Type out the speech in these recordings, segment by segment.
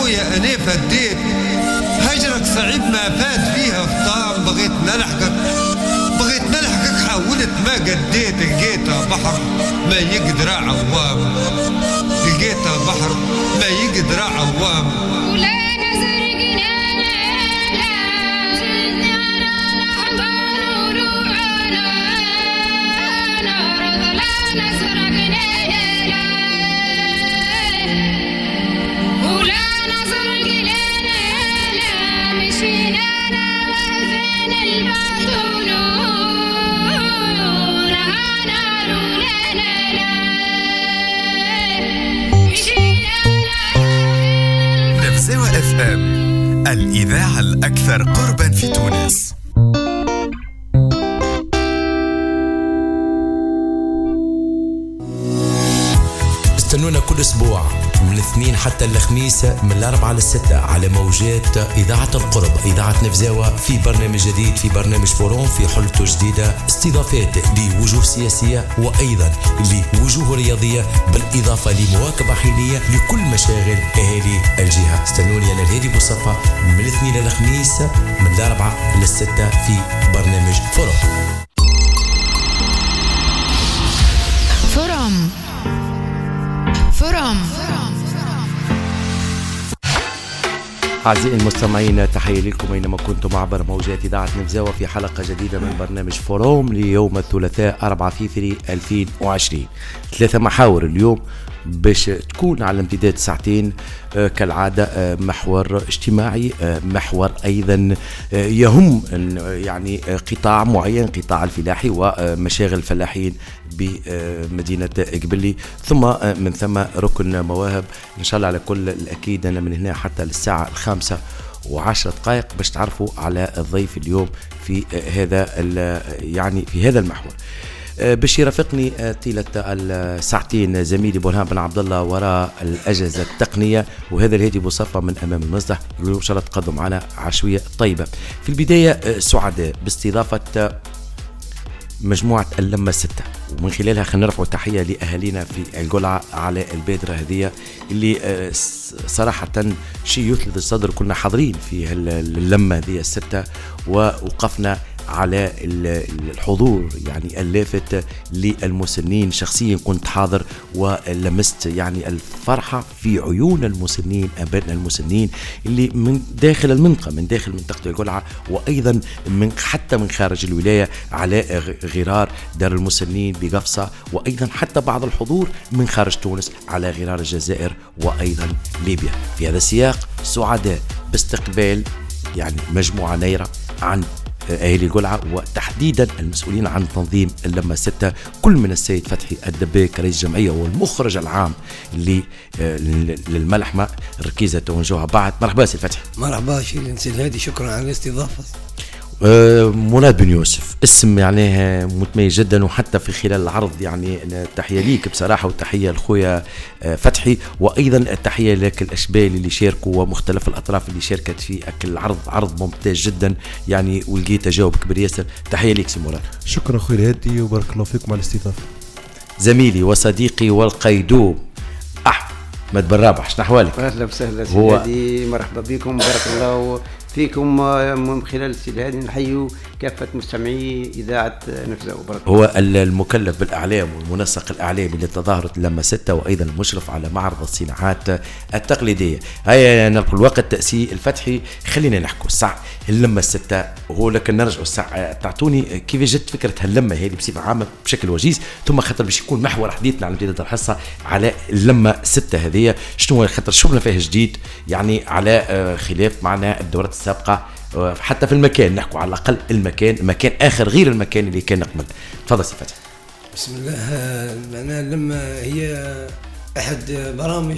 خويا أنا فديت هجرك صعيب ما فات فيها فطام، بغيت نلحقك حاولت ما قديت، لقيتها بحر ما يقدر عوام، لقيتها بحر ما يقدر عوام. الإذاعة الأكثر قرباً في تونس. استنونا كل أسبوع من الاثنين حتى الخميس من الأربعة للستة على موجات إذاعة القرب، إذاعة نفزاوة، في برنامج جديد، في برنامج فورون في حلته جديدة، استضافات لوجوه سياسية وأيضا لوجوه رياضية، بالإضافة لمواكبة حينية لكل مشاغل أهالي الجهة. استنوني أنا الهادي بوصفة من الاثنين للخميس من الأربعة للستة في برنامج فورون. أعزائي المستمعين، تحية لكم أينما كنتم عبر موجات إذاعة نفزاوة في حلقة جديدة من برنامج فوروم ليوم الثلاثاء 4 فبراير 2020. 3 محاور اليوم باش تكون على امتداد ساعتين كالعادة، محور اجتماعي، محور أيضا يهم يعني قطاع معين، قطاع الفلاحي ومشاغل الفلاحين بمدينة قبلي، ثم من ثم ركن مواهب. إن شاء الله على كل الأكيد أنا من هنا حتى للساعة 5:10 باش تعرفوا على الضيف اليوم في هذا يعني في هذا المحور. باش يرافقني طيلة الساعتين زميلي برهان بن عبد الله وراء الأجهزة التقنية، وهذا الهادي بوصفة من أمام المصدح. إن شاء الله تقدم معنا عشوية طيبة. في البداية سعداء باستضافة مجموعة اللمة 6، ومن خلالها خلينا نرفع تحية لأهالينا في القلعة على البادرة هذه اللي صراحة شيء يثلث الصدر. كنا حاضرين في اللمة هذه 6 ووقفنا على الحضور يعني اللافت للمسنين. شخصيا كنت حاضر ولمست يعني الفرحة في عيون المسنين، أبناء المسنين اللي من داخل المنطقة، من داخل منطقة القلعة، وأيضا حتى من خارج الولاية على غرار دار المسنين بقفصة، وأيضا حتى بعض الحضور من خارج تونس على غرار الجزائر وأيضا ليبيا. في هذا السياق سعداء باستقبال يعني مجموعة نيرة عن أهالي القلعة، وتحديدا المسؤولين عن تنظيم اللمة 6، كل من السيد فتحي الدباك رئيس الجمعية والمخرج العام للملحمة. الركيزة توجهها بعد. مرحبا سيد فتحي. مرحبا سيد الهادي، شكرا على الاستضافة. مناد بن يوسف، اسم يعني متميز جدا، وحتى في خلال العرض يعني تحية ليك بصراحة، وتحية لخويا فتحي، وأيضا التحية لك الأشبال اللي شاركوا ومختلف الأطراف اللي شاركت في العرض. عرض ممتاز جدا يعني، ولقيت تجاوب كبير ياسر. تحية ليك سي مراد. شكرا خويا الهادي وبارك الله فيكم على الاستضافة. زميلي وصديقي والقيدوم أحمد بن رابح، شنو أحوالك؟ أهلا وسهلا سي الهادي، مرحبا بكم، بارك الله فيكم. من خلال السيد هذه نحيي كافة مستمعي إذاعة نفزاوة. هو المكلف بالإعلام والمنسق الإعلامي لتظاهرة اللمة 6، وأيضا المشرف على معرض الصناعات التقليدية. هيا نلقوا الوقت سي الفتحي، خلينا نحكوا الساعة اللمة 6 هو، لكن نرجعوا الساعة. تعطوني كيف جت فكرة هاللمة هذه بصفة عامة بشكل وجيز، ثم خاطر باش يكون محور حديثنا على امتداد الحصة على اللمة 6 هذه، شنو خاطر شغلنا فيها جديد يعني على خلاف معنا الدورات السابقة، حتى في المكان نحكوا على الأقل المكان آخر غير المكان اللي كان قبل. تفضل سي فتحي. بسم الله. معناها اللمة هي أحد برامج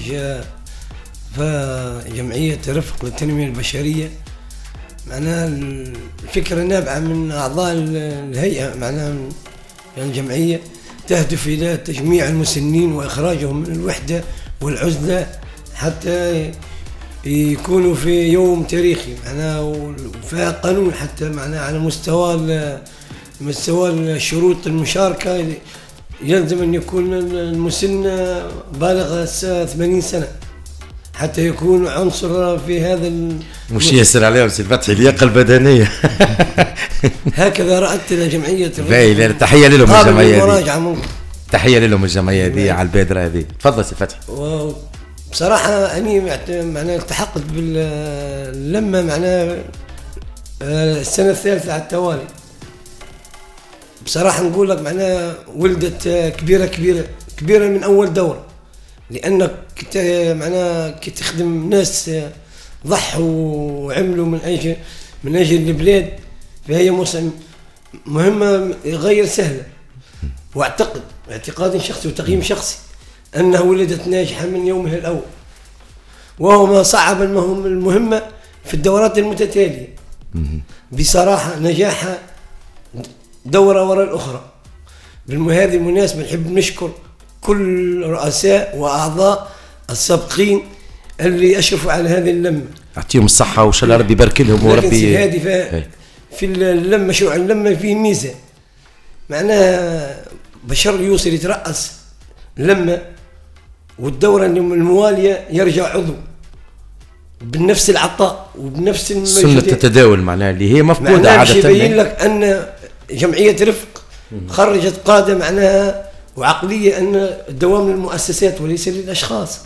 جمعية رفق للتنمية البشرية. معناها الفكرة نابعة من أعضاء الهيئة، معناها يعني الجمعية تهدف إلى تجميع المسنين وإخراجهم من الوحدة والعزلة حتى يكونوا في يوم تاريخي، معناها وفيها قانون حتى معناها على مستوى الشروط المشاركة يلزم أن يكون المسن بالغ 80 سنة. حتى يكون عنصر في هذا مش ياسر عليهم سي الفتحي اللياقه البدنيه. هكذا رأت جمعية باهي، تحيه لهم الجمعيه دي، ممكن تحيه لهم الجمعيه دي على البادره هذه. تفضل سي فتحي. بصراحه اني معناها التحقت باللمه معناها السنه الثالثه على التوالي. بصراحه نقول لك معناها ولدت كبيره من اول دوره، لانك معناها كي تخدم ناس ضحوا وعملوا من اجل البلاد، فهي مهمه غير سهله. واعتقد اعتقاد شخصي وتقييم شخصي انها ولدت ناجحه من يومها الاول، وهو ما صعب المهمه في الدورات المتتاليه. بصراحه نجاحها دوره وراء الاخرى. بهذه المناسبه نحب نشكر كل رؤساء واعضاء السابقين اللي اشرفوا على هذه اللمه، يعطيهم الصحه وان شاء الله ربي يبارك لهم وربي. هذه في اللمه، مشروع اللمه فيه ميزه، معناها بشر يوصل يترأس لمه والدوره المواليه يرجع عضو بنفس العطاء وبنفس سنه التداول، معناها اللي هي مفقوده عاده. يبين لك ان جمعيه رفق خرجت قاده معناها وعقليه ان الدوام للمؤسسات وليس للاشخاص.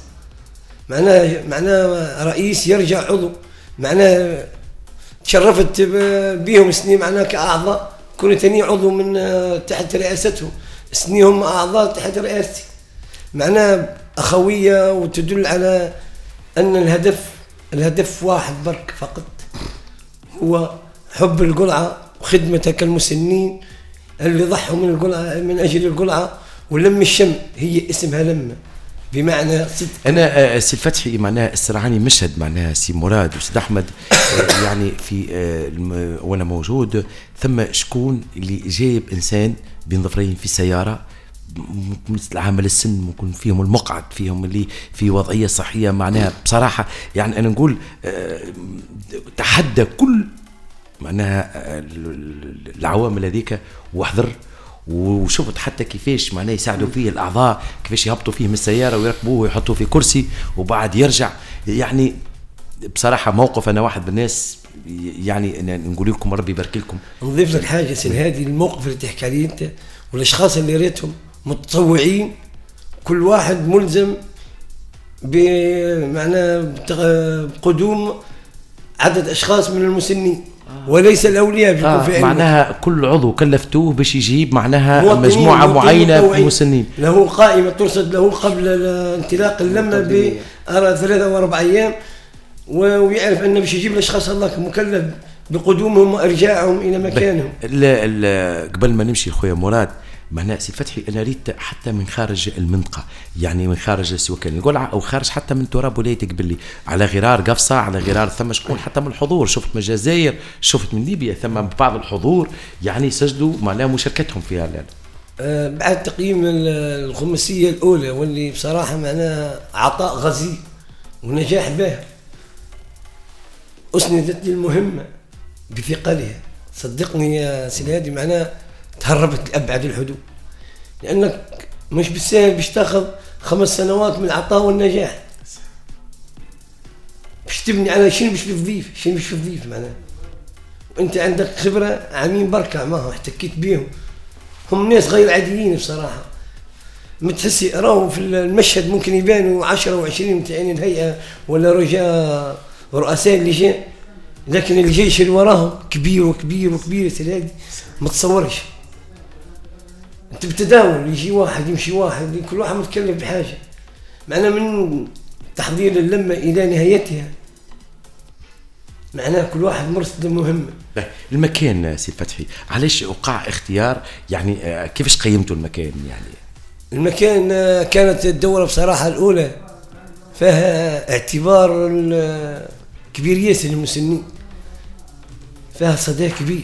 معناها رئيس يرجع عضو، معناها تشرفت بهم سنين معناها كاعضاء، كنت اني عضو من تحت رئاستهم، سنيهم اعضاء تحت رئاستي. معناها اخويه وتدل على ان الهدف واحد برك فقط، هو حب القلعه وخدمتك المسنين اللي ضحوا من القلعه من اجل القلعه. ولم الشم هي اسمها لمه بمعنى صدق. انا سي الفتحي معناها استرعاني مشهد معناها سي مراد وسيد احمد يعني في وانا موجود ثم شكون اللي جايب انسان بين ظفرين في سياره مثل عامل السن، ممكن فيهم المقعد، فيهم اللي في وضعيه صحيه. معناها بصراحه يعني انا نقول تحدى كل معناها العوامل هذيك وحضر، وشفت حتى كيفاش معناه يساعدوا فيه الاعضاء، كيفاش يهبطوا فيه من السياره ويركبوه ويحطوه في كرسي وبعد يرجع. يعني بصراحه موقف انا واحد من الناس يعني نقول لكم ربي يبارك لكم. نضيف لك حاجه سي هذه الموقف اللي تحكي عليه انت والاشخاص اللي ريتهم متطوعين، كل واحد ملزم بمعنى بقدوم عدد اشخاص من المسنين وليس الاولياء. معناها كل عضو كلفتوه باش يجيب معناها مجموعه معينه من المسنين، له قائمه ترصد له قبل انطلاق اللمه ب 3 و4 ايام، ويعرف انه باش يجيب الاشخاص الله مكلف بقدومهم وارجاعهم الى مكانهم. قبل ما نمشي خويا مراد، معناها سي فتحي انا ريت حتى من خارج المنطقه، يعني من خارج سواء كان القلعه او خارج حتى من تراب ولايتك باللي على غرار قفصه، على غرار ثم شكون حتى من الحضور، شفت من الجزائر، شفت من ليبيا، ثم بعض الحضور يعني سجلوا معناها مشاركتهم فيها. بعد تقييم الخماسيه الاولى واللي بصراحه معناها عطاء غزير ونجاح باهر، اسندت للمهمه بثقلها. صدقني يا سيدي هذه معناها تهربت لأبعد الحدود، لأنك مش بالسهل باش تاخذ 5 سنوات من العطاء والنجاح باش تبني على شنو باش تضيف معناها. وانت عندك خبرة عامين بركة معهم، احتكيت بيهم، هم ناس غير عاديين بصراحة. متحسي راهو في المشهد ممكن يبانوا 10 و20 متاعين الهيئة ولا رؤساء اللجان، لكن الجيش اللي وراهم كبير وكبير وكبير. سيدي ما تصورش انت بتداول، يجي واحد يمشي واحد، كل واحد متكلف بحاجه. معناها من تحضير اللمه الى نهايتها معناها كل واحد مرصد مهمه. المكان سي فتحي علاش وقع اختيار، يعني كيفاش قيمتوا المكان؟ يعني المكان كانت الدوره بصراحه الاولى فيها اعتبار كبير ياسر للمسنين، فيها صدى كبير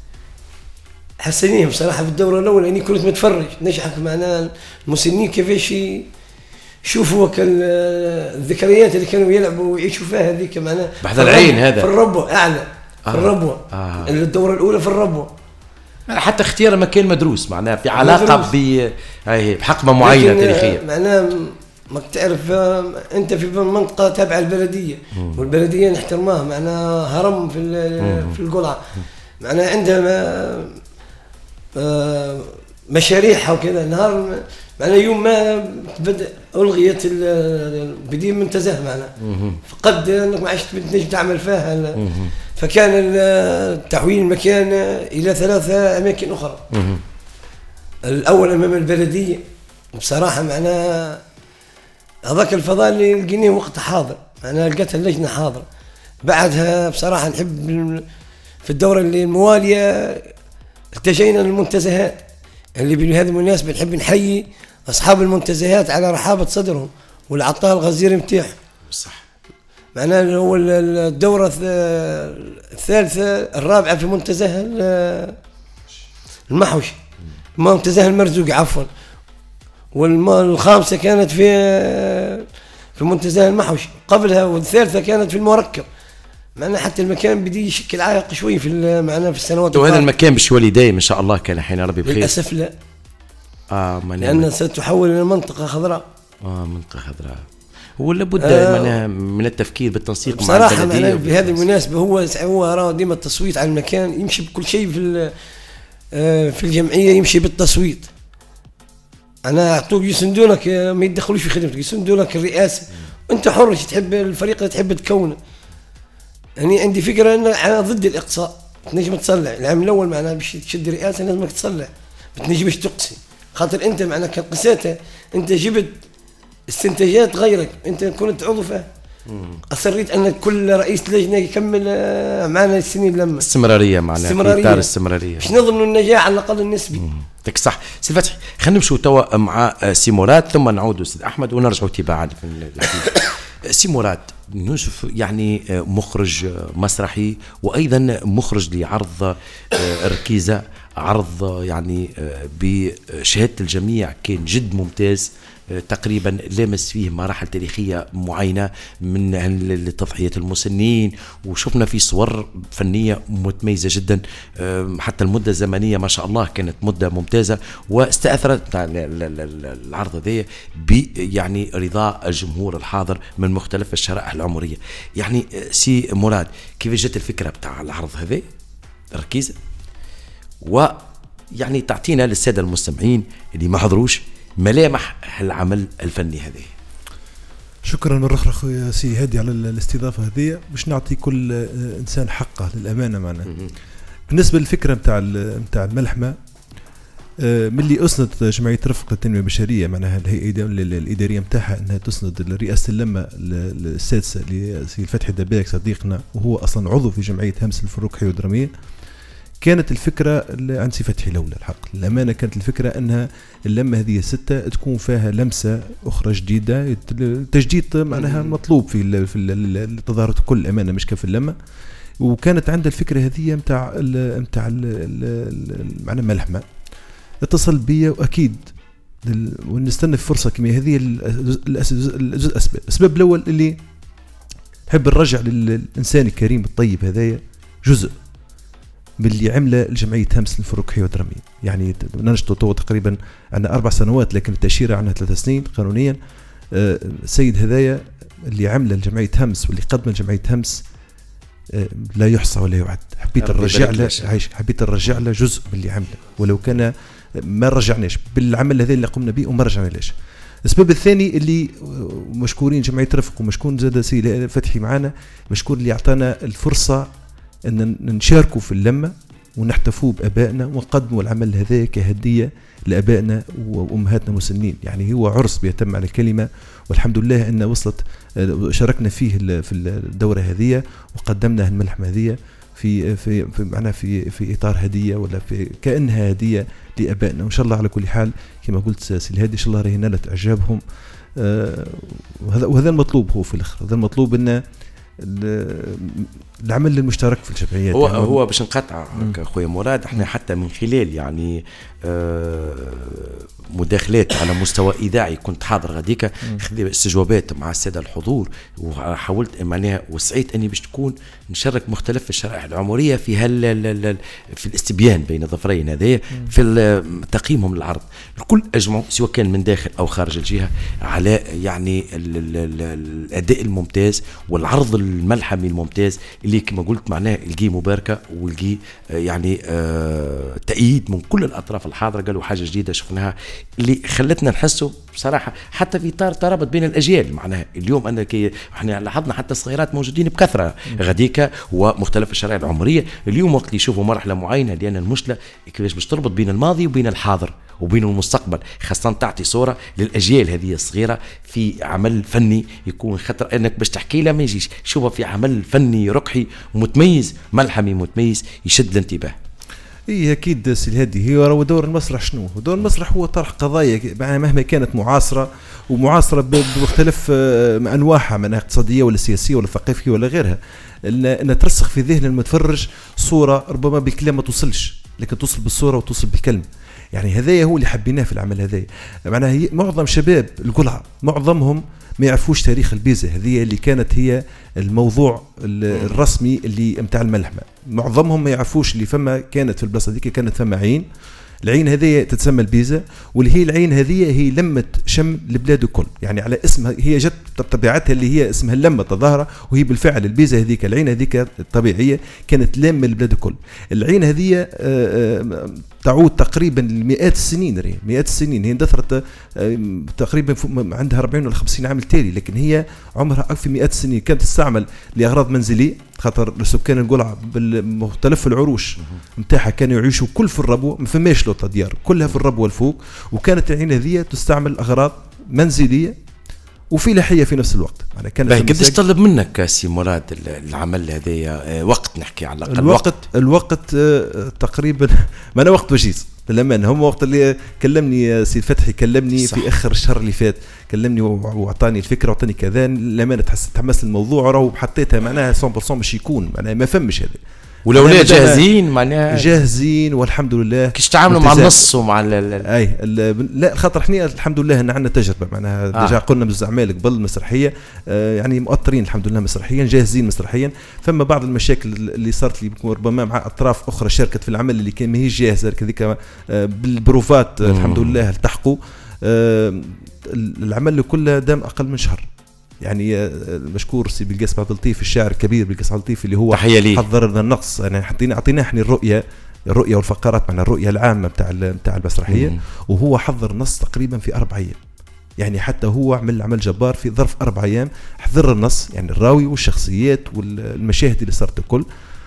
حسنين بصراحه في الدوره الاولى. اني كنت متفرج نجحت معناها المسنين كيفاش يشوفوا الذكريات اللي كانوا يلعبوا ويعيشوا فيها هذيك معناها بعد العين هذا في الربوه اعلى في الربوه الدوره الاولى في الربوه. حتى اختيار مكان مدروس معناها في علاقه بحقبه معينه تاريخيه. معناها ما تعرف انت في منطقه تابعه البلديه، والبلديه نحترمها، معناها هرم في القلعه، معناها عندها مشاريعها وكذا. نهار معناها يوم ما بدا الغيت بدي منتزه معناها فقد انك ما عشت بدك تعمل فيها، فكان تحويل المكان الى 3 اماكن اخرى. الاول امام البلديه، بصراحه معناها هذاك الفضاء اللي لقيناه وقت حاضر، انا لقيتها اللجنه حاضر. بعدها بصراحه نحب في الدوره اللي المواليه التجينا للمنتزهات، اللي بهذه المناسبه نحب نحيي اصحاب المنتزهات على رحابه صدرهم والعطاء الغزير نتاعهم. صح، معناها هو الدوره الثالثه الرابعه في منتزه المحوشي، منتزه المرزوق عفوا، والخامسه كانت في منتزه المحوشي قبلها، والثالثه كانت في المركب. معناها حتى المكان بدي يشكل عائق شوي في معناها في السنوات. وهذا المكان مش ولي دايم ان شاء الله كان حين ربي بخير؟ للاسف لا. لأنها ستحول إلى منطقة خضراء. منطقة خضراء. ولا بد من التفكير بالتنسيق مع البلدية. بصراحة بهذه المناسبة هو راه ديما التصويت على المكان يمشي بكل شيء في الجمعية، يمشي بالتصويت. أنا أعطوك يسندونك، ما يدخلوش في خدمتك، يسندونك الرئاسة، أنت حر تحب الفريق اللي تحب تكونه. يعني عندي فكرة أن أنا ضد الإقصاء، تنجم تصلع. العام الأول معناها باش تشد رئاسة لازمك تصلع، ما تنجمش تقصي، خاطر أنت معناها كان قساتها أنت جبت استنتاجات غيرك، أنت كنت عضو فيها، أصريت أن كل رئيس لجنة يكمل معنا السنين لما استمرارية معناها إطار استمرارية باش نضمن النجاح على الأقل النسبي. تك صح. سي فتحي، خلينا نمشوا توا مع سي مراد ثم نعود أستاذ أحمد ونرجعوا تباعا في الحديث. سي مراد، نشوف يعني مخرج مسرحي وأيضا مخرج لعرض ركيزة، عرض يعني بشهادة الجميع كان جد ممتاز، تقريبا لامس فيه مراحل تاريخية معينة من تضحية المسنين، وشفنا فيه صور فنية متميزة جدا، حتى المدة الزمنية ما شاء الله كانت مدة ممتازة، واستأثرت العرض هذا يعني رضا الجمهور الحاضر من مختلف الشرائح العمرية. يعني سي مراد، كيف جت الفكرة بتاع العرض هذا ركيزة، ويعني تعطينا للسادة المستمعين اللي ما حضروش ملامح العمل الفني هذه. شكرا مرة أخرى أخويا سي هادي على الاستضافة هذه، باش نعطي كل إنسان حقه للأمانة معنا. بالنسبة للفكرة متاع الملحمة، ملي أسند جمعية رفق للتنمية البشرية معناها الهيئة الإدارية متاعها أنها تسند رئاسة اللمة السادسة لسي الفتحي الدباك صديقنا، وهو أصلا عضو في جمعية همس الفروق والدرامية. كانت الفكرة عند سي فتحي الأولى الحق الأمانة، كانت الفكرة أنها اللمة هذه 6 تكون فيها لمسة أخرى جديدة، تجديد معناها مطلوب في التظاهرات كل أمانة مش كيف اللمة. وكانت عند الفكرة هذه متاع معناها ملحمة، اتصل بي وأكيد ونستنى في فرصة كمية هذه الأسباب الأول اللي حب نرجع للإنسان الكريم الطيب هذايا جزء باللي عمله الجمعية همس الفروقية والدرامية. يعني ننشطه تو تقريبا عندنا 4 سنوات، لكن التأشيرة عندنا 3 سنين قانونيا. السيد هذايا اللي عمله الجمعية همس واللي قدم الجمعية همس لا يحصى ولا يعد. حبيت نرجع له جزء باللي عمله، ولو كان ما رجعناش بالعمل هذا اللي قمنا به وما رجعناش. السبب الثاني اللي مشكورين جمعية رفق ومشكور زاد سي فتحي معنا، مشكور اللي أعطانا الفرصة أن نشاركوا في اللمة ونحتفوا بأبائنا ونقدموا العمل هذا كهدية لأبائنا وأمهاتنا المسنين. يعني هو عرس بيتم على الكلمة، والحمد لله أن وصلت شاركنا فيه في الدورة هذه وقدمنا الملحمة هذه في معنا في إطار هدية، ولا في كأنها هدية لأبائنا. وإن شاء الله على كل حال كما قلت سي الهادي إن شاء الله راهي نالت إعجابهم، وهذا المطلوب. هو في الآخر هذا المطلوب، أن العمل المشترك في الجمعيات. هو باش نقطع اخويا مراد، احنا حتى من خلال يعني مداخلات على مستوى اذاعي كنت حاضر غاديكا، خذيت استجوابات مع الساده الحضور، وحاولت معناها وسعيت اني باش تكون نشارك مختلف الشرائح العمريه في في الاستبيان بين الظفرين هذايا في تقييمهم للعرض. الكل اجمعوا سواء كان من داخل او خارج الجهه على يعني الاداء الممتاز والعرض الملحمي الممتاز اللي كما قلت معناه القي مباركه والقي يعني تأييد من كل الاطراف الحاضره. قالوا حاجه جديده شفناها اللي خلتنا نحسوا بصراحه حتى في اطار ترابط بين الاجيال. معناها اليوم انا كي احنا لاحظنا حتى الصغيرات موجودين بكثره غاديكا ومختلف الشرائح العمريه. اليوم وقت اللي يشوفوا مرحله معينه لان المشكله كيفاش باش تربط بين الماضي وبين الحاضر وبين المستقبل، خاصة تعطي صورة للأجيال هذه الصغيرة في عمل فني يكون خطر أنك باش تحكي له ما يجيش شوفها في عمل فني رقحي متميز ملحمي متميز يشد الانتباه. ايه اكيد سي الهادي. هو دور المسرح شنو؟ دور المسرح هو طرح قضايا مهما كانت معاصره ومعاصره بمختلف انواعها، من اقتصاديه ولا سياسيه ولا ثقافيه ولا غيرها، ان ترسخ في ذهن المتفرج صوره ربما بالكلام ما توصلش، لكن توصل بالصوره وتوصل بالكلمه. يعني هذايا هو اللي حبيناه في العمل هذايا. معناها معظم شباب القلعه معظمهم ما يعرفوش تاريخ البيزة هذه اللي كانت هي الموضوع الرسمي اللي متاع الملحمة. معظمهم ما يعرفوش اللي فما كانت في البلاصة ديك كانت فما عين، العين هذه تتسمى البيزة، واللي هي العين هذه هي لمة شم البلاد الكل، يعني على اسمها هي جت بطبيعتها اللي هي اسمها اللمة الظاهرة، وهي بالفعل البيزة هذيك العين هذيك الطبيعية كانت لامة البلاد الكل. العين هذه تعود تقريبا لمئات السنين، مئات السنين. هي اندثرت تقريبا عندها 40 ولا 50 عام التالي، لكن هي عمرها أكثر من مئات السنين. كانت تستعمل لأغراض منزلية، خاطر سكان القلعة بمختلف العروش نتاعها كانوا يعيشوا كل في الربوة، ما فماش لوطة ديار، كلها في الربوة الفوق. وكانت العين هذه تستعمل أغراض منزلية وفلاحية في نفس الوقت. يعني كانت قديش طلب منك سي مراد العمل هذايا وقت؟ نحكي على الوقت تقريبا ما أنا وقت وجيز للأمانة. هم وقت اللي كلمني سي فتحي كلمني صح. في آخر الشهر اللي فات كلمني وعطاني الفكرة وعطاني كذا، للأمانة تحمس الموضوع وراه حطيتها معناها 100% مش يكون معناها ما فهمش هذا. والأولاد جاهزين معناها جاهزين والحمد لله. كيش تعاملوا مع النص ومع لا خاطر احنا الحمد لله ان عندنا تجربه معناها ديجا قلنا بزاف اعمال قبل المسرحيه يعني مؤطرين الحمد لله مسرحيا، جاهزين مسرحيا. فما بعض المشاكل اللي صارت لي ربما مع اطراف اخرى شاركت في العمل اللي كان ماهيش جاهزه كذلك بالبروفات الحمد لله التحقوا. العمل كله دام اقل من شهر. يعني مشكور سي بلقاس عبد اللطيف الشاعر الكبير بلقاس عبد اللطيف اللي هو حضر لنا النقص. يعني اعطينا احنا الرؤيه والفقرات مع الرؤيه العامه بتاع المسرحيه، وهو حضر نص تقريبا في 4 أيام. يعني حتى هو عمل جبار في ظرف 4 أيام، حضر النص يعني الراوي والشخصيات والمشاهد اللي صارت الكل.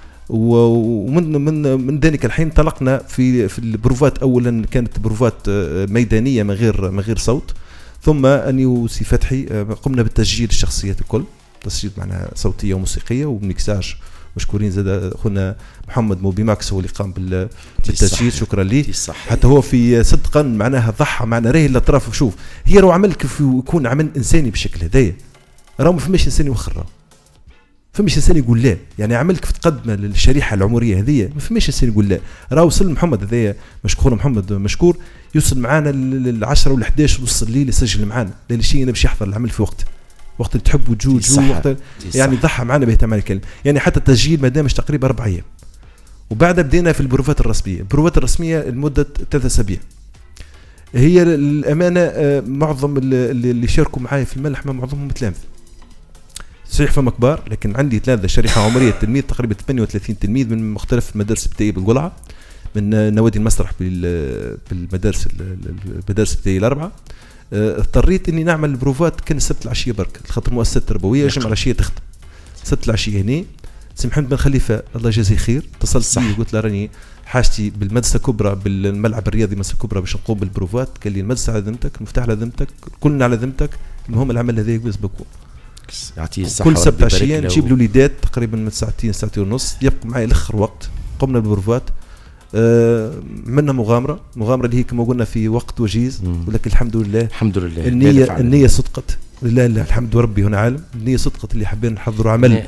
ومن ذلك الحين انطلقنا في البروفات. اولا كانت بروفات ميدانيه من غير صوت، ثم أني وسي فتحي قمنا بالتسجيل الشخصيات الكل، تسجيل معناها صوتية وموسيقية وميكساج. مشكورين زاد أخونا محمد موبي ماكس هو اللي قام بالتسجيل، شكرا ليه. حتى هو في صدقا معناها ضحى معنا راهي الأطراف. شوف هي لو عمل كيف يكون عمل إنساني بالشكل هذايا، راهو ما فماش إنسان يوخر، فماش إنسان يقول لا. يعني عمل كيف تقدم للشريحة العمرية هذية، ما فماش إنسان يقول لا. راهو وصل محمد هذايا مشكور، محمد مشكور يوصل معانا ل10 ولا 11 نص الليل يسجل معانا، لأن شيء أنا باش يحضر العمل في وقت اللي تحب وجو وقت يعني ضحى معنا به تمام الكلمة. يعني حتى التسجيل ما دامش تقريبا 4 أيام. وبعدها بدينا في البروفات الرسمية. البروفات الرسمية لمدة 3 أسابيع. هي الأمانة معظم اللي شاركوا معايا في الملحمة معظمهم تلامذة. صحيح فما كبار، لكن عندي 3 شريحة عمرية تلميذ تقريبا 38 تلميذ من مختلف المدارس الابتدائية بالقلعة، من نوادي المسرح بالمدارس الابتدائية الأربعة. اضطريت اني نعمل البروفات كان السبت العشية برك، خاطر المؤسسة التربوية جمعة العشية تخدم. السبت العشية هنا سي محمد بن خليفة الله يجازيه خير اتصلت بي وقلت له راني حاجتي بالمدرسة الكبرى بالملعب الرياضي المدرسة الكبرى باش نقوم بالبروفات. قال لي المدرسة على ذمتك، المفتاح على ذمتك، كلنا على ذمتك، المهم العمل هذا بس بكون يعطيه الصحة. كل سبت عشية نجيب الوليدات تقريبا من ساعتين ونص يبقوا معي الاخر وقت. قمنا بالبروفات، عملنا مغامرة اللي هي كما قلنا في وقت وجيز، ولكن الحمد لله النية صدقت. لا الحمد ربي هنا عالم. النية صدقت اللي حبينا نحضروا عمل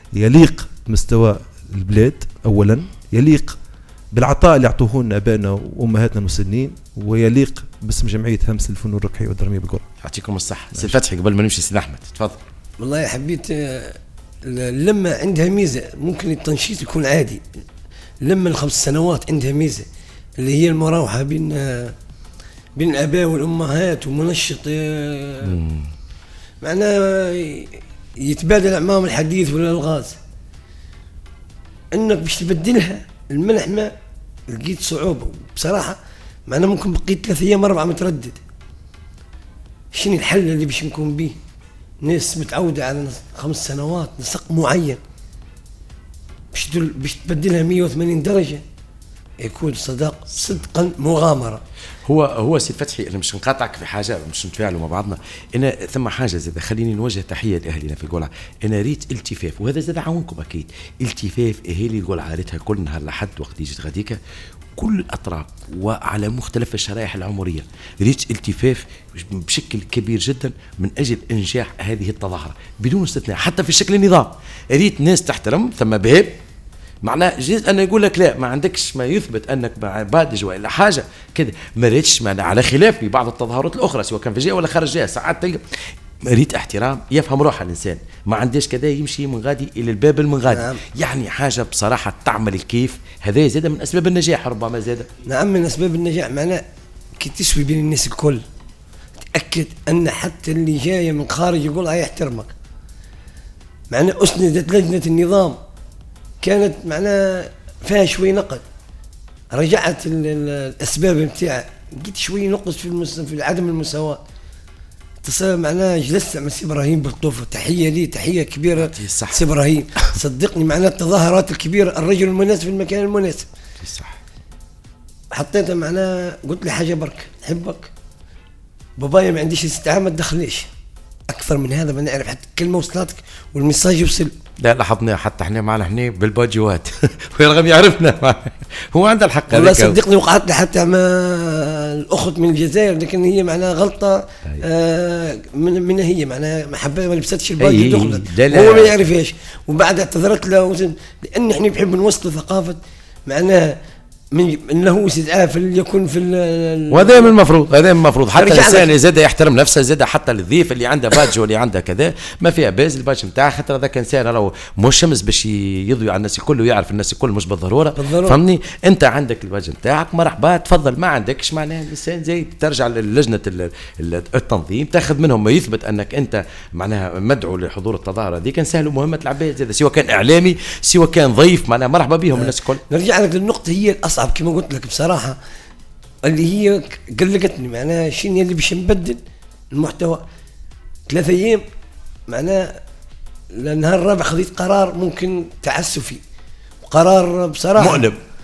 يليق بمستوى البلاد أولا، يليق بالعطاء اللي يعطوه لنا ابائنا وامهاتنا المسنين، ويليق باسم جمعيه همس الفنون الركحيه والدراميه بالقرى. يعطيكم الصحه. سي فتحي قبل ما نمشي سيد احمد تفضل. والله حبيت لما عندها ميزه، ممكن التنشيط يكون عادي، لما ال5 سنوات عندها ميزه اللي هي المراوحه بين الاباء والامهات ومنشط معناه يتبادل معهم الحديث والالغاز. انك باش تبدلها الملحمه لقيت صعوبه بصراحه، معناه ممكن بقيت 3 أيام 4 متردد. شنو الحل اللي باش نكون به؟ ناس متعوده على 5 سنوات نسق معين باش تبدلها 180 درجه، يكون صدقا مغامره. هو سي فتحي، انا مش نقاطعك في حاجه، مش نتفاعلوا مع بعضنا. انا ثم حاجه زاد خليني نوجه تحيه لاهلنا في القلعه. انا ريت التفاف، وهذا زاد عاونكم اكيد، التفاف اهالي القلعه ريتها كل نهار لحد وقت يجي غاديكا كل الاطراف وعلى مختلف الشرائح العمريه، ريت التفاف بشكل كبير جدا من اجل انجاح هذه التظاهره بدون استثناء، حتى في شكل النظام. ريت ناس تحترم، ثم باب معناه جيز أنا يقول لك لا ما عندكش ما يثبت أنك بادج ولا حاجة كده، ما ريتش معناه على خلاف بعض التظاهرات الأخرى سواء كان في جهة ولا خارج جهة. ساعات تلقى ريت احترام، يفهم روح الإنسان، ما عندهش كذا يمشي من غادي إلى الباب المنغادي. نعم. يعني حاجة بصراحة تعمل الكيف، هذا زاد من أسباب النجاح ربما زاد. نعم من أسباب النجاح، معناه كي تسوي بين الناس الكل تأكد أن حتى اللي جاية من خارج يقول يحترمك. معناه أسندت لجنة النظام كانت معناه فيها شوي نقد، رجعت الأسباب بتاعها، لقيت شوي نقص في عدم المساواة. معناه جلست مع سي إبراهيم بالطوفة، تحية لي، تحية كبيرة سي إبراهيم. صدقني معناه التظاهرات الكبيرة، الرجل المناسب في المكان المناسب. صح. حطيتها معناه قلت لي حاجة برك نحبك، بابايا ما عنديش استعامة ما تدخليش أكثر من هذا، ما نعرف حتى كلمة وصلتك والمساج يوصل. لا لاحظنا حتى احنا معنا احنا بالباجوات ويرغم يعرفنا هو عنده الحق. والله صدقني وقعت لي حتى مع الاخت من الجزائر، لكن هي معناها غلطه من هي معناها محبه ما لبستش الباجي دخلت هو ما يعرفش، وبعد اعتذرت له لان احنا بنحب نوصل ثقافه معناها من له استدعاء فليكن في وهذا من المفروض، هذا من المفروض حتى الانسان زاد يحترم نفسه، زاد حتى الضيف اللي عنده باج واللي عنده كذا ما فيها باز الباج نتاعه، خاطر هذاك انسان راهو مش شمس باش يضوي على الناس الكل ويعرف الناس الكل مش بالضروره. فهمني انت عندك الباج نتاعك مرحبا تفضل، ما عندكش معناها الانسان زي ترجع للجنه التنظيم تاخذ منهم ما يثبت انك انت معناها مدعو لحضور التظاهره هذيك، كان سهل مهمه العباد زاد سواء كان اعلامي سواء كان ضيف معناها مرحبا بهم الناس الكل. نرجع لك للنقطه هي الاصعب كما قلت لك بصراحة، اللي هي قلقتني معناها شنو اللي باش نبدل المحتوى 3 أيام معناها. النهار الرابع خذيت قرار ممكن تعسفي، قرار بصراحة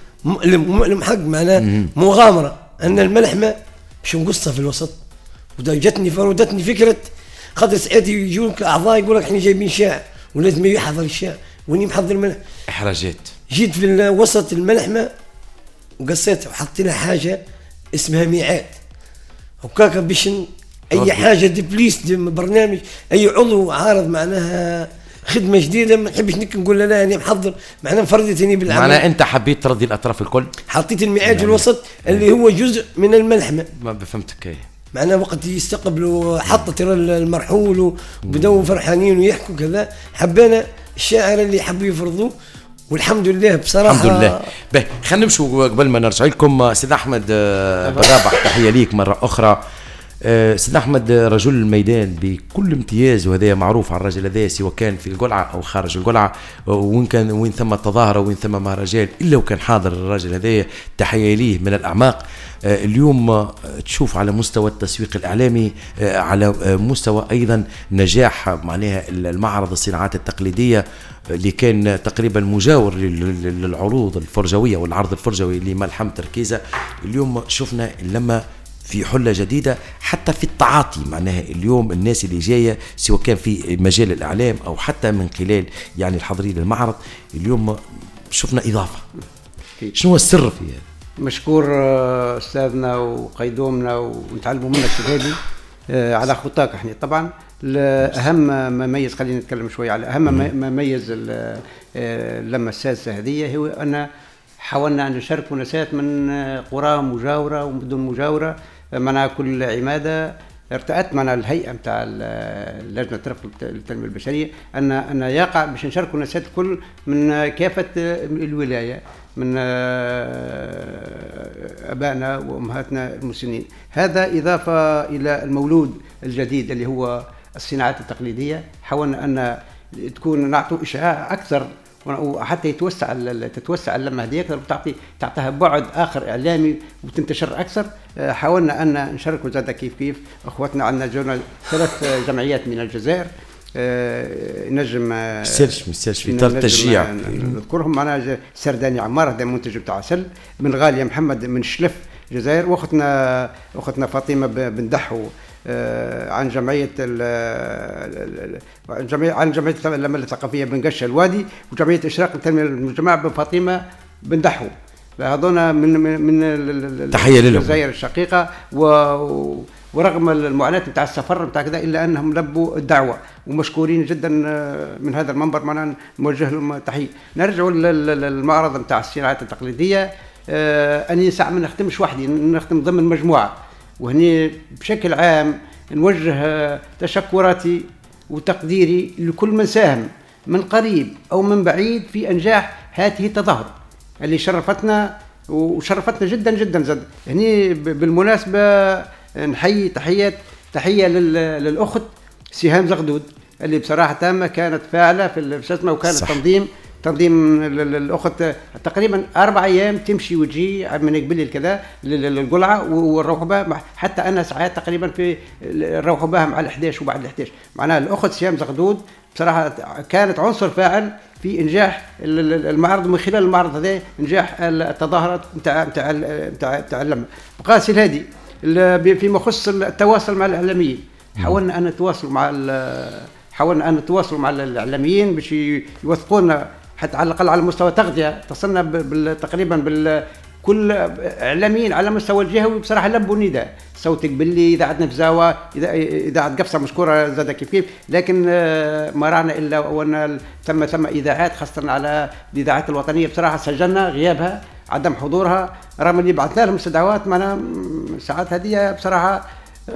مؤلم حق معناها مغامرة أن الملحمة باش نقصها في الوسط. وجتني فرودتني فكرة خاطر ساعات يجونك أعضاء يقول لك احنا جايبين شاع ولازم يحضر الشاع واني محضر الملحمة إحراجات. جيت في وسط الملحمة وقصيتها وحطي لها حاجه اسمها ميعاد وكاكا باش اي حاجه دبليس برنامج اي عضو عارض معناها خدمه جديده ما نحبش نقول لا انا محضر معناها مفردتني بالعمل. معناها انت حبيت ترضي الاطراف الكل، حطيت الميعاد في الوسط اللي هو جزء من الملحمه. ما بفهمتك ايه معناها وقت يستقبلوا حطت المرحول وبداوا فرحانين ويحكوا كذا، حبينا الشاعر اللي حبوا يفرضوه والحمد لله بصراحه. الحمد لله. باهي خلينا نمشوا قبل ما نرجع لكم. سيد احمد بالرابح تحيه ليك مره اخرى. سيد احمد رجل الميدان بكل امتياز، وهذا معروف على الرجل هذا سواء كان في القلعه او خارج القلعه، وين ثم تظاهره وين ثم مهرجان الا وكان حاضر الرجل هذا. تحيه ليه من الاعماق. اليوم تشوف على مستوى التسويق الاعلامي، على مستوى ايضا نجاح معناها المعرض الصناعات التقليديه اللي كان تقريبا مجاور للعروض الفرجويه والعرض الفرجوي لملحمه تركيزه. اليوم شفنا لما في حلة جديدة حتى في التعاطي معناها. اليوم الناس اللي جاية سواء كان في مجال الإعلام أو حتى من خلال يعني الحاضرين للمعرض اليوم شفنا إضافة. شنو هو السر في هذا؟ مشكور أستاذنا وقيدومنا ونتعلموا منك هذه على خطاك احنا طبعا. اهم ما ميز، خلينا نتكلم شويه على اهم ما ميز اللمه السادسه هذه، هو ان حاولنا ان نشارك مناسبات من قرى مجاوره ومدن مجاوره. معناها كل عماده ارتأت معنا الهيئه نتاع اللجنه الترفق للتنميه البشريه ان يقع باش نشاركوا الناس الكل من كافه الولايه، من ابائنا وامهاتنا المسنين. هذا اضافه الى المولود الجديد اللي هو الصناعات التقليديه. حاولنا ان تكون نعطوا اشعاع اكثر وحتى تتوسع اللمه هذه اكثر تعطيها بعد اخر اعلامي وتنتشر اكثر. حاولنا ان نشاركوا زاد كيف اخواتنا. عندنا 3 جمعيات من الجزائر نجم مسترش في اطار التشجيع نذكرهم. معنا سرداني عمار هذا منتج بتاع عسل، من غاليه محمد من شلف الجزائر، واختنا فاطمه بن دحو عن جمعيه اللمه الثقافيه بن قشه الوادي، وجمعيه اشراق التنميه المجتمع بفاطمه بن دحو. هذونا من الجزائر الشقيقه، ورغم المعاناه نتاع السفر نتاع كذا الا انهم لبوا الدعوه ومشكورين جدا. من هذا المنبر معنا نوجه لهم تحيه. نرجعوا للمعرض نتاع الصناعات التقليديه. اني ساعه ما نخدمش وحدي، نخدم ضمن مجموعه، وهني بشكل عام نوجه تشكراتي وتقديري لكل من ساهم من قريب او من بعيد في انجاح هذه التظاهره اللي شرفتنا وشرفتنا جدا جدا. زاد هني بالمناسبه نحيي تحيه للاخت سهام زغدود اللي بصراحه تامه كانت فاعله في الشتمه، وكانت تنظيم الاخت تقريبا 4 أيام تمشي وتجي من قبل كذا للقلعه ونروحوا بها. حتى انا ساعات تقريبا في نروحوا بها مع ال11 وبعد ال11. معناها الاخت سهام زغدود بصراحه كانت عنصر فاعل في انجاح المعرض، ومن خلال المعرض هذا انجاح التظاهرات نتاع اللمه. بقى سي الهادي فيما يخص التواصل مع الاعلاميين، حاولنا ان نتواصل مع الاعلاميين باش يوثقونا، حتى على الاقل على مستوى تغذيه. اتصلنا تقريبا كل اعلاميين على مستوى الجهوي بصراحه لبوا النداء. صوتك باللي اذاعه نفزاوه، اذاعه قفصه مشكوره زاد كيف، لكن ما رانا الا وان ثم اذاعات خاصه على الاذاعات الوطنيه بصراحه سجلنا غيابها، عدم حضورها، رغم اللي بعثنا لهم استدعاءات. معنا ساعات هذه بصراحه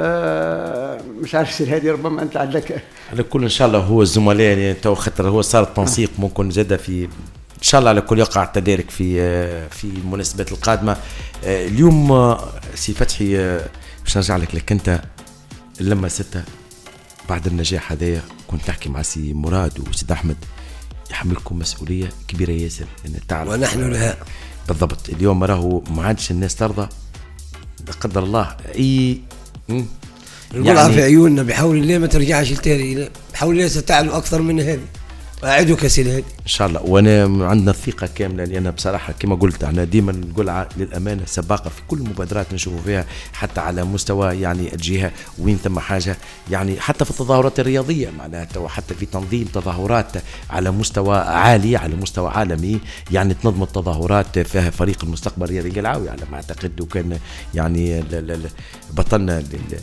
مش عارف سير هذه، ربما انت عندك على كل. ان شاء الله هو الزملاء يعني تو خاطر هو صار التنسيق ممكن زاد في ان شاء الله على كل يقع التدارك في المناسبات القادمه. اليوم سي فتحي باش نرجع لك انت اللمه 6 بعد النجاح هذايا. كنت تحكي مع سي مراد وسيد احمد، يحملكم مسؤوليه كبيره ياسر ان تعرف، ونحن لها بالضبط. اليوم راهو ما عادش الناس ترضى لا قدر الله اي القلعه في عيوننا. بحول الله ما ترجعش لتالي، بحول الله ستعلو اكثر من هذه، أعدك سيدي ان شاء الله. وانا عندنا الثقه كامله، لان بصراحه كما قلت انا ديما القلعه للامانه سباقه في كل المبادرات نشوفوا فيها، حتى على مستوى يعني الجهه وين ثم حاجه، يعني حتى في التظاهرات الرياضيه معناتها، وحتى في تنظيم تظاهرات على مستوى عالي على مستوى عالمي. يعني تنظم التظاهرات فيها فريق المستقبل الرياضي القلعوي على ما اعتقد، وكان يعني بطلنا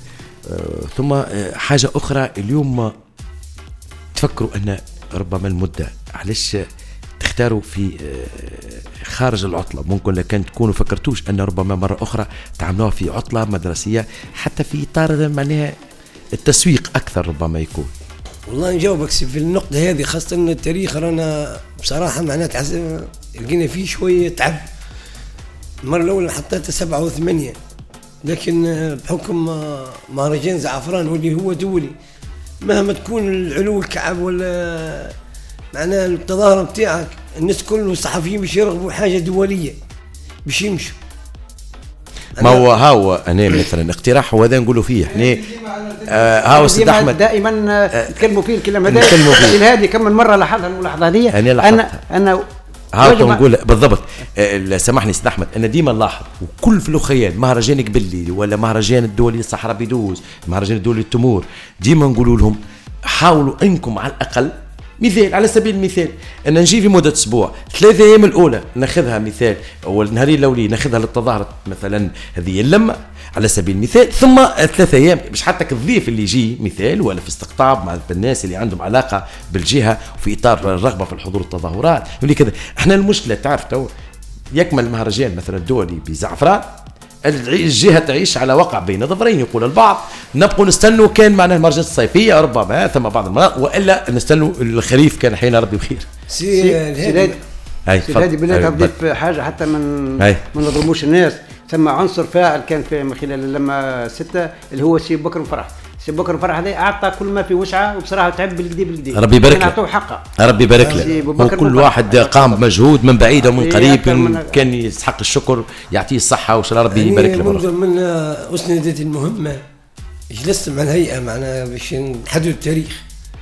ثم حاجه اخرى. اليوم تفكروا ان ربما المدة علاش تختاروا في خارج العطلة؟ ممكن لكن تكونوا فكرتوش أن ربما مرة أخرى تعملوها في عطلة مدرسية، حتى في إطار معناها التسويق أكثر ربما يكون. والله نجاوبك في النقطة هذه، خاصة أن التاريخ رانا بصراحة معناها لقينا فيه شوية تعب. المرة الأولى حطيتها 7 و8، لكن بحكم مهرجان زعفران واللي هو دولي، مهما تكون العلو الكعب ولا معناها التظاهرة بتاعك، الناس كله الصحفيين باش يرغبوا حاجة دولية باش يمشوا. ما هو أنا مثلا اقتراح هذا نقولوا فيه احنا هاو سيد أحمد دائما نتكلموا فيه الكلام هذا. هذه كم من مرة لاحظها الملاحظة هذه. أنا هاو نقول بالضبط. سامحني سيد أحمد، أنا ديما نلاحظ وكل في الأخيان مهرجان قبلي ولا مهرجان الدولي الصحراء بيدوز، مهرجان الدولي التمور، ديما نقولوا لهم حاولوا أنكم على الأقل مثال، على سبيل المثال أن نجي في مدة أسبوع 3 أيام الأولى ناخذها مثال، أو النهارين الأولي ناخذها للتظاهرة مثلا هذه اللمة، على سبيل المثال. ثم 3 أيام مش حتى كالضيف اللي يجي مثال ولا في استقطاب مع الناس اللي عندهم علاقة بالجهة وفي إطار الرغبة في الحضور التظاهرات واللي كذا. احنا المشكلة تعرف تو يكمل المهرجان مثلا الدولي بزعفران، الجهة تعيش على وقع بين ظفرين. يقول البعض نبقوا نستنوا كان معنا المهرجانات الصيفية ربما ثم بعض المناطق، وإلا نستنوا الخريف كان حين ربي بخير. هذه بنات تضيف حاجة حتى ما نظلموش الناس. ثم عنصر فاعل كان في من خلال اللمة 6 اللي هو سي بكر فرح. سي بكر فرح هذا أعطى كل ما في وسعه وبصراحة تعب بالقدي. ربي يبارك له. أعطوه حقه. ربي يبارك له. وكل واحد قام بمجهود من بعيد ومن قريب كان يستحق الشكر، يعطيه الصحة وإن شاء الله ربي يبارك له. من أسندتي المهمة جلست مع الهيئة معنا باش نحدد التاريخ.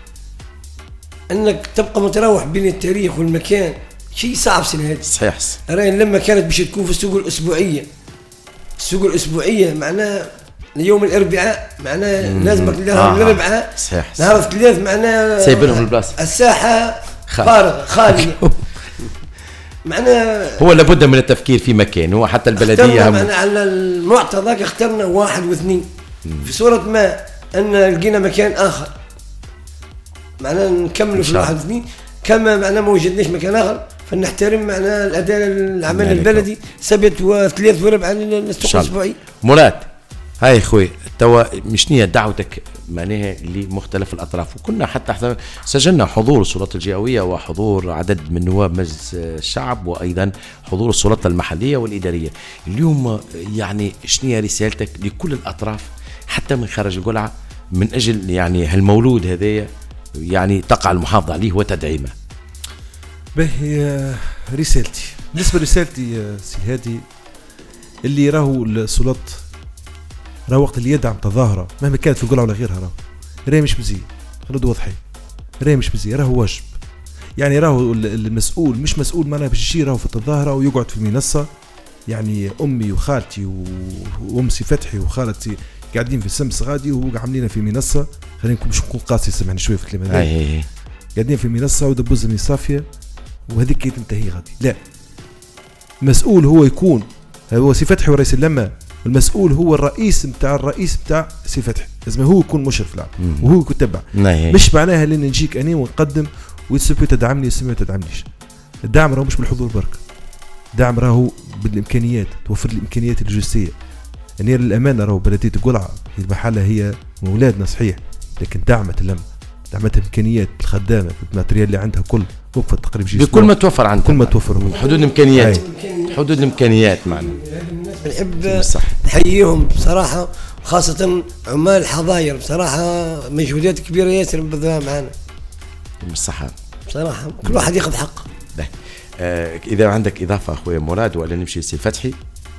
أنك تبقى متراوح بين التاريخ والمكان شيء صعب سنة هذه. صحيح. رأي لما كانت باش تكون في السوق الأسبوعية. السوق الأسبوعية معناه يوم الأربعاء معناه لازمك لها الأربعاء. صحيح. نهار الثلاث معناه سايبينهم البلاصة. الساحة فارغة خالية. معناه هو لابد من التفكير في مكان. هو حتى البلدية معنا على المعطى ذاك اخترنا 1 و2 في صورة ما أن لقينا مكان آخر معناه نكملوا في 1 و2. كما معناه ما وجدناش مكان آخر فنحترم معناه الأداء العمل البلدي 7 و3 و4 على السوق الأسبوعي. مراد هاي خوي توا مشنية دعوتك معناها لمختلف الأطراف، وكنا حتى سجلنا حضور السلطات الجهوية وحضور عدد من نواب مجلس الشعب وأيضا حضور السلطات المحلية والإدارية. اليوم يعني شنية رسالتك لكل الأطراف حتى من خارج القلعة من أجل يعني هالمولود هذايا يعني تقع المحافظة عليه وتدعيمه؟ باهي رسالتي بالنسبة لرسالتي سي هادي اللي راهو السلطات راه وقت اللي يدعم تظاهرة مهما كانت في القلعة ولا غيرها راهي مش مزية. خلود واضحين راهي مش مزية، راهو واجب. يعني راهو المسؤول مش مسؤول معنا باش يجي راهو في التظاهرة ويقعد في المنصة. يعني أمي وخالتي وأمسي فتحي وخالتي قاعدين في السمس غادي وعاملين في منصة. خلينا مش نكون قاسي سمعني شوية في الكلمة هذه. قاعدين في منصة ودبوزة من صافية وهذيك كي تنتهي غادي. لا مسؤول هو يكون هو سي فتحي ورئيس اللمة، المسؤول هو الرئيس بتاع سي فتحي. لازم هو يكون مشرف العام وهو يكون تبع. مش معناها لين نجيك أنا ونقدم وتسبي تدعمني وتسبي ما تدعمنيش. الدعم راهو مش بالحضور برك، الدعم راهو بالإمكانيات. توفر الإمكانيات اللوجستية. يعني للأمانة راهو بلدية القلعة المحلة هي مولادنا صحيح، لكن دعمت اللمة، دعمت إمكانيات الخدامة بالماتريال اللي عندها كل وقفة تقريبا بكل ما توفر عندها، كل ما توفر حدود الإمكانيات. حدود الإمكانيات معنا. نحب نحييهم بصراحة، خاصة عمال الحظاير بصراحة مجهودات كبيرة ياسر بذلها معنا. بالصحة بصراحة كل واحد ياخذ حقه. إذا عندك إضافة أخوي مراد ولا نمشي سي فتحي؟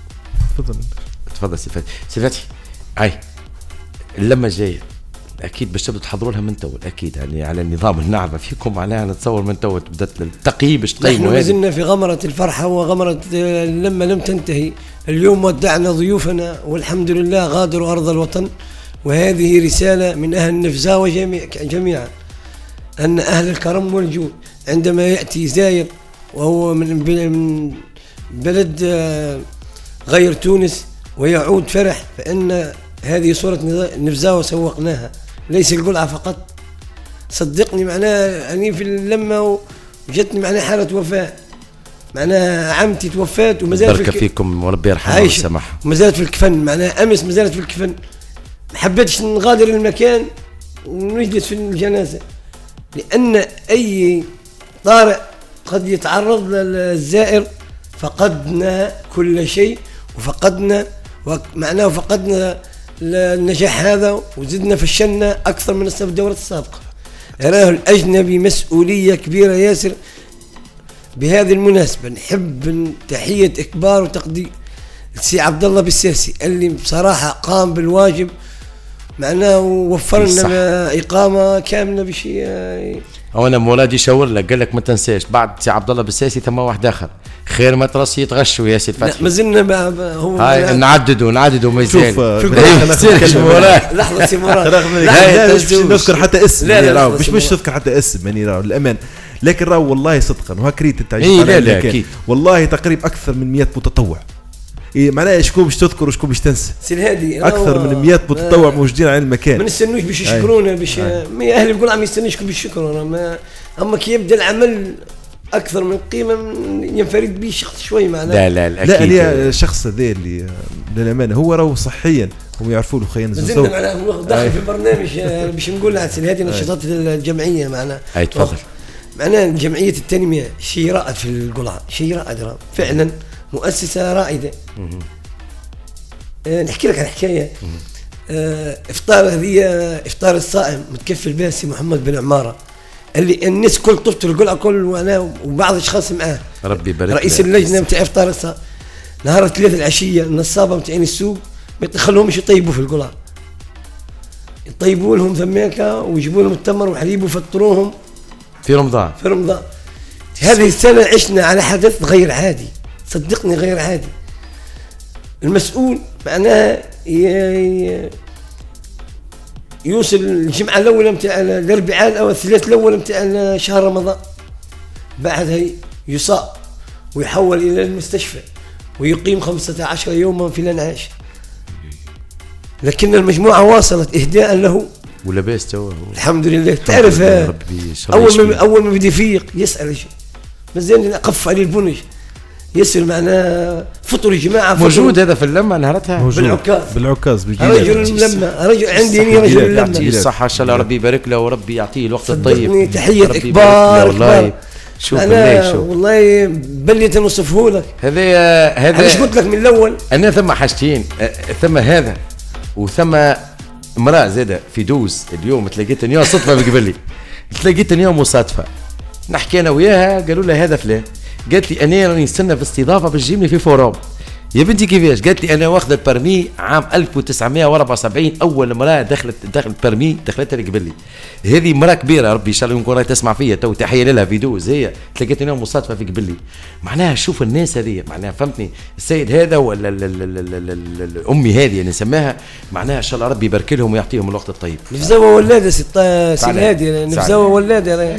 تفضل سي فتحي. سي فتحي هاي اللمة جاية أكيد باش تبدأ تحضروا لها من تول أكيد، يعني على النظام النعمة فيكم عليها نتصور من تول بدأت التقييم باش تقيموا. نحن زلنا في غمرة الفرحة وغمرة اللمة لم تنتهي. اليوم ودعنا ضيوفنا والحمد لله غادروا أرض الوطن، وهذه رسالة من أهل النفزاوة جميعا أن أهل الكرم والجود عندما يأتي زائر وهو من بلد غير تونس ويعود فرح، فإن هذه صورة نفزاوة سوقناها ليس القلعة فقط. صدقني معناها أني في اللمة وجدتني معناها حالة وفاة، معناها عمتي توفات ومازالت بركة فيكم وربي يرحمها ويسامحها، ومازالت في الكفن. معناها أمس مازالت في الكفن، ما حبيتش نغادر المكان ونجلس في الجنازة، لأن أي طارئ قد يتعرض للزائر. فقدنا كل شيء وفقدنا معناه فقدنا النجاح هذا وزدنا فشلنا أكثر من الدورة السابقة. أراه الأجنبي مسؤولية كبيرة ياسر. بهذه المناسبة نحب تحية إكبار وتقدير السي عبد الله بالساسي اللي بصراحة قام بالواجب معناه ووفر لنا إقامة كاملة بشيء. أنا مولادي يشاور لك قال لك ما تنساش بعد سي عبد الله بالساسي ثم واحد آخر خير ما ترصي يتغشوا يا سي فتحي. ما زلنا هو هاي نعددوا ما يزال. لحظة سي مراد مش نذكر حتى اسم، لا مش تذكر حتى اسم يعني راهو الأمان، لكن راهو والله صدقا وهكريت التعيش لا أكيد والله تقريبا أكثر من 100 متطوع معناها شكون باش تذكر وشكون باش تنسى. سي هادي اكثر من 100 متطوع موجودين على المكان، ما نستنوش باش يشكرونا باش اهل القلعه ما يستنوش باش يشكرونا، اما كي يبدا العمل اكثر من قيمه ينفرد به شخص شوي معناها. لا اللي الشخص هذا اللي للامانه هو راهو صحيا هم يعرفوا له خيان زين معناها داخل في البرنامج باش نقول على هذه نشاطات الجمعيه معناها. اي تفضل. معناها جمعيه التنميه شيء رائد في القلعه، شيء رائد فعلا، مؤسسه رائده. نحكي لك عن حكايه. افطار هذه افطار الصائم متكفل بها سي محمد بن عماره، اللي الناس كل طفت القلعه كل وانا وبعض الاشخاص معاه، ربي يبارك رئيس اللجنه نتاع افطار الصائم. نهار 3 العشيه النصابه نتاعين السوق ما يخلوهمش يطيبوا في القلعه، يطيبوا لهم ثماكه ويجيبوا لهم التمر والحليب ويفطروهم في رمضان. هذه السنه عشنا على حدث غير عادي، صدقني غير عادي. المسؤول معناها يوصل الجمعة الأولى متاع الأربعاء أو الثلاث الأول متاع شهر رمضان، بعدها يصاب ويحول إلى المستشفى ويقيم 15 يوما في الانعاش. لكن المجموعة واصلت إهداء له ولباس تو الحمد لله. تعرف أول ما بدي يفيق يسأل مازال قف عليه البنج، يسأل معناه فطر يا جماعه. موجود هذا في اللمه نهارتها بالعكاز رجل ملمه، رجل عندي رجل ملمه. يعطيه الصحه ان شاء الله، ربي يبارك له وربي يعطيه الوقت الطيب. تحيه كبار والله. شوف والله بليت نوصفه لك. هذا انا قلت لك من الاول. انا ثم حاجتين، ثم هذا وثم امراه زاده في دوز. اليوم تلاقيتني صدفه بقبلي، تلاقيتني مصادفه نحكي انا وياها، قالوا لها هذا فلان، قالت لي انا راني نستنى في استضافه باش تجيبني في فوروم. يا بنتي كيفاش؟ قالت لي انا واخذ البرمي عام 1974، اول امراه دخلت برمي دخلتها اللي قبل لي. هذه امراه كبيره، ربي ان شاء الله يكون راهي تسمع فيا تو، تحيه لها في دوز. هي تلاقيتني مصادفه في قبل لي، معناها شوف الناس هذه معناها فهمتني. السيد هذا ولا امي هذه نسميها، معناها ان شاء الله ربي يبارك لهم ويعطيهم الوقت الطيب. نفزاوه ولاده سي هادي، نفزاوه ولاده.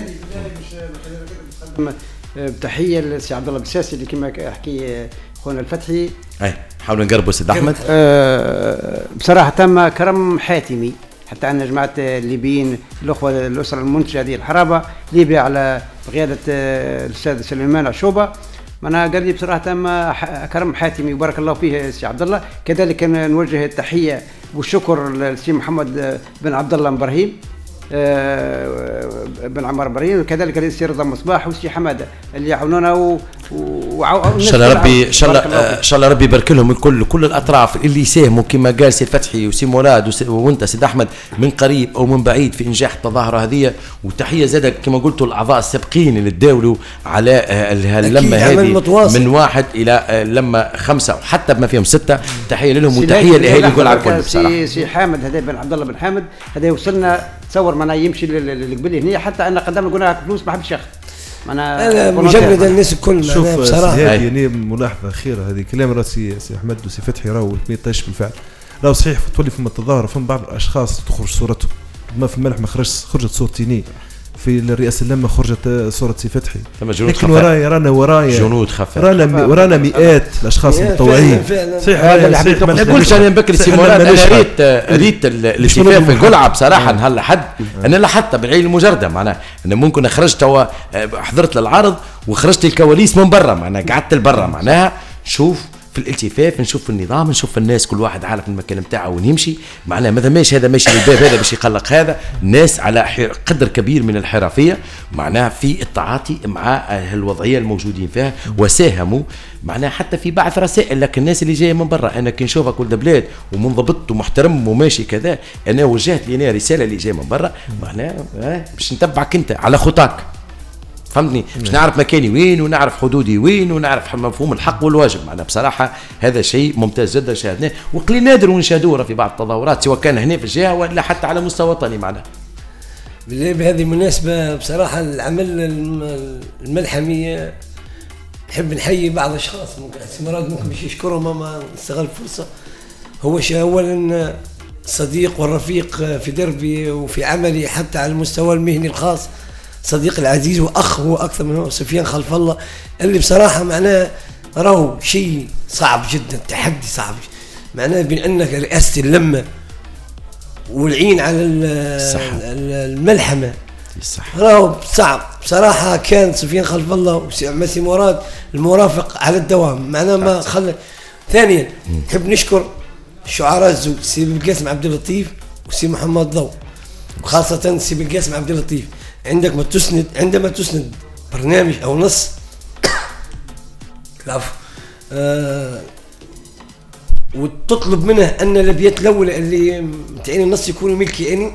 بتحيه للسي عبد الله بساسي اللي كما حكي خونا الفتحي. حاولوا نقربوا سيد احمد. بصراحه تم كرم حاتمي، حتى ان جماعه الليبيين الاخوه الاسره المنتجه هذه الحرابه ليبيا على قياده الاستاذ سليمان عشوبه، انا قال لي بصراحه تم كرم حاتمي وبارك الله فيه السي عبد الله. كذلك نوجه التحيه والشكر للسي محمد بن عبد الله ابراهيم بن عمار برين، وكذلك السي رضا مصباح والسي حماده اللي يعاونونا ان شاء الله ربي ان شاء الله ربي يبارك لهم كل الاطراف اللي يساهموا كما قال سي فتحي وسي مراد وانت سيد احمد من قريب او من بعيد في انجاح التظاهره هذه. وتحيه زاد كما قلتوا الاعضاء السابقين اللي تداولوا على اللمه هذه من 1 إلى لما 5 وحتى بما فيهم 6. تحيه لهم وتحيه لاهالي القلعه الكل. بصراحه سي حامد هذا بن عبد الله بن حامد هذا وصلنا تصور معنا يمشي للقبلي هنا، حتى ان قدام قلنا فلوس ما حبش ياخذ انا مجرد الناس الكل. شوف بصراحه يعني ملاحظه اخيره، هذه كلام راسي سي احمد وسي فتحي راهو ما يطيش بالفعل. راهو صحيح تولي فما التظاهر، فما بعض الاشخاص تخرج صورتهم، ما في الملح ما خرجت صورتيني، في الرئاسه اللمه خرجت صوره سي فتحي، لكن ورايا جنود خفاء، ورانا مئات الاشخاص المتطوعين. صحيح ما نقولش انا بكري سي مراد، انا ريت الالتفاف في القلعه بصراحه نهار حد انا لاحظت بالعين المجرده. معناها انا ممكن خرجت حضرت للعرض وخرجت الكواليس من برا، معناها قعدت لبرا، معناها شوف في الالتفاف نشوف النظام، نشوف الناس كل واحد عارف المكان نتاعه ونمشي. معناها ماذا ماشي هذا ماشي للباب هذا باش يقلق هذا، الناس على قدر كبير من الحرفيه معناها في التعاطي مع الوضعيه الموجودين فيها، وساهموا معناها حتى في بعث رسائل لك الناس اللي جايه من برا. انا كي نشوفها كل بلاد ومنضبط ومحترم وماشي كذا، انا وجهت لي رساله اللي جايه من برا معناها باش نتبعك انت على خطاك، فهمتني؟ باش نعرف مكاني وين ونعرف حدودي وين ونعرف مفهوم الحق والواجب. معناها بصراحه هذا شيء ممتاز جدا شاهدناه، وقليل نادر ونشاهدوه في بعض التظاهرات سواء كان هنا في الجهه ولا حتى على مستوى وطني. معناها بهذه المناسبه بصراحه العمل الملحمي نحب نحيي بعض الاشخاص، ممكن سي مراد ممكن باش يشكرهم، ما نستغل الفرصه. هو اولا صديق والرفيق في دربي وفي عملي حتى على المستوى المهني الخاص، صديقي العزيز واخ هو اكثر من هو، سفيان خلف الله، اللي بصراحه معناه راهو شيء صعب جدا، تحدي صعب معناه بين أنك رئاسة اللمة والعين على الملحمة راهو صعب بصراحة. كان سفيان خلف الله ومسي مراد المرافق على الدوام معناه ما خلى. ثانيا نحب نشكر الشعراء الزوج سي بالقاسم عبد اللطيف وسي محمد ضو، وخاصة سي بالقاسم عبد اللطيف. عندما تسند برنامج أو نص وتطلب منه أن الأبيات الأولى اللي متعين النص يكونوا ملكي أنا،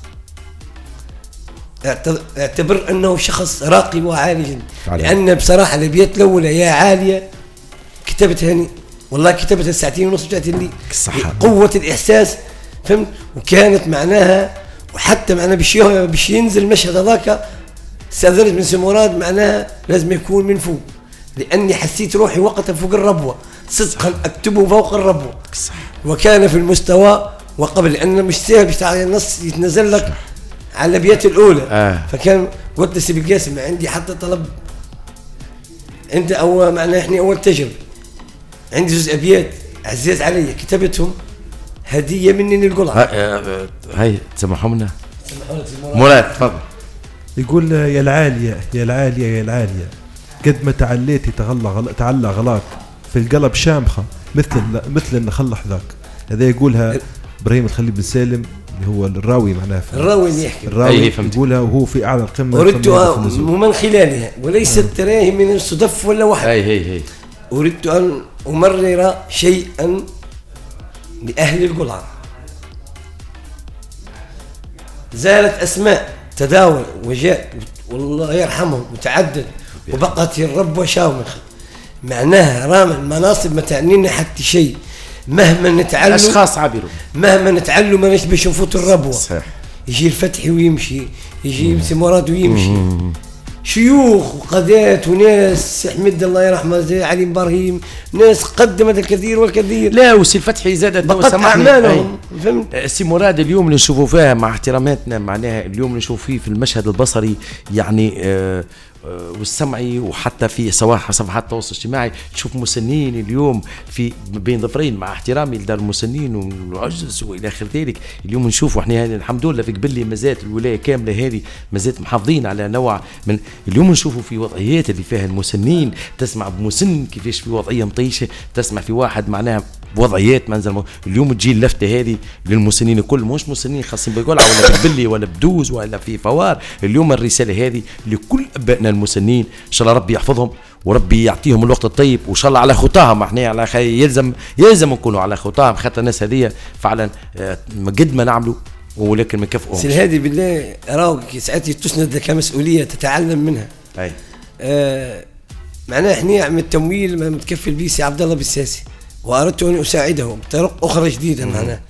اعتبر أنه شخص راقي وعالي جدا. لأن بصراحة الأبيات الأولى يا عالية كتبتها هني والله، كتبتها 2.5 ساعة بتاعت اللي قوة الإحساس فهمت. وكانت معناها وحتى معناها باش ينزل المشهد هذاك استأذنت من سي مراد معناها لازم يكون من فوق، لأني حسيت روحي وقتها فوق الربوة صدقا أكتبه فوق الربوة. وكان في المستوى وقبل، لأن مش سهل باش النص يتنزل لك على الأبيات الأولى. فكان قلت لسي بالقاسم عندي حتى طلب أنت أو معناها إحنا أول تجربة عندي جزء أبيات عزيز علي كتبتهم هدية مني للقلعة. هاي تسمحوا لنا مراد تفضل. يقول يا العالية يا العالية يا العالية قد ما تعليتي تعلى غلاك في القلب شامخة مثل النخلح ذاك. هذا يقولها إبراهيم الخليل بن سالم اللي هو الراوي معناه الراوي اللي يحكي الراوي يقولها وهو في أعلى القمة. أردت ومن خلالها وليست تراهي من الصدف ولا واحد. هي أردت أن أمرر شيئا لأهل القلعة. زالت أسماء تداول وجاء والله يرحمهم متعدد وبقت الرب وشامخ معناها رام المناصب ما تعنينا حتى شيء. مهما نتعلم أشخاص عابرون مهما نتعلم ما نشبش نفوت الربوة. صحيح. يجي الفتحي ويمشي، يجي سي مراد ويمشي، شيوخ وقادات وناس حمد الله يرحمه زي علي إبراهيم، ناس قدمت الكثير والكثير. لا وسي الفتحي زادت بقت أعمالهم فهمت. سي مراد اليوم اللي نشوفوا فيها مع احتراماتنا معناها اليوم اللي نشوف فيه في المشهد البصري يعني والسمعي وحتى في صفحات التواصل الاجتماعي تشوف مسنين اليوم في بين ظفرين مع احترامي لدار المسنين والعجز والى اخر ذلك. اليوم نشوفوا احنا يعني الحمد لله في قبل مازالت الولايه كامله هذه مازالت محافظين على نوع من اليوم نشوفوا في وضعيات اللي فيها المسنين. تسمع بمسن كيفاش في وضعيه مطيشه، تسمع في واحد معناها وضعيات منزل. اليوم تجي اللفته هذه للمسنين الكل مش مسنين خاصين بقلعه ولا بالبلي ولا بدوز ولا في فوار. اليوم الرساله هذه لكل ابائنا المسنين ان شاء الله ربي يحفظهم وربي يعطيهم الوقت الطيب وان شاء الله على خطاهم. احنا على يلزم نكونوا على خطاهم خاطر الناس هذه فعلا قد ما نعملوا ولكن ما نكافئوهم. سي هذه بالله راك ساعات تسند لك مسؤوليه تتعلم منها. اي معناها احنا من التمويل ما متكفل به سي عبد الله بالساسي واردت ان اساعده بطرق اخرى جديده. معناها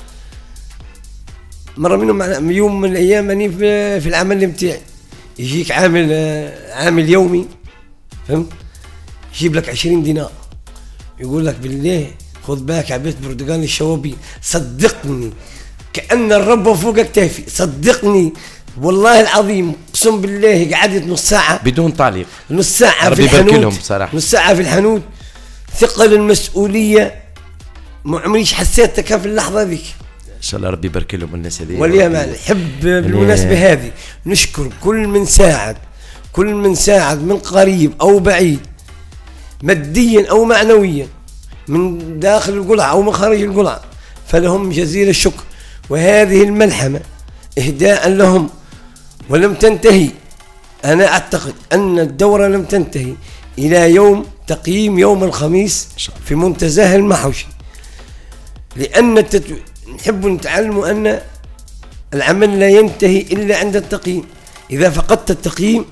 مره منهم معناها يوم من الايام اني في العمل نتاعي يجيك عامل يومي فهمت، يجيب لك 20 دينار يقول لك بالله خذ بالك عبيت برتقال الشوابين. صدقني كأن الرب فوقك تافي، صدقني والله العظيم اقسم بالله قعدت نص ساعة بدون تعليق، نص ساعة في الحانوت، نص ساعة في الحانوت. ثقل المسؤولية ما عمريش حسيتها كان في اللحظة ذيك. ان شاء الله ربي يبارك لهم الناس هذه. واليمن نحب بالمناسبة هذه نشكر كل من ساعد من قريب او بعيد ماديا او معنويا من داخل القلعة او من خارج القلعة، فلهم جزيل الشكر. وهذه الملحمة اهداء لهم ولم تنتهي. انا اعتقد ان الدورة لم تنتهي الى يوم تقييم يوم الخميس في منتزه المحوشي، لان نحب نتعلم أن العمل لا ينتهي إلا عند التقييم. إذا فقدت التقييم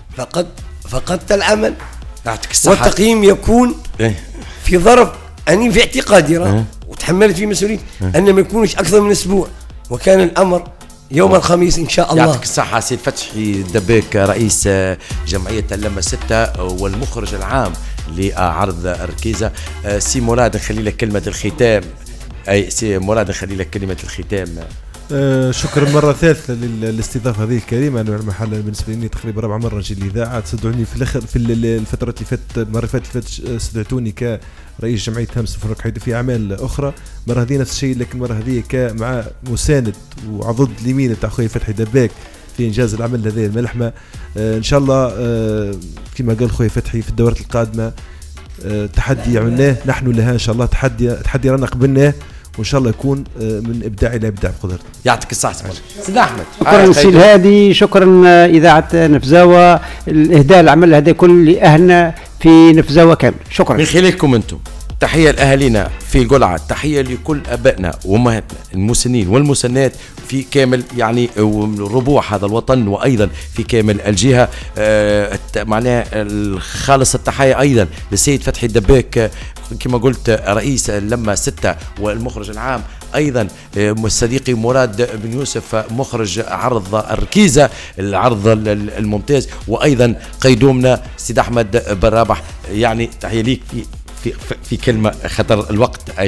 فقدت العمل. والتقييم يكون في ظرف أني في اعتقادي وتحملت في مسؤولية أن ما يكونش أكثر من أسبوع، وكان الأمر يوم الخميس إن شاء الله. يعطيك الصحة سي فتحي دباك رئيس جمعية اللمة 6 والمخرج العام لعرض الركيزة. سي مراد نخلي لك كلمة الختام. أي سي مراد نخلي لك كلمة الختام. شكرا مرة ثالثة للاستضافة هذه الكريمة. أنا محل بالنسبة لي تقريبا رابع مرة نجي الإذاعة. تستدعوني في الآخر في الفترات اللي فاتت، المرة اللي فاتت استدعتوني كرئيس جمعية همس الفرق حيث في أعمال أخرى. مرة هذه نفس الشيء، لكن مرة هذه مع مساند وعضد اليمين بتاع خويا فتحي دباك في إنجاز العمل هذه الملحمة. إن شاء الله كما قال خويا فتحي في الدورة القادمة تحدي عملناه نحن لها إن شاء الله، تحدي رانا قبلناه، وإن شاء الله يكون من إبداع إلى إبداع بقدرته. يعطيك الصحة سيدي أحمد. شكرا سي الهادي، شكرا إذاعة نفزاوة، الإهداء العمل هذا كل لأهلنا في نفزاوة كامل. شكرا من خلالكم أنتم. تحية لأهالينا في القلعة، تحية لكل أبائنا وأمهاتنا المسنين والمسنات في كامل يعني ربوع هذا الوطن، وأيضا في كامل الجهة. معناها خالص التحية أيضا للسيد فتحي الدباك كما قلت رئيس لما 6 والمخرج العام، أيضا صديقي مراد بن يوسف مخرج عرض الركيزة العرض الممتاز، وأيضا قيدومنا سيد أحمد بن رابح. يعني تحية ليك في كلمة خطر الوقت. أي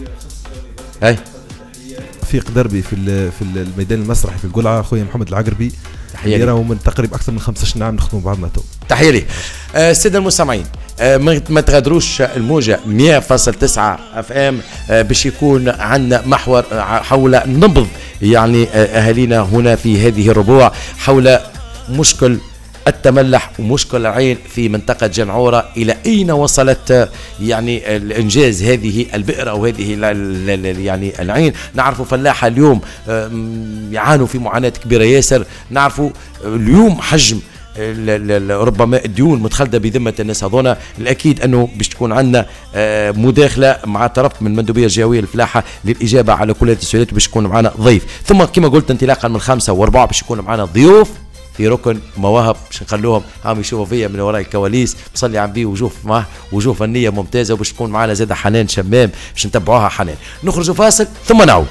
رفيق دربي في الميدان المسرحي في القلعة خويا محمد العقربي، يراهم من تقريبا أكثر من 15 عام نخدموا بعضنا تو. تحية لي. السادة المستمعين، ما تغادروش الموجة 100.9 FM باش يكون عندنا محور حول نبض يعني أهالينا هنا في هذه الربوع حول مشكل التملح ومشكل العين في منطقة جنعورة. إلى أين وصلت يعني الإنجاز هذه البئر أو هذه يعني العين؟ نعرفوا فلاحة اليوم يعانوا في معاناة كبيرة ياسر. نعرفوا اليوم حجم ربما الديون متخلدة بذمة الناس هذونا. الأكيد أنه باش تكون عندنا مداخلة مع طرف من المندوبية الجهوية الفلاحة للإجابة على كل هذه السؤالات، باش يكون معنا ضيف. ثم كما قلت انطلاقا من 5 و4 باش يكون معنا ضيوف في ركن مواهب باش نخلوهم عم يشوفوا فيا من وراء الكواليس. بصلي عم بيه وجوه فنية ممتازة، وباش تكون معنا زادة حنان شمام باش نتبعوها حنان. نخرج فاصل ثم نعود.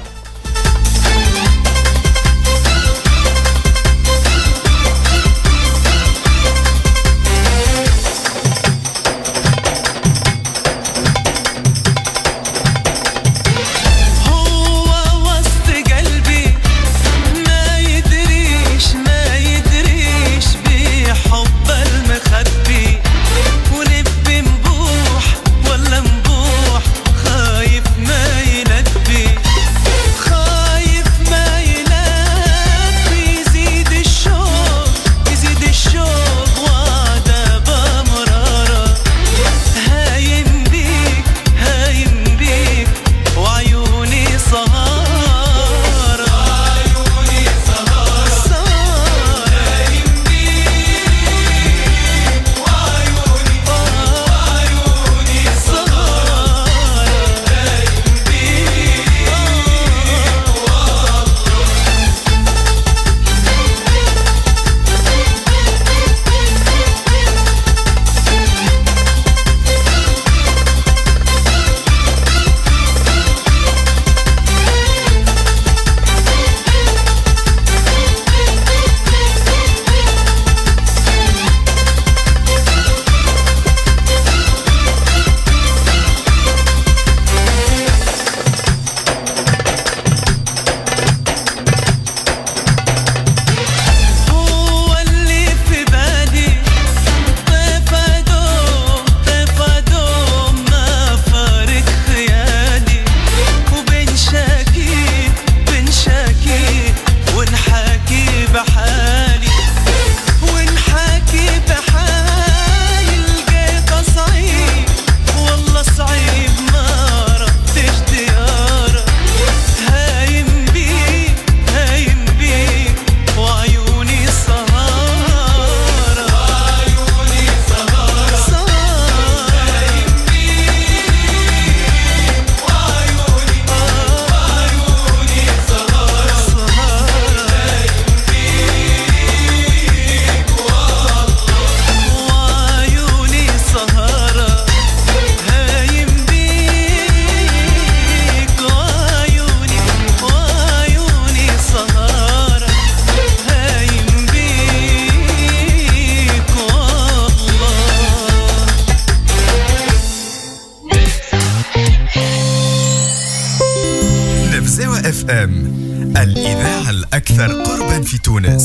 الإذاعة الأكثر قربا في تونس.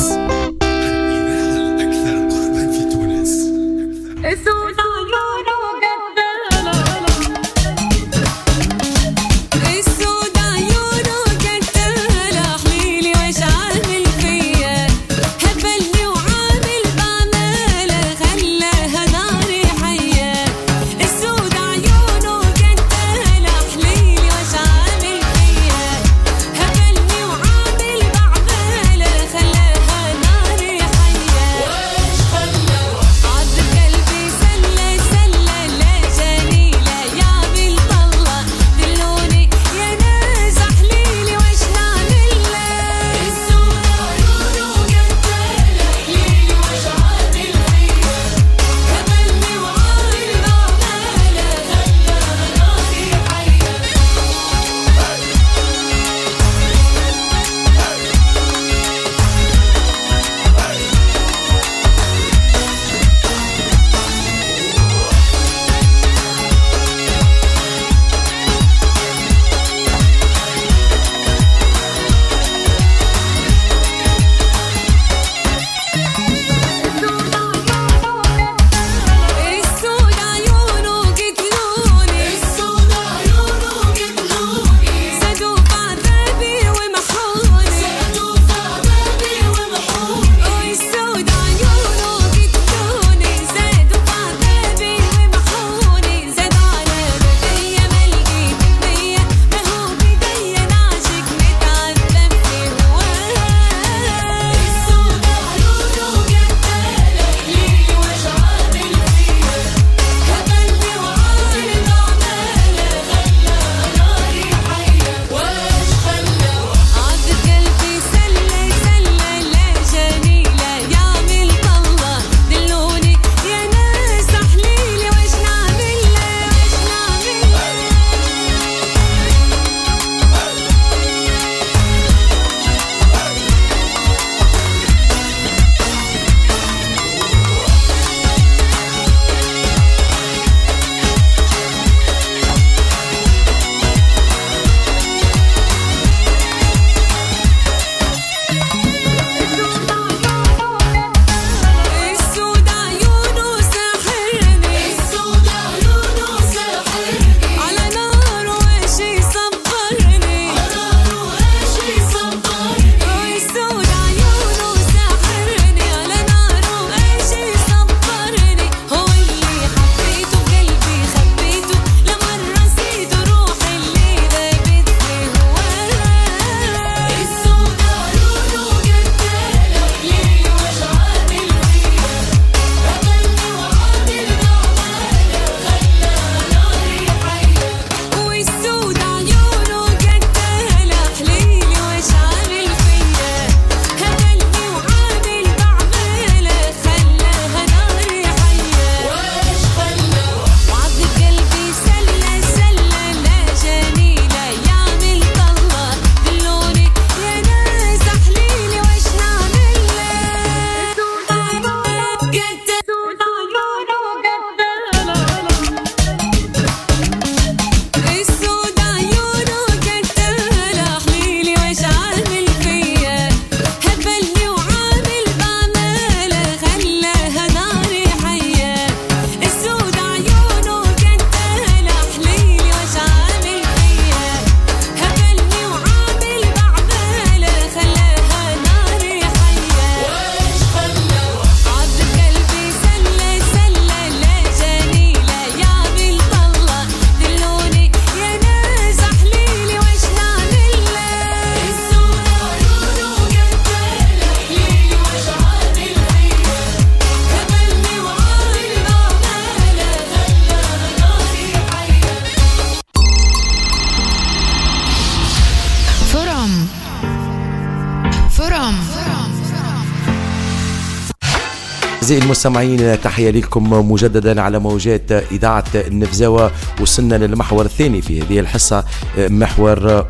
أعزائي المستمعين، تحية لكم مجددا على موجات إذاعة النفزاوة. وصلنا للمحور الثاني في هذه الحصة، محور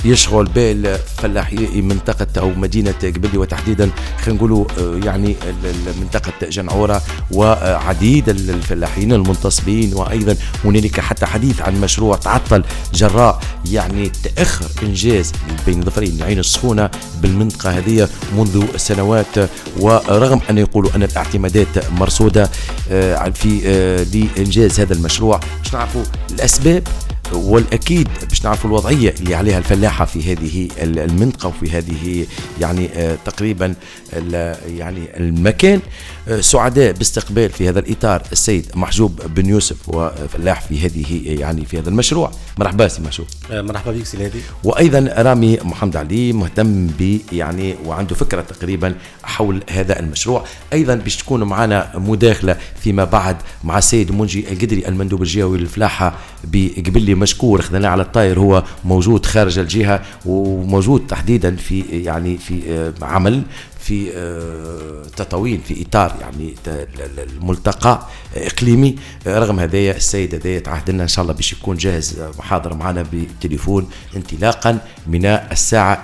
يشغل بال فلاحي منطقة أو مدينة قبلي، وتحديدا خلينا نقولوا يعني منطقة جنعورة، وعديد الفلاحين المنتصبين. وأيضا هنالك حتى حديث عن مشروع تعطل جراء يعني تأخر إنجاز بين ظفرين العين السخونة بالمنطقة هذه منذ سنوات، ورغم أن يقولوا أن الاعتمادات مرصودة في لإنجاز هذا المشروع. باش نعرفوا الأسباب والأكيد باش نعرفوا الوضعية اللي عليها الفلاحة في هذه المنطقة وفي هذه يعني تقريبا يعني المكان. سعداء باستقبال في هذا الإطار السيد محجوب بن يوسف وفلاح في هذه يعني في هذا المشروع. مرحبا سي محجوب. مرحبا بك سي هادي. وأيضا رامي محمد علي مهتم ب يعني وعنده فكرة تقريبا حول هذا المشروع. أيضا باش تكون معنا مداخلة فيما بعد مع السيد منجي القدري المندوب الجهوي للفلاحة بقبلي، مشكور خذنا على الطاير، هو موجود خارج الجهة وموجود تحديدا في يعني في عمل في تطوين في إطار يعني الملتقى إقليمي. رغم هذايا السيد هذايا تعهد لنا إن شاء الله باش يكون جاهز محاضرة معنا بالتليفون انطلاقا من الساعة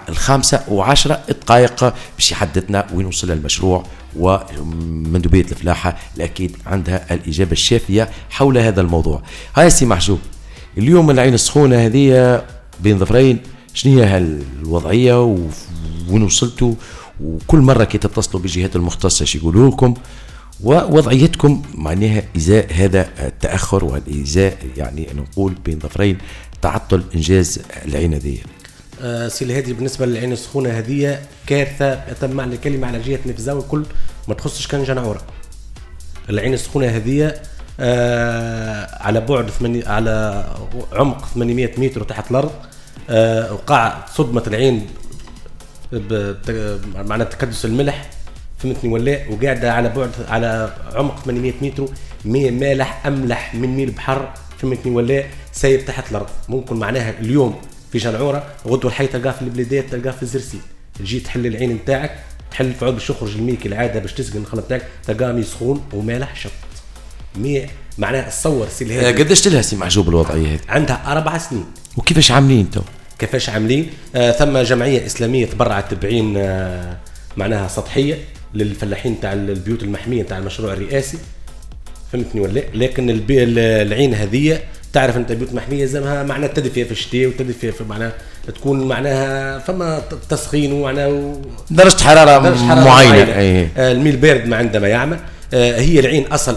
5:10 باش يحدثنا وين وصل المشروع، ومندوبية الفلاحة الأكيد عندها الإجابة الشافية حول هذا الموضوع. هاي سي محجوب، اليوم العين السخونة هذه بين ظفرين شنو هي الوضعية وين وصلتوا؟ وكل مرة كي تتصلوا بالجهات المختصة يقولوا لكم ووضعيتكم معناها إزاء هذا التأخر والإزاء يعني نقول بين ظفرين تعطل إنجاز العين هذه. سي الهادي، بالنسبة للعين السخونة هذه كارثة تم معنى الكلمة على جهة نفزاوي كل ما تخصش كان جنعورة. العين السخونة هذه على بعد على عمق 800 متر تحت الأرض. وقع صدمة العين معنى تكدس الملح فهمتني ولا، وقاعدة على بعد على عمق 800 متر مياه مالح أملح من ميل بحر فهمتني ولا، سايب تحت الأرض. ممكن معناها اليوم في جنعورة غدوة الحي تلقاه في البلدات، تلقاه في الزرسي، تجي تحل العين نتاعك تحل تعود باش يخرج الميك العادة باش تسقن الخلط نتاعك تلقاه مي سخون ومالح شط مياه. معناها تصور سي قداش تلها سي محجوب الوضعية هذه؟ عندها 4 سنين. وكيفاش عاملين تو؟ كيفاش عاملين؟ ثم جمعية إسلامية تبرعت ب40 معناها سطحية للفلاحين تاع البيوت المحمية تاع المشروع الرئاسي فهمتني ولا. لكن العين هذه تعرف انت بيوت محمية زمها معناها تدفئة في الشتاء وتدفئة في معناها تكون معناها فما تسخين ومعناها درجة حرارة معينة. الميل بارد ما عندما يعمل. هي العين أصل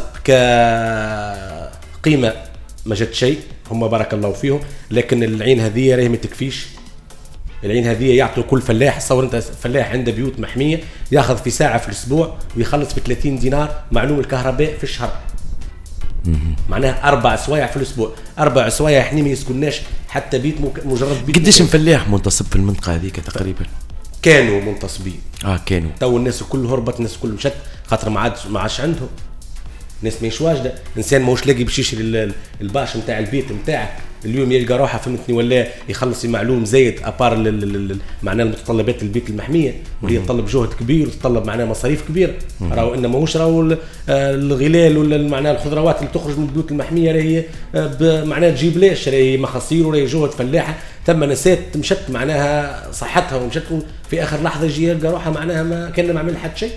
كقيمة ما جت شيء، هم بارك الله فيهم. لكن العين هذه راهي ما تكفيش. العين هذه يعطوا كل فلاح، صور انت فلاح عنده بيوت محمية ياخذ في ساعة في الأسبوع ويخلص ب 30 دينار معلوم الكهرباء في الشهر. معناها 4 سوايع في الأسبوع. 4 سوايع احنا ما يسكناش حتى بيت مجرد بيت. قديش مفلاح منتصب في المنطقة هذيك تقريبا؟ كانوا منتصبين. كانوا. تو الناس الكل هربت، الناس الكل مشت خاطر ما عادش عندهم. الناس ماهيش واجده، انسان ماهوش لاقي باش يشري الباش نتاع البيت نتاعك اليوم يلقى روحه فهمتني ولا يخلص معلوم زايد ابار معناه المتطلبات البيت المحميه واللي يتطلب جهد كبير وتطلب معناه مصاريف كبيره. راهو انما ماهوش راهو الغلال ولا معناه الخضروات اللي تخرج من البيوت المحميه راهي معناه تجيب ليش راهي محاصيل وراهي جهد فلاحه. ثم نسات مشت معناها صحتها ومشت في اخر لحظه يجي يلقى روحها معناها ما كان ما عمل حد شيء.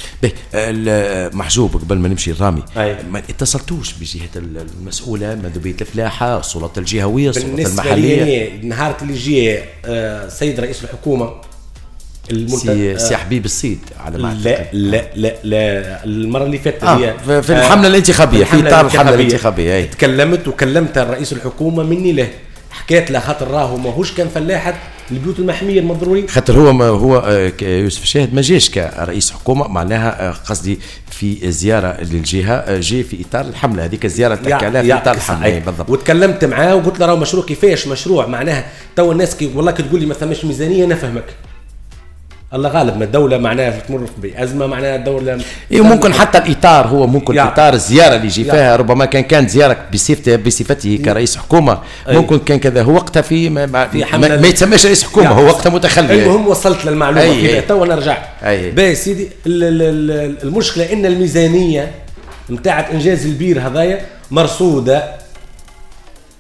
محجوب قبل ما نمشي الرامي ما اتصلتوش بجهة المسؤولة مندوبية الفلاحة السلطات الجهوية السلطات المحلية؟ بالنسبة نهار اللي جي سيد رئيس الحكومة سي حبيب الصيد على ما لا المرة اللي فاتت هي في الحملة الانتخابية في إطار الحملة الانتخابية تكلمت وكلمت الرئيس الحكومة مني له حكيت له خاطر راهو ماهوش كان فلاحة البيوت المحمية المضرورين خاطر هو يوسف الشاهد ما جاش كرئيس حكومة معناها قصدي في زيارة للجهة جي في إطار الحملة هذيك الزيارة تكالها في إطار الحملة بالضبط. وتكلمت معاه وقلت له راهو مشروع كيفاش مشروع معناها تو الناس والله كتقول لي ما ثماش ميزانية نفهمك الله غالب ما الدولة معناها تمر بأزمة معناها الدولة ممكن حتى الإطار هو ممكن إطار الزيارة اللي يجي فيها ربما كانت زيارة بصفته كرئيس حكومة ممكن كان كذا هو وقتها في ما يتسمىش رئيس حكومة هو وقتها متخلي. المهم وصلت للمعلومة تو نرجع باهي سيدي. المشكلة إن الميزانية متاعت إنجاز البير هذايا مرصودة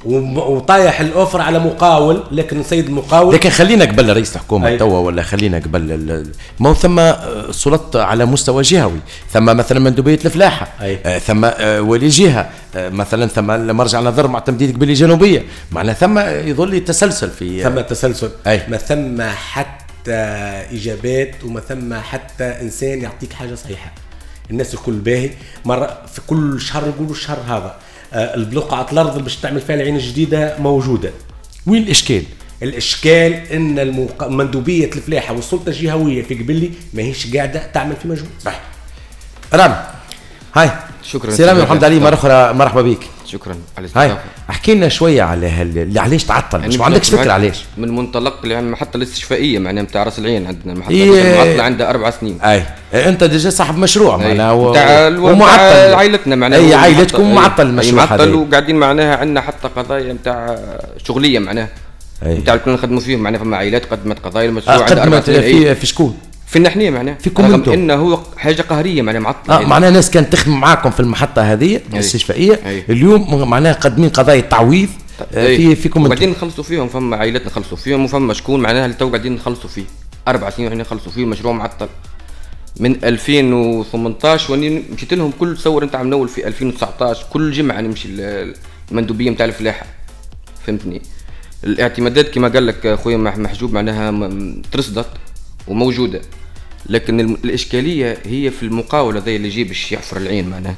وطايح الاوفر على مقاول، لكن سيد المقاول. لكن خلينا قبل رئيس الحكومه توا، ولا خلينا قبل ما ثم سلطات على مستوى جهوي، ثم مثلا مندوبيه الفلاحه، ثم ولي جهه مثلا، ثم مرجع نظر مع تمديد قبلي جنوبيه، معناها ثم يظل تسلسل في ثم تسلسل. ما ثم حتى اجابات، وما ثم حتى انسان يعطيك حاجه صحيحه. الناس الكل باهي مرة في كل شهر يقولوا الشهر هذا البقعة الأرض اللي باش تعمل فيها العين الجديدة موجودة. وين الإشكال؟ الإشكال إن مندوبية الفلاحة والسلطة الجهوية في قبلي ما هيش قاعدة تعمل في مجهود. رامي هاي شكرا سلام محمد علي، مرة أخرى مرحبا بك. شكرا على الاستضافة. احكي لنا شوية على اللي علاش تعطل، يعني مش ما عندكش فكرة علاش؟ من منطلق المحطة الاستشفائية معناها نتاع راس العين، عندنا المحطة معطلة عندها 4 سنين. انت ديجا صاحب مشروع معناها ومعطل عائلتنا معناها. اي عائلتكم معطل المشروع هذا. معطل وقاعدين معناها عندنا حتى قضايا نتاع شغلية معناها نتاع اللي كنا نخدموا فيهم معناها. فما عائلات قدمت قضايا المشروع عندها 4 سنين. في شكون؟ في الناحية معناها فيكم انتم، انه هو حاجه قهريه معناها معطله. معناها ناس كانت تخدم معاكم في المحطه هذه الاستشفائيه، اليوم معناها قادمين قضايا تعويض فيكم انتم. قاعدين نخلصوا فيهم، فما عائلات نخلصوا فيهم، وفما شكون معناها تو قاعدين نخلصوا فيه 4 سنين وحنا نخلصوا فيه. المشروع معطل من 2018 واني مشيت لهم كل تصور انت عم نول في 2019 كل جمعه نمشي المندوبيه نتاع الفلاحه، فهمتني. الاعتمادات كما قال لك اخويا محجوب معناها ترصدت وموجوده، لكن الاشكاليه هي في المقاوله ذي اللي يجيب يحفر العين معناها.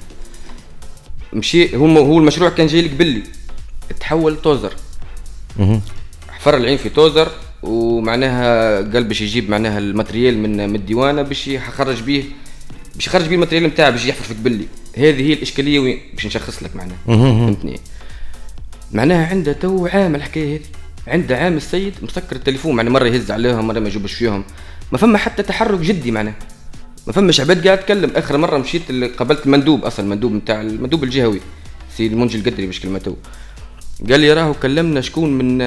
مشي هو المشروع كان جاي لك باللي تحول توزر، حفر العين في توزر، ومعناها قال باش يجيب معناها الماتريال من الديوانه باش يخرج به الماتريال نتاعه باش يحفر في قبلي. هذه هي الاشكاليه وين باش نشخص لك معناها، فهمتني. معناها عنده تو عام الحكايه هذه، عنده عام السيد مسكر التليفون معناها، مره يهز عليهم مره ما يجوبش فيهم، ما فما حتى تحرك جدي معناه، ما فماش عباد قاعد تكلم. اخر مره مشيت قابلت المندوب، اصلا المندوب نتاع المندوب الجهوي سي المنجي القدري باش كلمته، قال لي راهو كلمنا شكون من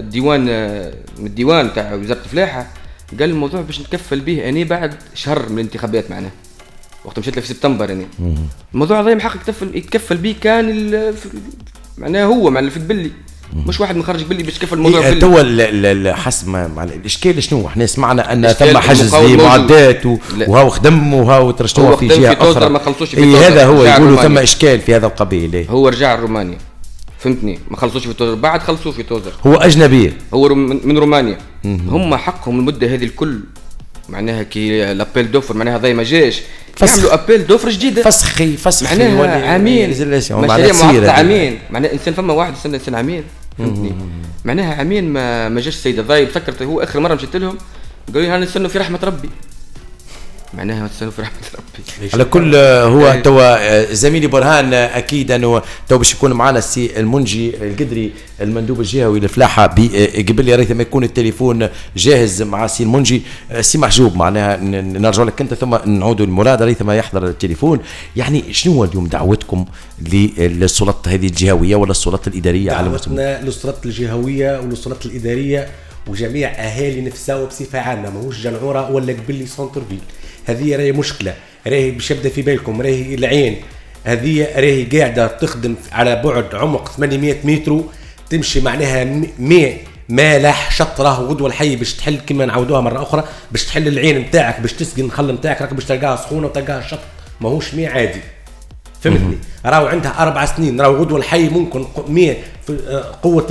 الديوان تاع وزاره الفلاحه، قال الموضوع باش نتكفل به اني بعد شهر من الانتخابات معناه، وقت مشيت له في سبتمبر اني الموضوع هذا محقق يتكفل به كان معناه هو معناه في قبلي، مش واحد مخرج باللي باش كيف الموضوع باللي تو حسب مع الاشكال شنو احنا سمعنا ان ثم حجز لمعدات وهو خدم وهو ترشتوها في جهه اخرى، ما خلصوش في هذا هو يقولوا ثم اشكال في هذا القبيل. هو رجع رومانيا، فهمتني، ما خلصوش في توزر، بعد خلصوه في توزر. هو اجنبي، هو من رومانيا. هم حقهم المده هذه الكل معناها كي لابيل دوفر معناها هذا ما جاش يعملوا ابيل دوفر جديده، فسخي معناها عامين مشاريع معطله عامين، معناها انسان فما واحد انسان عامين، فهمتني. معناها عامين ما جاش السيد الضايب. فكرت هو اخر مره مشيت لهم قالوا لي انا نستنوا في رحمه ربي، معناها نستنوا في رحمه ربي. على كل هو توا زميلي برهان اكيد انه تو باش يكون معنا السي المنجي القدري المندوب الجهوي للفلاحه، قبل لي ريت ما يكون التليفون جاهز مع السي المنجي. سي محجوب معناها نرجع لك انت ثم نعودوا لمراد ريت ما يحضر التليفون. يعني شنو اليوم دعوتكم للسلطات هذه الجهويه ولا السلطات الاداريه؟ دعوتنا للسلطات الجهويه وللسلطات الاداريه وجميع اهالي نفساو بصفه عامه، ماهوش جنعوره ولا قبلي سونتر فيل. هذه راهي مشكله، راهي باش يبدا في بالكم، راهي العين هذه راهي قاعده تخدم على بعد عمق 800 متر، تمشي معناها 100 مالح شطره غدوه الحي باش تحل كما نعودوها مره اخرى، باش تحل العين نتاعك باش تسقي النخل نتاعك، راك باش تلقاها سخونه وتلقاها شط، ماهوش 100 عادي، فهمتني. راهو عندها 4 سنين، راهو غدوه الحي ممكن 100 في قوه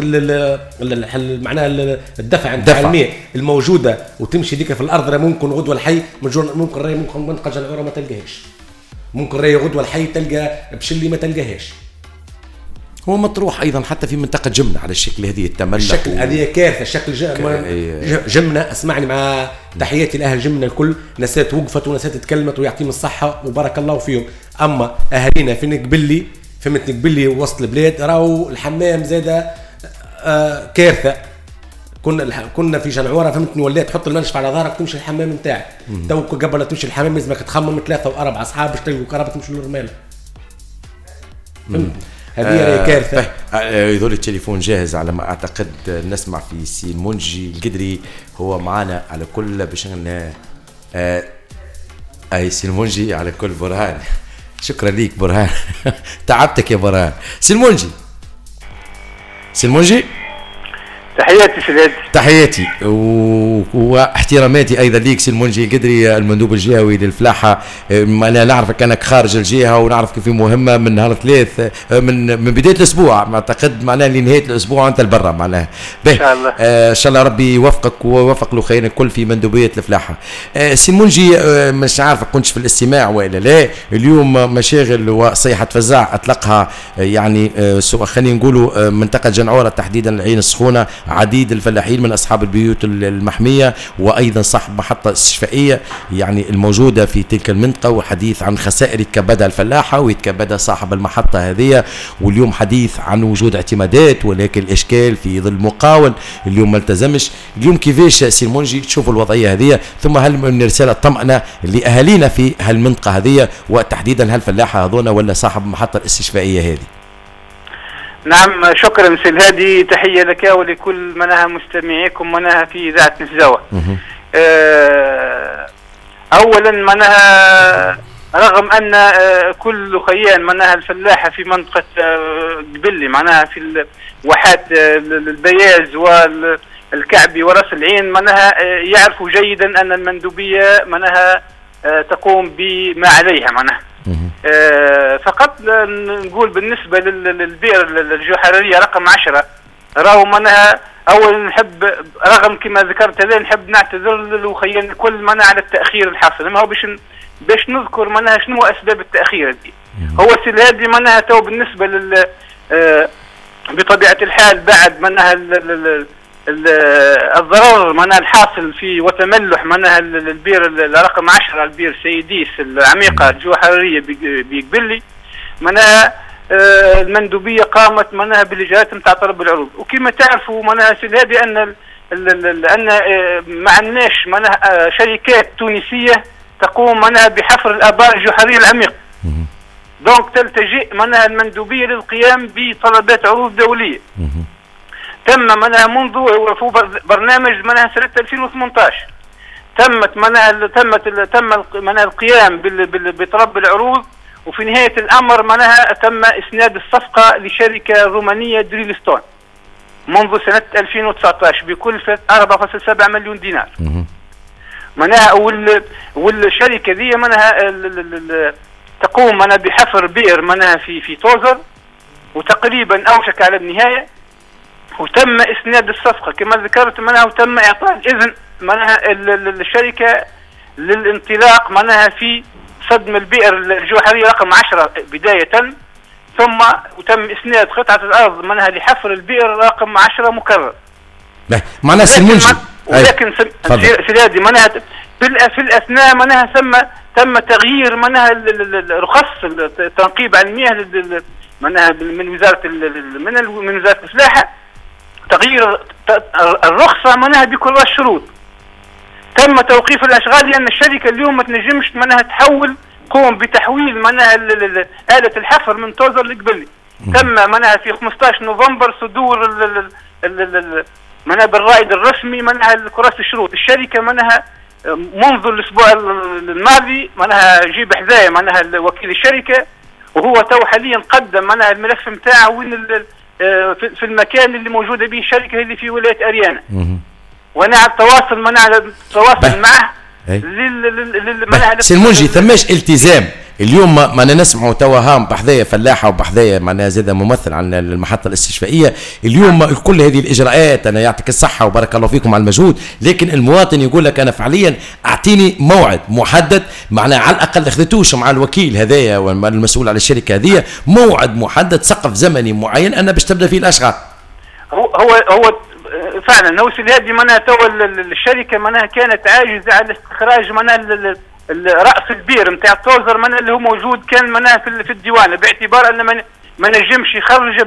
معناها الدفع نتاع الماء الموجوده وتمشي ديك في الارض، راه ممكن غدوه الحي ممكن راهي ممكن منطقه العوره ما تلقاهاش، ممكن راهي غدوه الحي تلقى بشلي ما تلقاهاش. هو مطروح ايضا حتى في منطقه جمنه على الشكل هذه التملق، الشكل هذه كارثه، شكل جمنه. اسمعني مع تحياتي لاهل جمنه الكل، نسات وقفت ونسات تكلمت ويعطيهم الصحه وبارك الله فيهم. اما اهالينا في قبلي، فهمتني، قبلي وسط البلاد راهو الحمام زاده كارثه. كنا في جنعوره، فهمتني، ولات تحط المنشف على ظهرك تمشي الحمام نتاعك، تو قبل لا تمشي الحمام لازمك تخمم 3 و4 اصحاب باش تلقوا كهرباء تمشي للرماله، فهمت. هذه كارثه. يظل التليفون جاهز على ما اعتقد، نسمع في سي المنجي القدري هو معنا على كل باش اي سي المنجي على كل. برهان شكرا ليك برهان تعبتك يا برهان. سي المنجي سي المنجي. تحياتي سيدي. تحياتي واحتراماتي ايضا ليك سي المنجي قدري المندوب الجهوي للفلاحه. انا نعرفك انك خارج الجهه ونعرف كيف مهمه من نهار ثلاث من بدايه الاسبوع، اعتقد معناها لنهايه الاسبوع انت البرة معناها. ان شاء الله. ان شاء الله ربي يوفقك ويوفق الاخرين الكل في مندوبيه الفلاحه. سي المنجي مش عارفك كنتش في الاستماع والا لا. اليوم مشاغل وصيحه فزاع اطلقها يعني خلينا نقولوا منطقه جنعوره تحديدا العين السخونه، عديد الفلاحين من أصحاب البيوت المحمية وأيضا صاحب محطة استشفائية يعني الموجودة في تلك المنطقة، والحديث عن خسائر يتكبدها الفلاحة ويتكبدها صاحب المحطة هذه. واليوم حديث عن وجود اعتمادات ولكن الإشكال في ظل مقاول اليوم ما التزمش. اليوم كيفاش سي المنجي تشوفوا الوضعية هذه؟ ثم هل من رسالة طمأنة لأهالينا في هالمنطقة هذه وتحديدا هالفلاحة هذونا ولا صاحب المحطة الاستشفائية هذه؟ نعم شكرا مسي الهادي، تحية لك ولكل منها مستمعيكم منها في إذاعة نفزاوة. أولا منها رغم أن كل خيان منها الفلاحة في منطقة قبلي معناها في واحات البياز والكعبي ورأس العين منها يعرفوا جيدا أن المندوبية منها تقوم بما عليها منها. فقط نقول بالنسبة للبئر الجوحرية رقم 10 راهو منها أولا نحب رغم كما ذكرت هذا نحب نعتذر للخيان الكل منها على التأخير الحاصل، ما هو باش نذكر منها شنو أسباب التأخير دي. هو السلادي منها تو بالنسبة بطبيعة الحال بعد منها الضرر منها الحاصل في وتملح منها البير رقم 10 البير سيديس العميقة الجوحرية بقبلي منها المندوبية قامت منها بالإجراءات نتاع طلب العروض. وكما تعرفوا منها سيدي هذه أن ما عندناش منها شركات تونسية تقوم منها بحفر الآبار الجوحرية العميقة. دونك تلتجئ منها المندوبية للقيام بطلبات عروض دولية. تم منها منذ برنامج منها سنة 2018 تم منها القيام بطلب العروض، وفي نهاية الأمر منها تم إسناد الصفقة لشركة رومانية دريلستون منذ سنة 2019 بكلفة 4.7 مليون دينار. منها والشركة ذي منها تقوم منها بحفر بئر منها في توزر وتقريبا أوشك على النهاية، وتم إسناد الصفقة كما ذكرت منها، وتم إعطاء الإذن منها الشركة للانطلاق منها في صدم البئر الجوحرية رقم 10 بداية، ثم وتم إسناد قطعة الأرض منها لحفر البئر رقم 10 مكرر. معناها سلمونجي ولكن سيدي منها في الأثناء منها تم تغيير منها الرخص التنقيب عن المياه منها من وزارة الفلاحة، تغيير الرخصة منها بكل الشروط. تم توقيف الأشغال لأن الشركة اليوم ما تنجمش منها قوم بتحويل منها آلة الحفر من توزر لقبلي. تم منها في 15 نوفمبر صدور منها بالرائد الرسمي منها كراسة الشروط. الشركة منها منذ الأسبوع الماضي منها جيب حذايا منها وكيل الشركة، وهو تو حاليا قدم منها الملف نتاعه وين في المكان اللي موجودة به الشركة اللي في ولاية أريانا. وانا على التواصل معه سي المنجي ثماش التزام اليوم ما انا نسمعوا توا هام بحذايا فلاحه وبحذايا معناها زاد ممثل عن المحطه الاستشفائيه اليوم كل هذه الاجراءات. انا يعطيك الصحه وبارك الله فيكم على المجهود، لكن المواطن يقول لك انا فعليا اعطيني موعد محدد، معناها على الاقل اخذتوش مع الوكيل هذايا والمسؤول على الشركه هذه موعد محدد سقف زمني معين انا باش تبدا فيه الاشغال. هو فعلا هو هذه منها تو الشركه منها كانت عاجزه على استخراج منها راس البير نتاع توزر منها اللي هو موجود كان منها في الديوان، باعتبار ان ما نجمش يخرج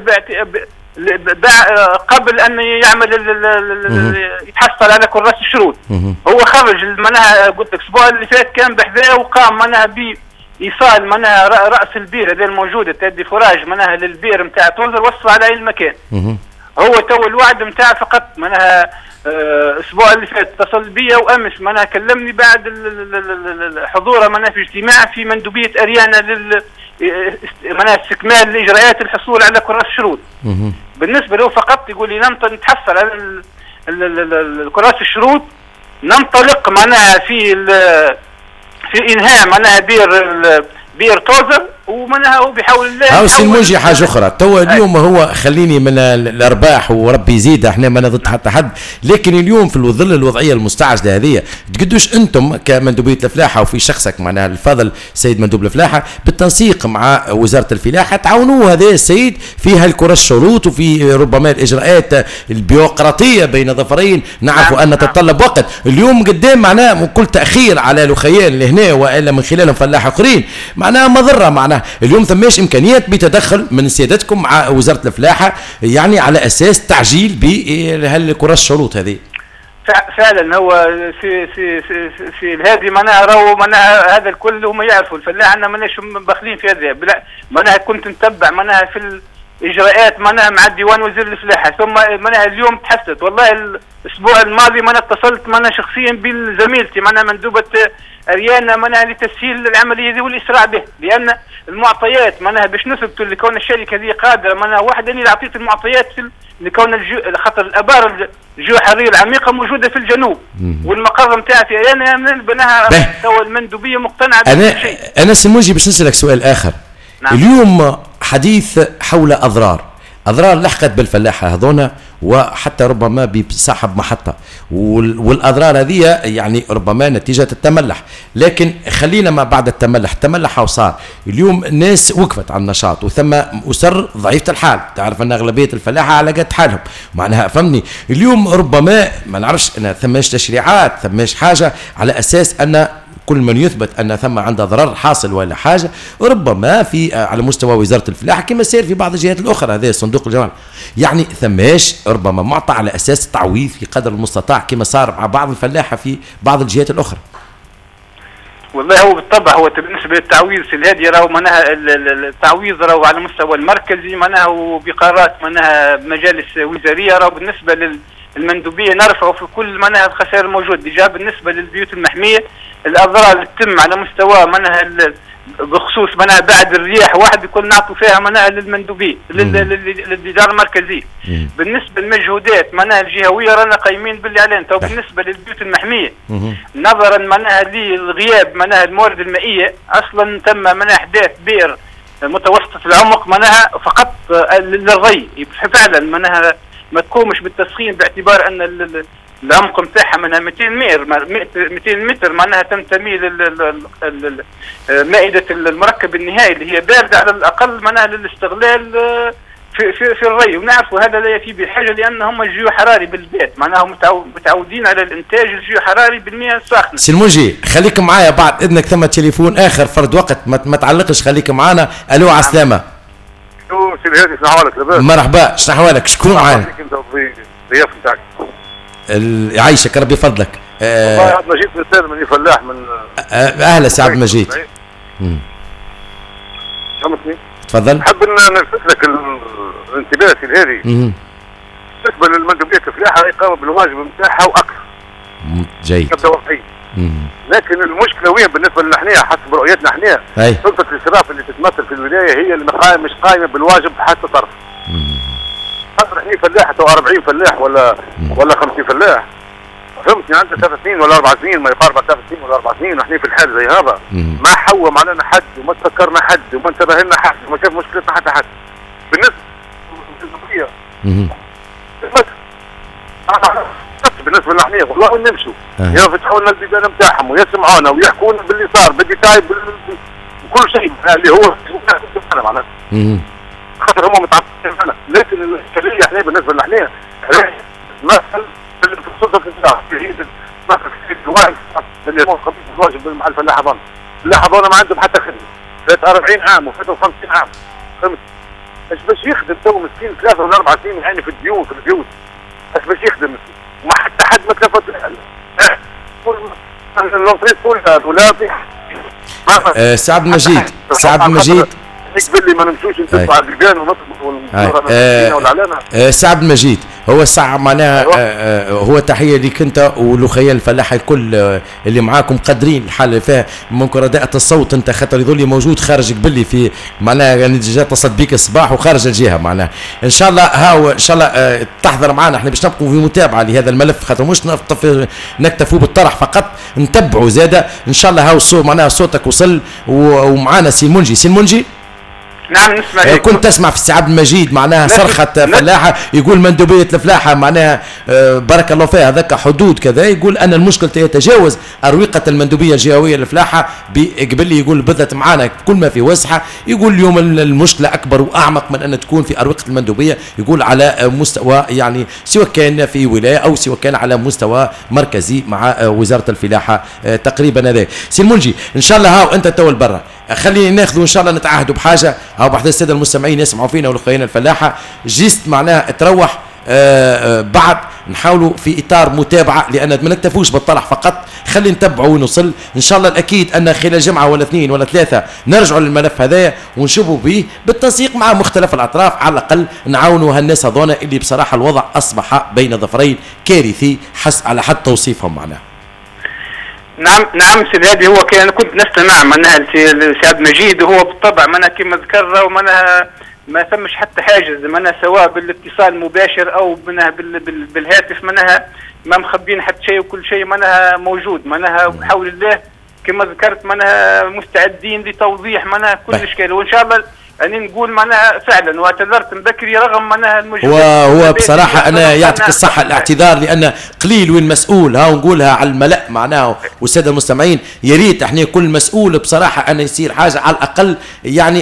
قبل ان يعمل يتحصل على كراس الشروط. هو خرج منها قلت لك الاسبوع اللي فات كان بحذاه وقام منها بايصال منها راس البير هذا الموجوده تدي فراج منها للبير نتاع توزر وصل على اي المكان. هو تو الوعد نتاع فقط منها الاسبوع اللي فات اتصل بيا وامس منها كلمني بعد حضوره منها في اجتماع في مندوبيه اريانا منها استكمال الاجراءات الحصول على كراس الشروط. بالنسبه له فقط يقول لي نتحصل على الكراسي الشروط، ننطلق معناها في انهاء معناها بير توزر، ومنها هو بيحاول الله. هاو سيمونجي حاجه اخرى توا اليوم هو خليني من الارباح وربي يزيد، احنا ما ضد حتى حد، لكن اليوم في ظل الوضعيه المستعجله هذه تقدوش انتم كمندوبيه الفلاحه وفي شخصك معناها الفضل سيد مندوب الفلاحه بالتنسيق مع وزاره الفلاحه تعاونوا هذا السيد في هالكره الشروط وفي ربما الاجراءات البيروقراطيه بين ظفرين، نعرفوا ان تتطلب وقت. اليوم قدام معناه كل تاخير على الاخيان اللي هنا والا من خلالهم فلاح اخرين معناها مضره، معناها اليوم ثماش امكانيات بتدخل من سيادتكم مع وزاره الفلاحه يعني على اساس تعجيل بهالكره الشروط هذه. فعلا هو في هذه معناها راهو معناها هذا الكل هم يعرفوا الفلاح عندنا ماناش باخلين في هذا، بلا معناها كنت نتبع معناها في الاجراءات معناها مع ديوان وزير الفلاحه، ثم معناها اليوم تحسست والله الاسبوع الماضي معناها اتصلت معناها شخصيا بزميلتي معناها مندوبه اريانا معناها لتسهيل العمليه دي والاسراع به، لان المعطيات معناها باش نثبتوا لكون الشركه هذه قادره معناها واحده اللي اعطيت المعطيات لكون خاطر الابار الجوحريه العميقه موجوده في الجنوب والمقر نتاعها في اريانا بناها تو المندوبيه مقتنعه بالشيء. انا سموجي باش نسالك سؤال اخر. نعم. اليوم حديث حول اضرار لحقت بالفلاحه هذونا وحتى ربما بصاحب محطه، والاضرار هذه يعني ربما نتيجه التملح، لكن خلينا ما بعد التملح وصار اليوم الناس وقفت على النشاط وثم اسر ضعيفه الحال، تعرف ان اغلبيه الفلاحه على قد حالهم معناها فهمني. اليوم ربما ما نعرفش ان ثماش تشريعات ثماش حاجه على اساس ان كل من يثبت ان ثم عنده ضرر حاصل ولا حاجه ربما في على مستوى وزاره الفلاحه كما سير في بعض الجهات الاخرى، هذا صندوق الجمال يعني ثماش ربما معطى على اساس التعويض في قدر المستطاع كما صار مع بعض الفلاحه في بعض الجهات الاخرى. والله هو بالطبع هو بالنسبه للتعويض في الهادي راهو معناها التعويض راهو على المستوى المركزي معناها وبقرارات معناها بمجالس وزاريه، راهو بالنسبه المندوبيه نرفعوا في كل معناها الخسائر الموجود ديجا. بالنسبه للبيوت المحميه الاضرار اللي تتم على مستوى معناها بخصوص معناها بعد الرياح واحد يكون نعطوا فيها معناها للمندوبيه للاداره المركزيه. بالنسبه للمجهودات معناها الجهويه رانا قايمين باللي علينا. تو بالنسبه للبيوت المحميه نظرا معناها للغياب معناها الموارد المائيه اصلا تم معناها احداث بئر متوسطه العمق معناها فقط للري، فعلا معناها ما تقومش بالتسخين باعتبار ان العمق نتاعها منها 200 متر معناها تنتمي مائده المركب النهائي اللي هي بارده على الاقل معناها للاستغلال في الري، ونعرفوا هذا لا يفي بحاجه لان هم الجيو حراري بالبيت معناها متعودين على الانتاج الجيو حراري بالمياه الساخنه. سلموجي خليك معايا بعد اذنك ثم تليفون اخر فرد وقت ما تعلقش خليك معانا. الو على السلامه. سي الهادي شنو احوالك لاباس؟ مرحبا شنو احوالك؟ شكون معانا؟ الضياف نتاعك يعيشك ربي فضلك. والله عبد المجيد بن سالم اني فلاح من اهلا سي عبد المجيد. سامحني تفضل. نحب ان نلفت لك الانتباه سي الهادي بالنسبه للمندوبيه الفلاحه يقام بالواجب نتاعها واكثر. جيد. واقعي. لكن المشكله وين بالنسبه لنا احنا حسب رؤيتنا احنا سلطه الاشراف اللي تتمثل في الولايه هي اللي مش قايمه بالواجب حتى طرف. خاطر احنا فلاح تو 40 فلاح ولا 50 فلاح فهمتني، عندنا 3 سنين ولا 4 سنين ما يقارب 3 سنين ولا 4 سنين واحنا في الحال زي هذا ما حوم علينا حد وما تفكرنا حد وما انتبه لنا حد وما شاف مشكلتنا حتى حد. بالنسبه للجمهوريه بالنسبه لنا احنا والله نمشوا يفتحوا لنا البيبان نتاعهم ويسمعونا ويحكوا لنا باللي صار بالديتاي بكل شيء اللي هو معناها خاطر هم متعصبين معنا. لكن الاشكاليه احنا بالنسبه لنا احنا مثل في السلطه الانتاج مثل في الواجب اللي هو قضيه الواجب مع الفلاحه هذول. الفلاحه هذول ما عندهم حتى خدمه فات 40 عام وفاتوا 50 عام فهمت ايش باش يخدم تو مسكين 3 ولا 4 سنين يعني في الديون في البيوت ايش باش يخدم وما حتى حد ما تلفت الانتريس كلها ولادي. سي عبد المجيد سي عبد المجيد باللي ما نمشوش نتبعوا على البيبان ونطلبوا سي عبد المجيد هو الساعة معناها هو تحية ليك انت ولخيال الفلاحة الكل اللي معاكم قادرين الحالة اللي فيها ممكن رداءة الصوت انت خاطر يظل موجود خارج قبلي في معناها يعني جا اتصلت بيك الصباح وخارج الجهة معناها ان شاء الله هاو ان شاء الله تحضر معنا احنا باش نبقوا في متابعة لهذا الملف خاطر مش نكتفوا بالطرح فقط نتبعوا زادة ان شاء الله هاو الصوت معناها صوتك وصل ومعانا سي المنجي نعم نسمع كنت تسمع في السي عبد المجيد معناها صرخة فلاحة يقول مندوبية الفلاحة معناها بارك الله فيها هذاك حدود كذا يقول أن المشكلة يتجاوز أروقة المندوبية الجهوية للفلاحة قبل يقول بدت معنا كل ما في وسعة يقول اليوم المشكلة أكبر وأعمق من أن تكون في أروقة المندوبية يقول على مستوى يعني سواء كان في ولاية أو سواء كان على مستوى مركزي مع وزارة الفلاحة تقريبا هذا سي المنجي إن شاء الله هاو أنت تو برا خلينا ناخذوا ان شاء الله نتعهدوا بحاجه او بحث الساده المستمعين يسمعوا فينا ولخينا الفلاحه جيست معناها تروح بعد نحاولوا في اطار متابعه لان ما نكتفوش بالطرح فقط خلي نتبعوا ونوصل ان شاء الله الاكيد ان خلال جمعه ولا اثنين ولا ثلاثه نرجعوا للملف هذايا ونشوفوا به بالتنسيق مع مختلف الاطراف على الاقل نعاونوا هالناس هذونا اللي بصراحه الوضع اصبح بين ظفرين كارثي على حد توصيفهم معناه. نعم سيدي هذه هو كان كنت نستمع منها لسعد مجيد وهو بالطبع منها كما ذكرنا ومنها ما ثمش حتى حاجز منها سواء بالاتصال المباشر او منها بالهاتف منها ما مخبين حتى شيء وكل شيء منها موجود منها بحول الله كما ذكرت منها مستعدين لتوضيح منها كل اشكال وان شاء الله أني نقول معناها فعلا واعتذرت من بكري رغم معناها المجهود هو بصراحة أنا يعطيك الصحة الاعتذار لأن قليل وين مسؤول ها نقولها على الملأ معناه والسادة المستمعين يا ريت احنا كل مسؤول بصراحة أن يصير حاجة على الأقل يعني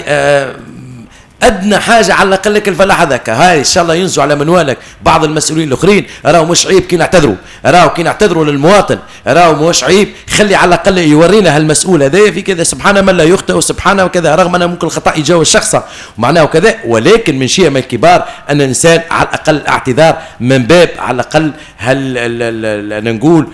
ادنى حاجه على الاقل لك الفلاح هذاك هاي ان شاء الله ينزوا على منوالك بعض المسؤولين الاخرين راهو مش عيب كي نعتذروا للمواطن راهو مش عيب خلي على الاقل يورينا هالمسؤول هذايا في كذا سبحان من لا يخطئ وسبحانه وكذا رغم ان ممكن الخطا يتجاوز شخصا معناه وكذا ولكن من شيء من الكبار ان الانسان على الاقل اعتذار من باب على الاقل انا نقول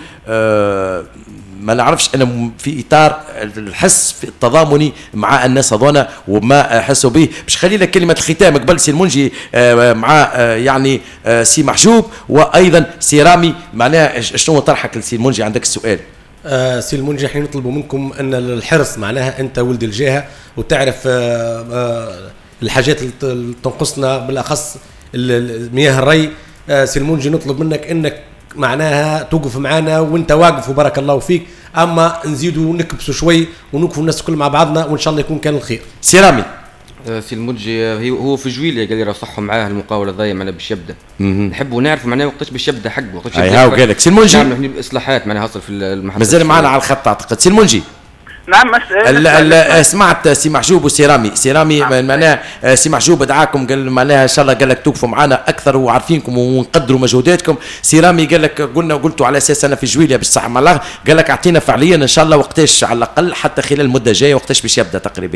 ما نعرفش انا في اطار الحس في التضامني مع الناس هذونا وما حسوا به باش خلي لك كلمه الختام قبل سي المنجي مع يعني سي محجوب وايضا سي رامي معناها شنو طرحك لسي المنجي عندك السؤال سي المنجي احنا نطلبوا منكم ان الحرص معناها انت ولد الجهه وتعرف الحاجات اللي تنقصنا بالاخص مياه الري سي المنجي نطلب منك انك معناها توقف معنا وانت واقف وبارك الله فيك اما نزيدوا نكبسوا شوي ونوقفوا الناس كل مع بعضنا وان شاء الله يكون كان الخير. سي رامي سي المنجي هو في جويليا قال لي راه صحوا معاه المقاوله ضايع معنا باش يبدا نحبوا نعرفوا معناه وقتاش باش يبدا حقه وقتاش هاو قال لك سي المنجي نعملوا اصلاحات معناها حصل في المحطه مازال معنا على الخط اعتقد سي المنجي نعم سمعت سي محجوب وسي رامي معناها سي محجوب دعاكم قال معناها ان شاء الله قال لك توقفوا معنا اكثر وعارفينكم ونقدروا مجهوداتكم سي رامي قال لك قلتوا على اساس انا في جويليا بالصحه مع الله قال لك اعطينا فعليا ان شاء الله وقتاش على الاقل حتى خلال المده الجايه وقتاش باش يبدا تقريبا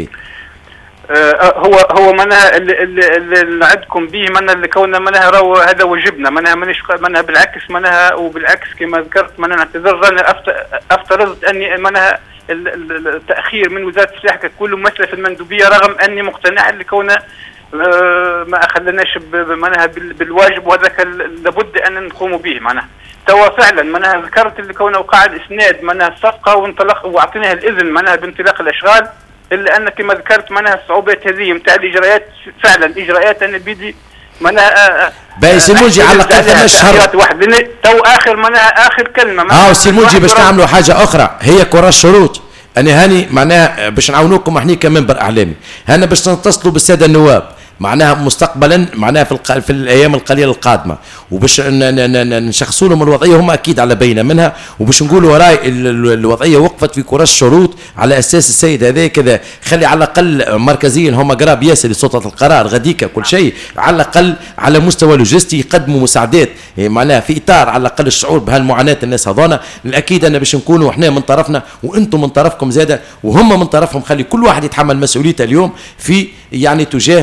هو منها اللي عندكم به منها اللي كوننا منها راهو هذا واجبنا منها بالعكس منها وبالعكس كما ذكرت منها نعتذر انا افترضت اني منها التأخير من وزارة الفلاحة ككل ممثلة في المندوبية رغم أني مقتنع اللي كونه ما أخذناش معناها بالواجب وهذاك لابد أن نقوم به معناها توا فعلا معناها ذكرت اللي كونه وقع الإسناد معناها الصفقة وانطلق وأعطيناها الإذن معناها بانطلاق الأشغال إلا أن كما ذكرت معناها الصعوبات هذه متاع الإجراءات فعلا إجراءات أنا بيدي معناها بايس المنجي على الاقل ثمان شهور واحد تو اخر معناها اخر كلمه سي المنجي باش نعملوا حاجه اخرى هي كره الشروط انا هاني معناها باش نعاونوكم احنا كمنبر اعلامي هنا باش نتصلوا بالساده النواب معناها مستقبلا معناها في الايام القليله القادمه وباش نشخصوا لهم الوضعيه هم اكيد على بينه منها وباش نقولوا وراي الوضعيه وقفت في كره الشروط على اساس السيد هذا كذا خلي على الاقل مركزيا هم قراب ياسر لسلطه القرار غديك كل شيء على الاقل على مستوى لوجستي يقدموا مساعدات معناها في اطار على الاقل الشعور بهالمعاناه الناس هذونا الاكيد انا باش نكونوا احنا من طرفنا وانتم من طرفكم زاده وهم من طرفهم خلي كل واحد يتحمل مسؤوليته اليوم في يعني تجاه هذا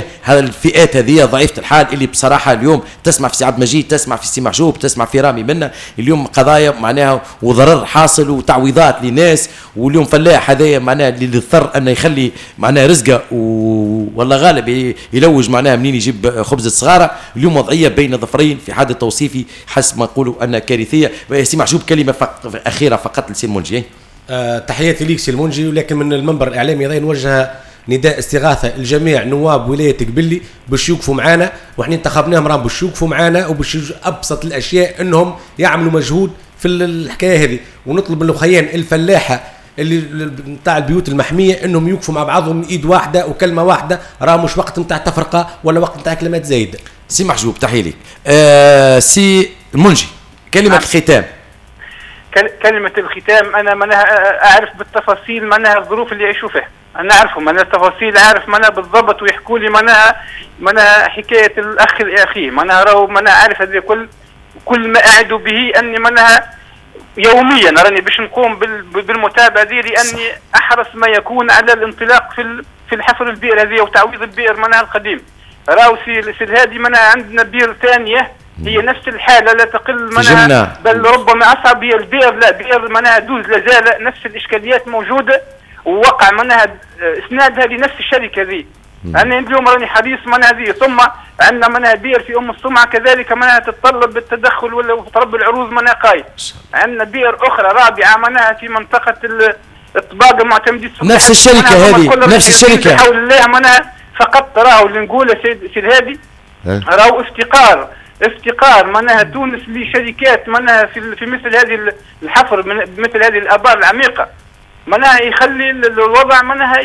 الفئات هذه ضعيفه الحال اللي بصراحه اليوم تسمع في سي عبد المجيد، تسمع في سي محجوب، تسمع في رامي منا، اليوم قضايا معناها وضرر حاصل وتعويضات لناس، واليوم فلاح هذايا معناها اللي اضطر انه يخلي معناها رزقه والله غالب يلوج معناها منين يجيب خبز الصغاره. اليوم وضعيه بين ظفرين في حد توصيفي حسب ما نقولوا انها كارثيه. سي محجوب كلمه اخيره فقط لسي المنجي. تحياتي ليك سي المنجي، ولكن من المنبر الاعلامي هذا نوجه نداء استغاثه لجميع نواب ولايه قبلي باش يوقفوا معانا، وحنا انتخبناهم راهم باش يوقفوا معانا وباش ابسط الاشياء انهم يعملوا مجهود في الحكايه هذه، ونطلب من الاخوان الفلاحه اللي نتاع البيوت المحميه انهم يوقفوا مع بعضهم ايد واحده وكلمه واحده، راه مش وقت نتاع تفرقه ولا وقت نتاع كلمات زايده. سي محجوب تحيه لك. سي المنجي كلمه الختام. كلمة الختام أنا منها أعرف بالتفاصيل منها الظروف اللي يعيشوا فيها، أنا أعرفهم منها التفاصيل، أعرف منها بالضبط ويحكوا لي منها حكاية الأخ لأخيه، منها راهو منها أعرف هذا كل ما أعد به أني منها يوميا راني باش نقوم بالمتابعة دي لأني أحرص ما يكون على الانطلاق في الحفر البئر هذه وتعويض البئر منها القديم. راهو سي هذه منها عندنا بئر ثانية هي نفس الحالة لا تقل منها بل ربما أصعب. هي البئر لا بئر منها دوز لازال نفس الإشكاليات موجودة، ووقع منها إسنادها لنفس الشركة ذي. أنا اليوم راني حريص منها ذي. ثم عندنا منها بئر في السمعة كذلك منها تتطلب بالتدخل ولا تربي العروض منها قايد. عندنا بئر أخرى رابعة منها في منطقة الطباقة معتمدي السكان، نفس الشركة هذه نفس الشركة حول الله منها. فقط راهو اللي نقوله سيد هادي راهو افتقار منها تونس لشركات منها في مثل هذه الحفر مثل هذه الآبار العميقة منها يخلي الوضع منها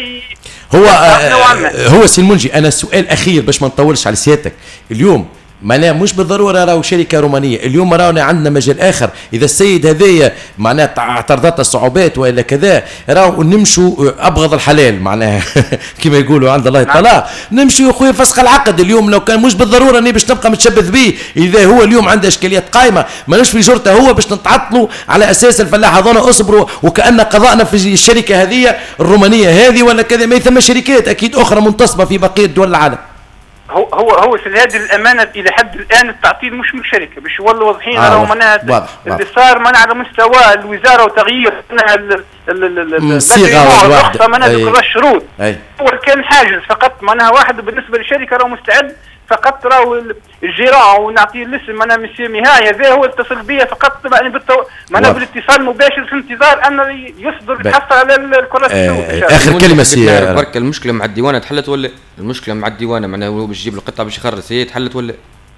هو سي المنجي. أنا السؤال أخير باش ما نطولش على سيادتك. اليوم معناها مش بالضروره راهو شركه رومانيه، اليوم راهو عندنا مجال اخر. اذا السيد هذايا معناها اعترضت الصعوبات والا كذا راهو نمشوا ابغض الحلال معناها كما يقولوا عند الله الطلاق، نمشوا يا خويا فسخ العقد. اليوم لو كان مش بالضروره اني باش نبقى متشبث به، اذا هو اليوم عنده اشكاليات قائمه ماناش في جرته هو باش نتعطلوا على اساس الفلاح هذونا اصبروا وكان قضاءنا في الشركه هذه الرومانيه هذه ولا كذا. ما ثم شركات اكيد اخرى منتصبه في بقيه دول العالم. هو في هذه الامانه الى حد الان التعطيل مش من شركه باش يولوا واضحين. راهو معناها اللي صار من على مستوى الوزاره وتغيير منها الصيغه والوحده منها ذكر الشروط. هو كان حاجز فقط منها واحد بالنسبه للشركه راهو مستعد فقط راهو الجيران ونعطيه الاسم منها مسيو مهاي هذا هو اتصل بيا فقط يعني منها بالاتصال مباشر في انتظار ان يصدر الحصر على الكره. اخر كلمه سي برك المشكله مع الديوانه تحلت ولا المشكله مع الديوانه معناها هو باش يجيب القطعه باش يخرس هي تحلت ولا؟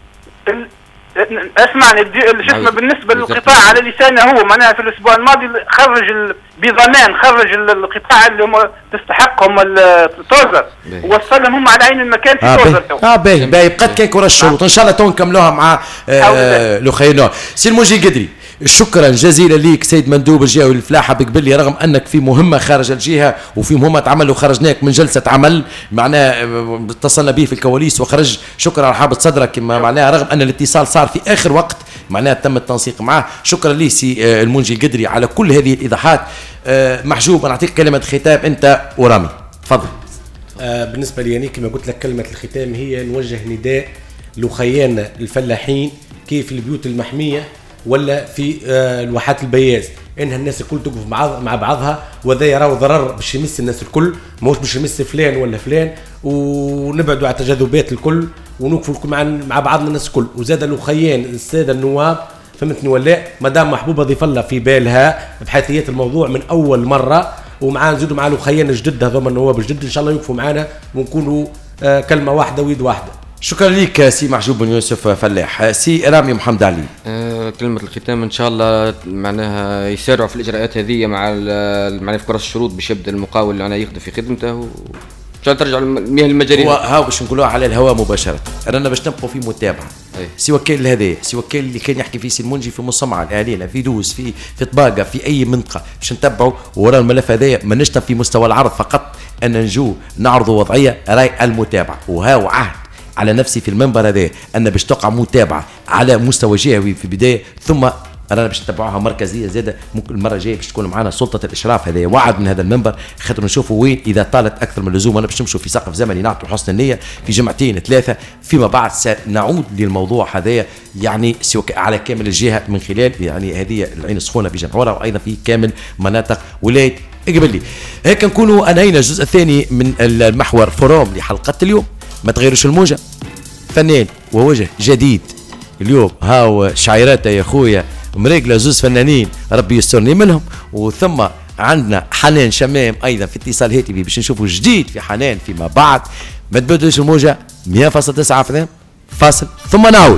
اسمعني شو اسمه بالنسبه للقطاع على لسانه هو معناها في الاسبوع الماضي خرج بضمان خرج القطاع اللي تستحقهم التوزر ووصلهم هم على عين المكان في توزر. باهي بقات كان كره الشروط ان شاء الله تو نكملوها مع الاخينا. سي المنجي قدري شكرا جزيلا ليك سيد مندوب الجهه والفلاحه بقبلي، رغم انك في مهمه خارج الجهه وفي مهمه عمل وخرجناك من جلسه عمل معناها اتصلنا به في الكواليس وخرج. شكرا على حابه صدرك معناها رغم ان الاتصال صار في اخر وقت معناها تم التنسيق معه. شكرا لي سي المنجي القدري على كل هذه الايضاحات. محجوب نعطيك كلمه ختام انت ورامي تفضل. بالنسبه لي كما قلت لك كلمه الختام هي نوجه نداء لخياننا الفلاحين كيف البيوت المحميه ولا في الواحات البياز، انها الناس الكل تقف مع بعضها وذا يراو ضرر باش يمس الناس الكل ماهوش باش يمس فلان ولا فلان، ونبعدوا على التجاذبات الكل ونوقفوا مع بعضنا الناس الكل. وزاد الخيان الساده النواب فهمتني ولا مدام محبوبه ضيف لها في بالها بحيثيات الموضوع من اول مره، ومعاه نزيدوا مع الخيان الجدد هذوما النواب الجدد ان شاء الله يوقفوا معنا ونكونوا كلمه واحده ويد واحده. شكرا لك سي محجوب بن يوسف فلاح. سي رامي محمد علي كلمة الختام ان شاء الله معناها يسارعوا في الاجراءات هذه مع معناها في كرة الشروط باش يبدا المقاول اللي انا يخدم في خدمته وان شاء الله ترجع المياه المجاريه. هاو باش نقولوها على الهواء مباشره، رانا باش نبقوا في متابعه. سي وكيل هذا سي وكيل اللي كان يحكي فيه سي المنجي في مصمعه الاهالينا في دوس في طباقه في اي منطقه باش نتبعوا وراء الملف هذايا. ما نشتغل في مستوى العرض فقط ان نجو نعرضوا وضعيه راي المتابعه، وهاو عهد على نفسي في المنبر هذا أن باش تقع متابعة على مستوى جهوي في البداية ثم رانا باش نتبعوها مركزيه زاده. ممكن المره الجايه باش تكون معنا سلطه الاشراف، هذا وعد من هذا المنبر، خاطر نشوفوا وين اذا طالت اكثر من اللزوم. انا باش نمشوا في سقف زمني نعطوا حسن النيه في جمعتين ثلاثه، فيما بعد سنعود للموضوع هذايا يعني على كامل الجهه من خلال يعني هذه العين السخونه في جمعورة وايضا في كامل مناطق ولايه قبلي. هيك نكونوا انهينا الجزء الثاني من المحور فوروم لحلقه اليوم. ما تغيروش الموجه، فنان ووجه جديد اليوم، هاو شعيراته يا خويا مريقله زوز فنانين ربي يسترني منهم. وثم عندنا حنان شمام ايضا في اتصال هاتفي باش نشوفوا جديد في حنان فيما بعد. ما تبدلوش الموجه 100.9 FM فاصل ثم نعود.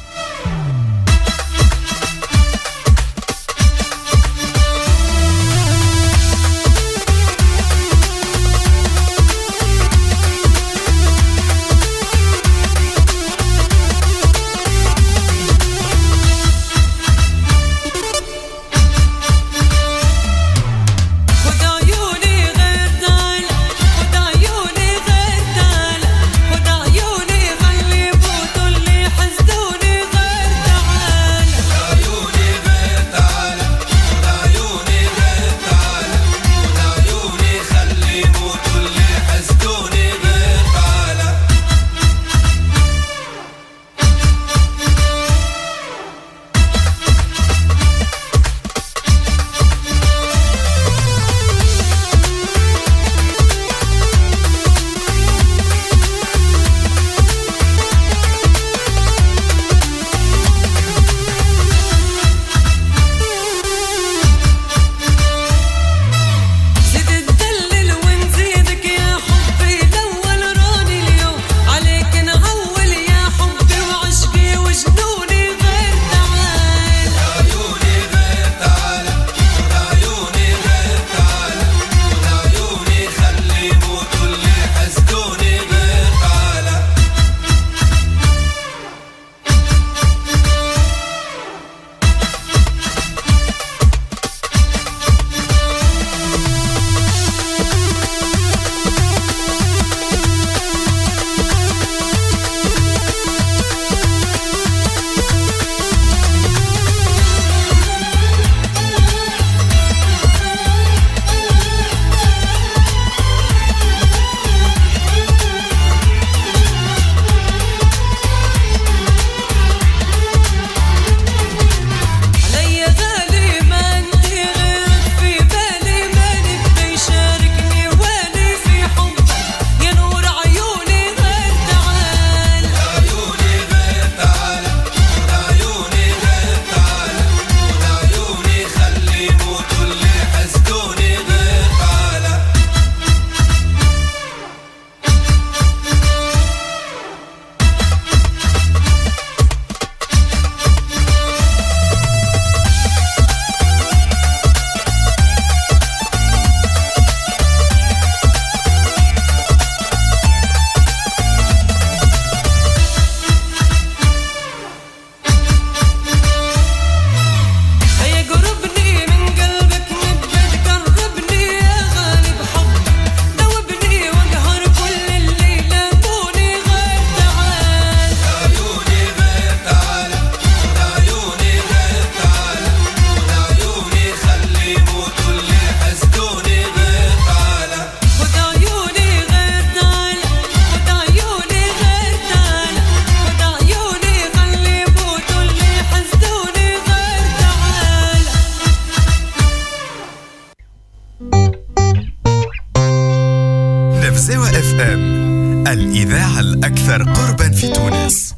الإذاعة الأكثر قربا في تونس.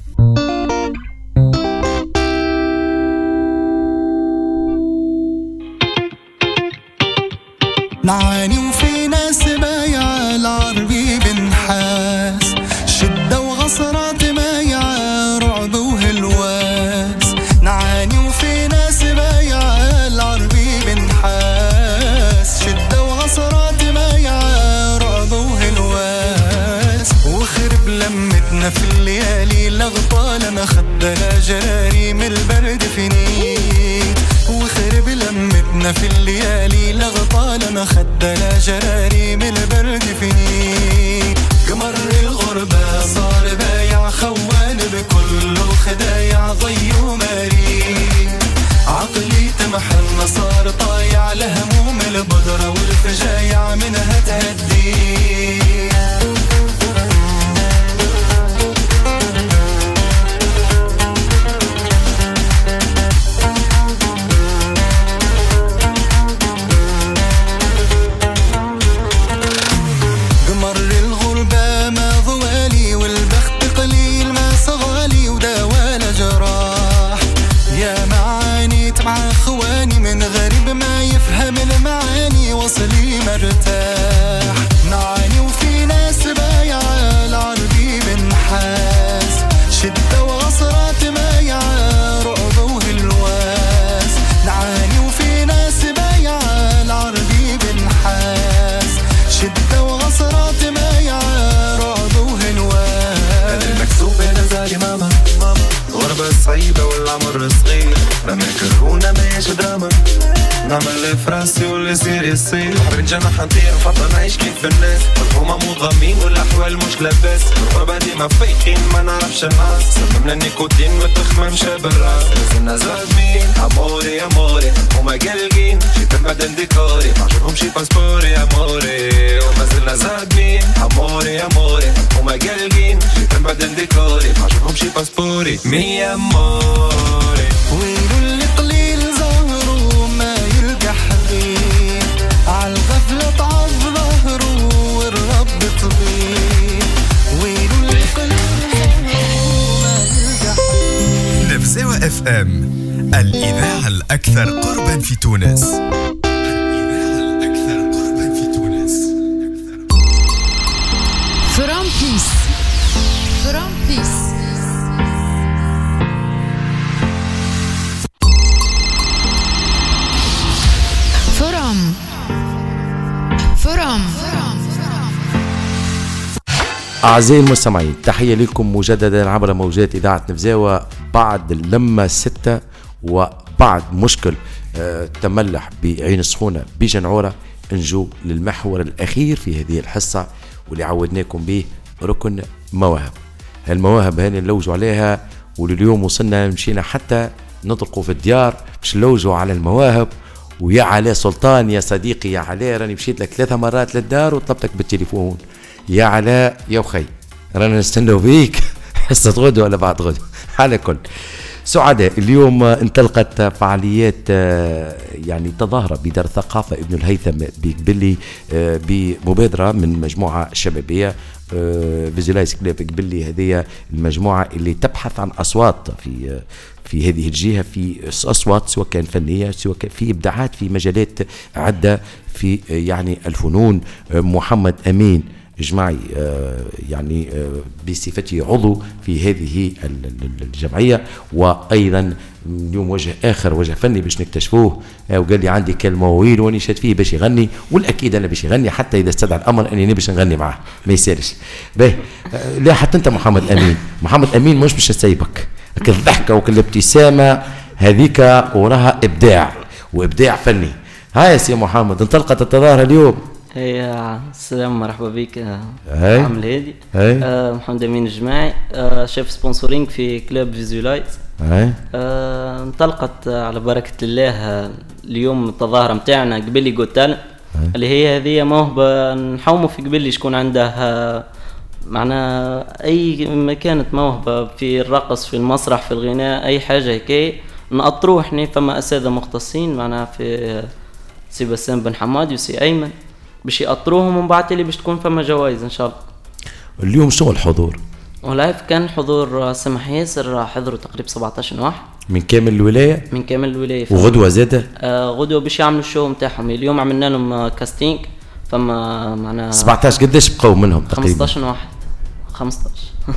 نعاني وفي ناس بايعة العربي بنحاس، شدة وغصرات مايعة رعب وهلواس. نعاني وفي ناس بايعة العربي بنحاس، شدة وغصرات مايعة رعب وهلواس. وخرب لمتنا في الليالي لغطالنا خدنا جراري من البرد فينيت. وخرب لمتنا في الليالي لغطالنا خدنا جراري من البرد فينيت. قمر الغربة صار بايع خوان بكل خدايع ضي وماري. عقلي طيبة والعمر صغير، لما يكرهونا ماهيش دراما، نعمل اللي فراسي واللي يصير يصير. بالجناح نطير وفضل نعيش كيف الناس، والهما مضامين والاحوال مش لاباس، الغربة ديما فايقين ما نعرفش الناس، سلم للنيكوتين والتخمة مشى بالراس. لازلنا زادمين اموري اموري هما قلقين، جيت نبدل ديكوري معجبهمش باسبوري اموري، وما زلنا زادمين اموري اموري هما قلقين، جيت نبدل ديكوري معجبهمش باسبوري مي اموري. ويلو اللي قليل زهرو ما يلقى حبيب، عالغفلة تعض ظهره والرب طبيب. ويلو اللي قليل زهرو ما يلقى حبيب. نفزاوة اف ام، الإذاعة الأكثر قربا في تونس. From Peace. From Peace. From. أعزائي المستمعين، تحية لكم مجددا عبر موجات إذاعة نفزاوة بعد اللمة 6 وبعد مشكل تملح بعين السخونة بجنعورة. نجو للمحور الأخير في هذه الحصة واللي عودناكم به، ركن مواهب. المواهب هاني نلوجوا عليها، ولليوم وصلنا مشينا حتى نطلقوا في الديار باش نلوجوا على المواهب. ويا علاء سلطان يا صديقي يا علاء، راني مشيت لك 3 مرات للدار وطلبتك بالتليفون. يا علاء يا وخي رانا نستنوا بيك حصة غدوة ولا بعد غدوة. على كل سعداء، اليوم انطلقت فعاليات يعني تظاهرة بدار الثقافة ابن الهيثم بقبلي بمبادرة من مجموعة شبابية فيزولايز كلاب قبلي. هذه المجموعة اللي تبحث عن أصوات في هذه الجهة، في أصوات سواء كان فنية سواء كان في إبداعات في مجالات عدة في يعني الفنون. محمد أمين جماعي يعني بصفته عضو في هذه الجمعية، وأيضا اليوم وجه آخر، وجه فني باش نكتشفوه، وقال لي عندي كالمواويل واني شاد فيه باش يغني، والأكيد أنا باش يغني حتى إذا استدعى الأمر أني باش نغني معه، ما يسالش باهي. لا حتى أنت محمد أمين، محمد أمين مش باش نسيبك، الضحكة وكالابتسامة هذيك وراها إبداع وإبداع فني. هاي يا سي محمد، انطلقت التظاهرة اليوم. السلام، مرحبا بك. عامل هادي. محمد أمين الجماعي، شيف سبونسورينج في كلاب فيزولايز. انطلقت على بركة الله اليوم التظاهرة متاعنا قبلي جوتال، اللي هي هذه موهبة نحوموا في قبلي شكون عنده معنا أي ما كانت موهبة في الرقص في المسرح في الغناء أي حاجة هيك نقطروه. احنا فما أساتذة مختصين معنا في سي بسام بن حماد وسي أيمن باش يقطروهم، ومن بعد اللي باش تكون فما جوائز ان شاء الله. اليوم شو الحضور؟ والله كان حضور سمح ياسر، حضروا تقريبا 17 واحد من كامل الولايه. من كامل الولايه. وغدوه زاده غدوه باش يعملوا الشو نتاعهم. اليوم عملنا لهم كاستينج، فما معنا 17. قداش بقوا منهم تقريبا؟ 15 واحد. 15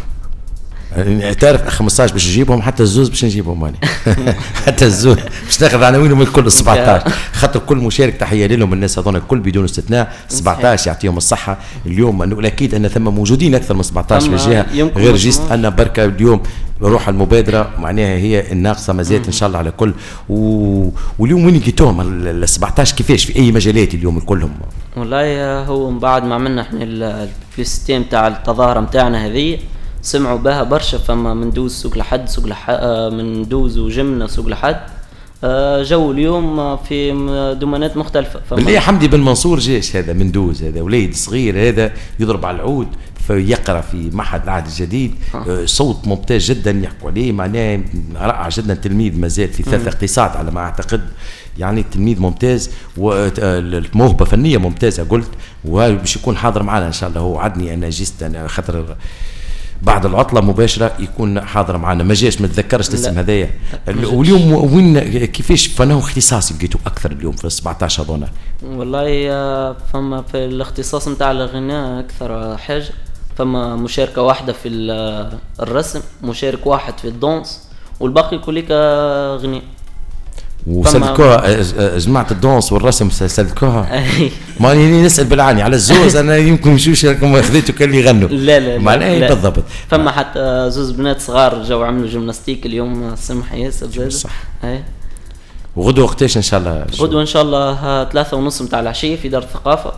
تعرف 15 باش نجيبهم، حتى الزوز باش نجيبهم ماني حتى الزوز باش ناخذ عناوينهم الكل 17 خاطر كل مشارك. تحيه لهم الناس هذول الكل بدون استثناء 17 يعطيهم الصحه. اليوم اكيد ان ثم موجودين اكثر من 17 في الجهه، غير جيست ان بركه اليوم روح المبادره معناها هي الناقصه مازالت ان شاء الله على كل. واليوم وين لقيتوهم ال 17 كيفاش في اي مجالات اليوم كلهم؟ والله هو من بعد ما عملنا احنا السيستم تاع التظاهره نتاعنا هذه سمعوا بها برشا، فما مندوز سوق لحد سوق مندوز وجمنا سوق لحد. جو اليوم في دومانات مختلفة. بالله حمدي بن منصور جيش هذا مندوز، هذا وليد صغير هذا يضرب على العود فيقرأ في معهد العهد الجديد. صوت ممتاز جدا يحكوا عليه، معناه رائع جدا. تلميذ مازال في 3 اقتصاد على ما أعتقد، يعني تلميذ ممتاز والموهبة فنية ممتازة قلت، وباش يكون حاضر معنا إن شاء الله. هو عدني أنا جيست أنا خاطر بعد العطلة مباشرة يكون حاضر معنا، ما جاش ما تذكرش الاسم هذايا. واليوم وين كيفاش فنه اختصاصي لقيتوا أكثر اليوم في 17 هذونا؟ والله فما في الاختصاص نتاع الغناء أكثر حاجة، فما مشاركة واحدة في الرسم، مشارك واحد في الدانس، والباقي كلك غناء. وسلكوها جماعة الدونس والرسم سلكوها. ماني نسأل بالعاني على الزوز أنا يمكن شوش راكم خذيتوا كان اللي يغنوا. لا معناها بالضبط. فما حتى زوز بنات صغار جاوا عملوا جيمناستيك اليوم سمح ياسر. صح. وغدوة وقتاش إن شاء الله؟ غدوة إن شاء الله 3:30 متاع العشية في دار الثقافة.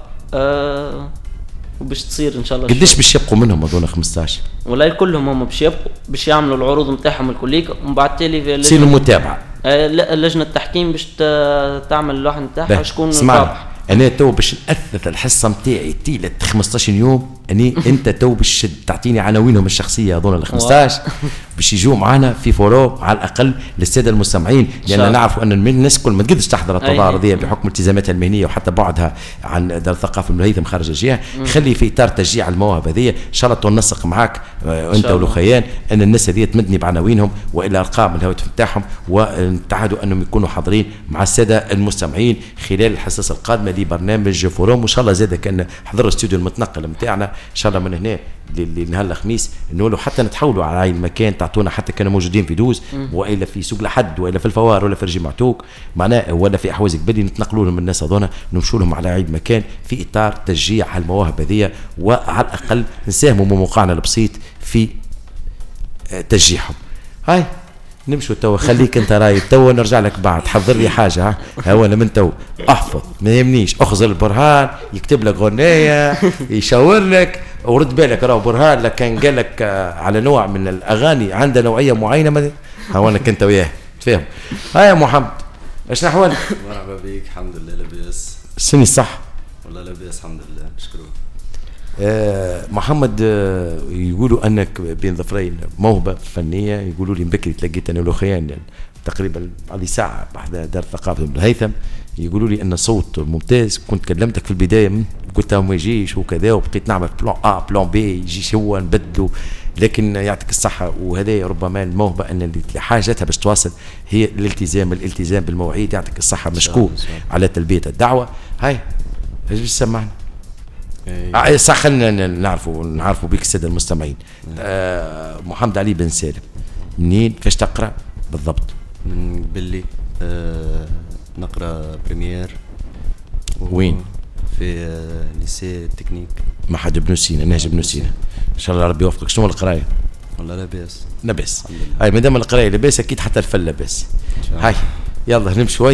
وباش تصير ان شاء الله. قديش باش يبقوا منهم هذول 15؟ والله كلهم هم باش يبقوا باش يعملوا العروض نتاعهم الكليك ومن بعد تالي تصير المتابعه. لا لجنه التحكيم باش تعمل اللوحه نتاعها شكون رابح. انا تو باش ناثث الحصه نتاعي طيله 15 يوم اني انت تو باش تعطيني عناوينهم الشخصيه هذول ال 15 باش يجوا معنا في فورو على الاقل للساده المستمعين لان نعرفوا ان الناس كل ما تقدرش تحضر التظاهره دي بحكم التزاماتها المهنيه وحتى بعدها عن دار الثقافه من الهيثم خارج الجهه. خلي في اطار تشجيع المواهب هذه ان شاء الله تنسق معك انت ولخيان ان الناس هذه تمدني بعناوينهم والى ارقام الهواتف نتاعهم ونتعهدوا انهم يكونوا حاضرين مع الساده المستمعين خلال الحصص القادمه لبرنامج فوروم. وان شاء الله زاد كان حضر الاستوديو المتنقل نتاعنا ان شاء الله من هنا لنهار الخميس نقولوا حتى نتحولوا على اي مكان تعطونا حتى كانوا موجودين في دوز والا في سوق لحد والا في الفوار ولا في رجي معتوق معناه ولا في احواز قبلي نتنقلوا لهم الناس هذونا نمشوا لهم على عيد مكان في اطار تشجيع المواهب هذه وعلى الاقل نساهموا من موقعنا البسيط في تشجيعهم. هاي نمشوا توا خليك انت راي توا نرجع لك بعد حضر لي حاجه هو انا من تو احفظ ما يهمنيش اخذ البرهان يكتب لك غنيه يشاور لك ورد بالك راهو برهان لك كان قال لك على نوع من الاغاني عنده نوعيه معينه هو انا كنت وياه تفهم. هاي يا محمد ايش احوالك؟ مرحبا بك الحمد لله لاباس. سني صح والله لاباس الحمد لله نشكروك. محمد يقولوا انك بين ظفرين موهبه فنيه يقولوا لي بكري تلاقيت انا ولخيان يعني تقريبا على ساعه بعد دار الثقافه من الهيثم يقولوا لي ان صوت ممتاز. كنت كلمتك في البدايه قلت ما يجيش وكذا وبقيت نعمل بلان ا بلان بي يجيش هو نبدلوا لكن يعطيك الصحه وهذا ربما الموهبه ان اللي حاجتها باش تواصل هي الالتزام بالمواعيد. يعطيك الصحه مشكور على تلبيه الدعوه. هاي ايش سمعنا صح خلينا نعرفوا بك الساده المستمعين. محمد علي بن سالم منين كيفاش تقرا بالضبط؟ من قبلي نقرا بريمير. وين؟ في ليسي تكنيك معهد ابن سينا نهج ابن سينا. ان شاء الله ربي يوفقك. شنو القرايه؟ والله لاباس لاباس. هاي مادام القرايه لاباس اكيد حتى الفل لاباس. هاي يلا نمشي شوي.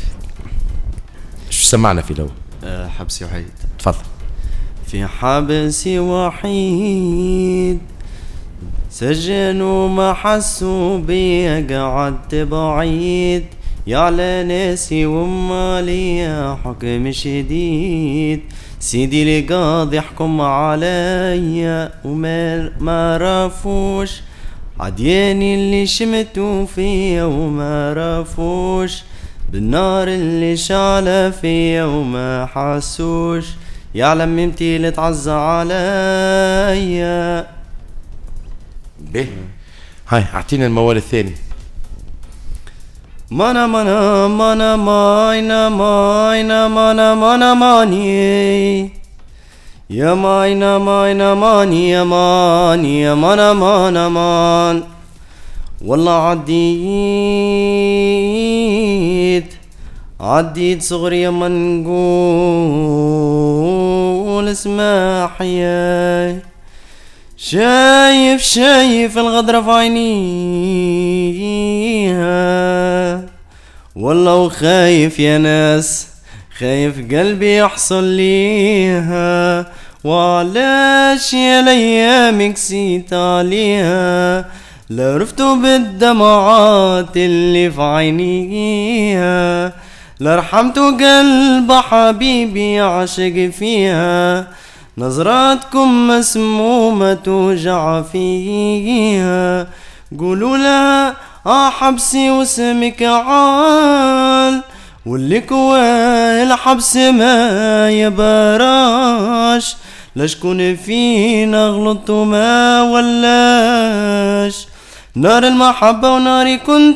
شو سمعنا في الاول؟ حبسي وحيد. تفضل. في حبسي وحيد سجن وما حسوا بيا قعدت بعيد يا على ناسي ومالي حكم شديد سيدي القاضي يحكم عليا وما رافوش عدياني اللي شمتوا فيا وما رافوش بالنار اللي شعلة فيا وما حسوش يعلم ممتي اللي تعزى عليا. به هاي اعطينا الموال الثاني. مانا مانا مانا ماينا ماينا مانا مانا ماني يا ماينا ماينا ماني يا ماني يا مانا مانا مان والله عديت صغري ما نقول اسمح ياي شايف الغدرة في عينيها والله وخايف يا ناس خايف قلبي يحصل ليها وعلاش يا ليامك سيت عليها لا رفتوا بالدمعات اللي في عينيها لا رحمتوا قلب حبيبي عاشق فيها نظراتكم مسمومة توجع فيها قولوا لها حبسي واسمك عال واللي كواه الحبس ما يبراش لا شكون فينا غلط وما ولاش نار المحبة وناري كنت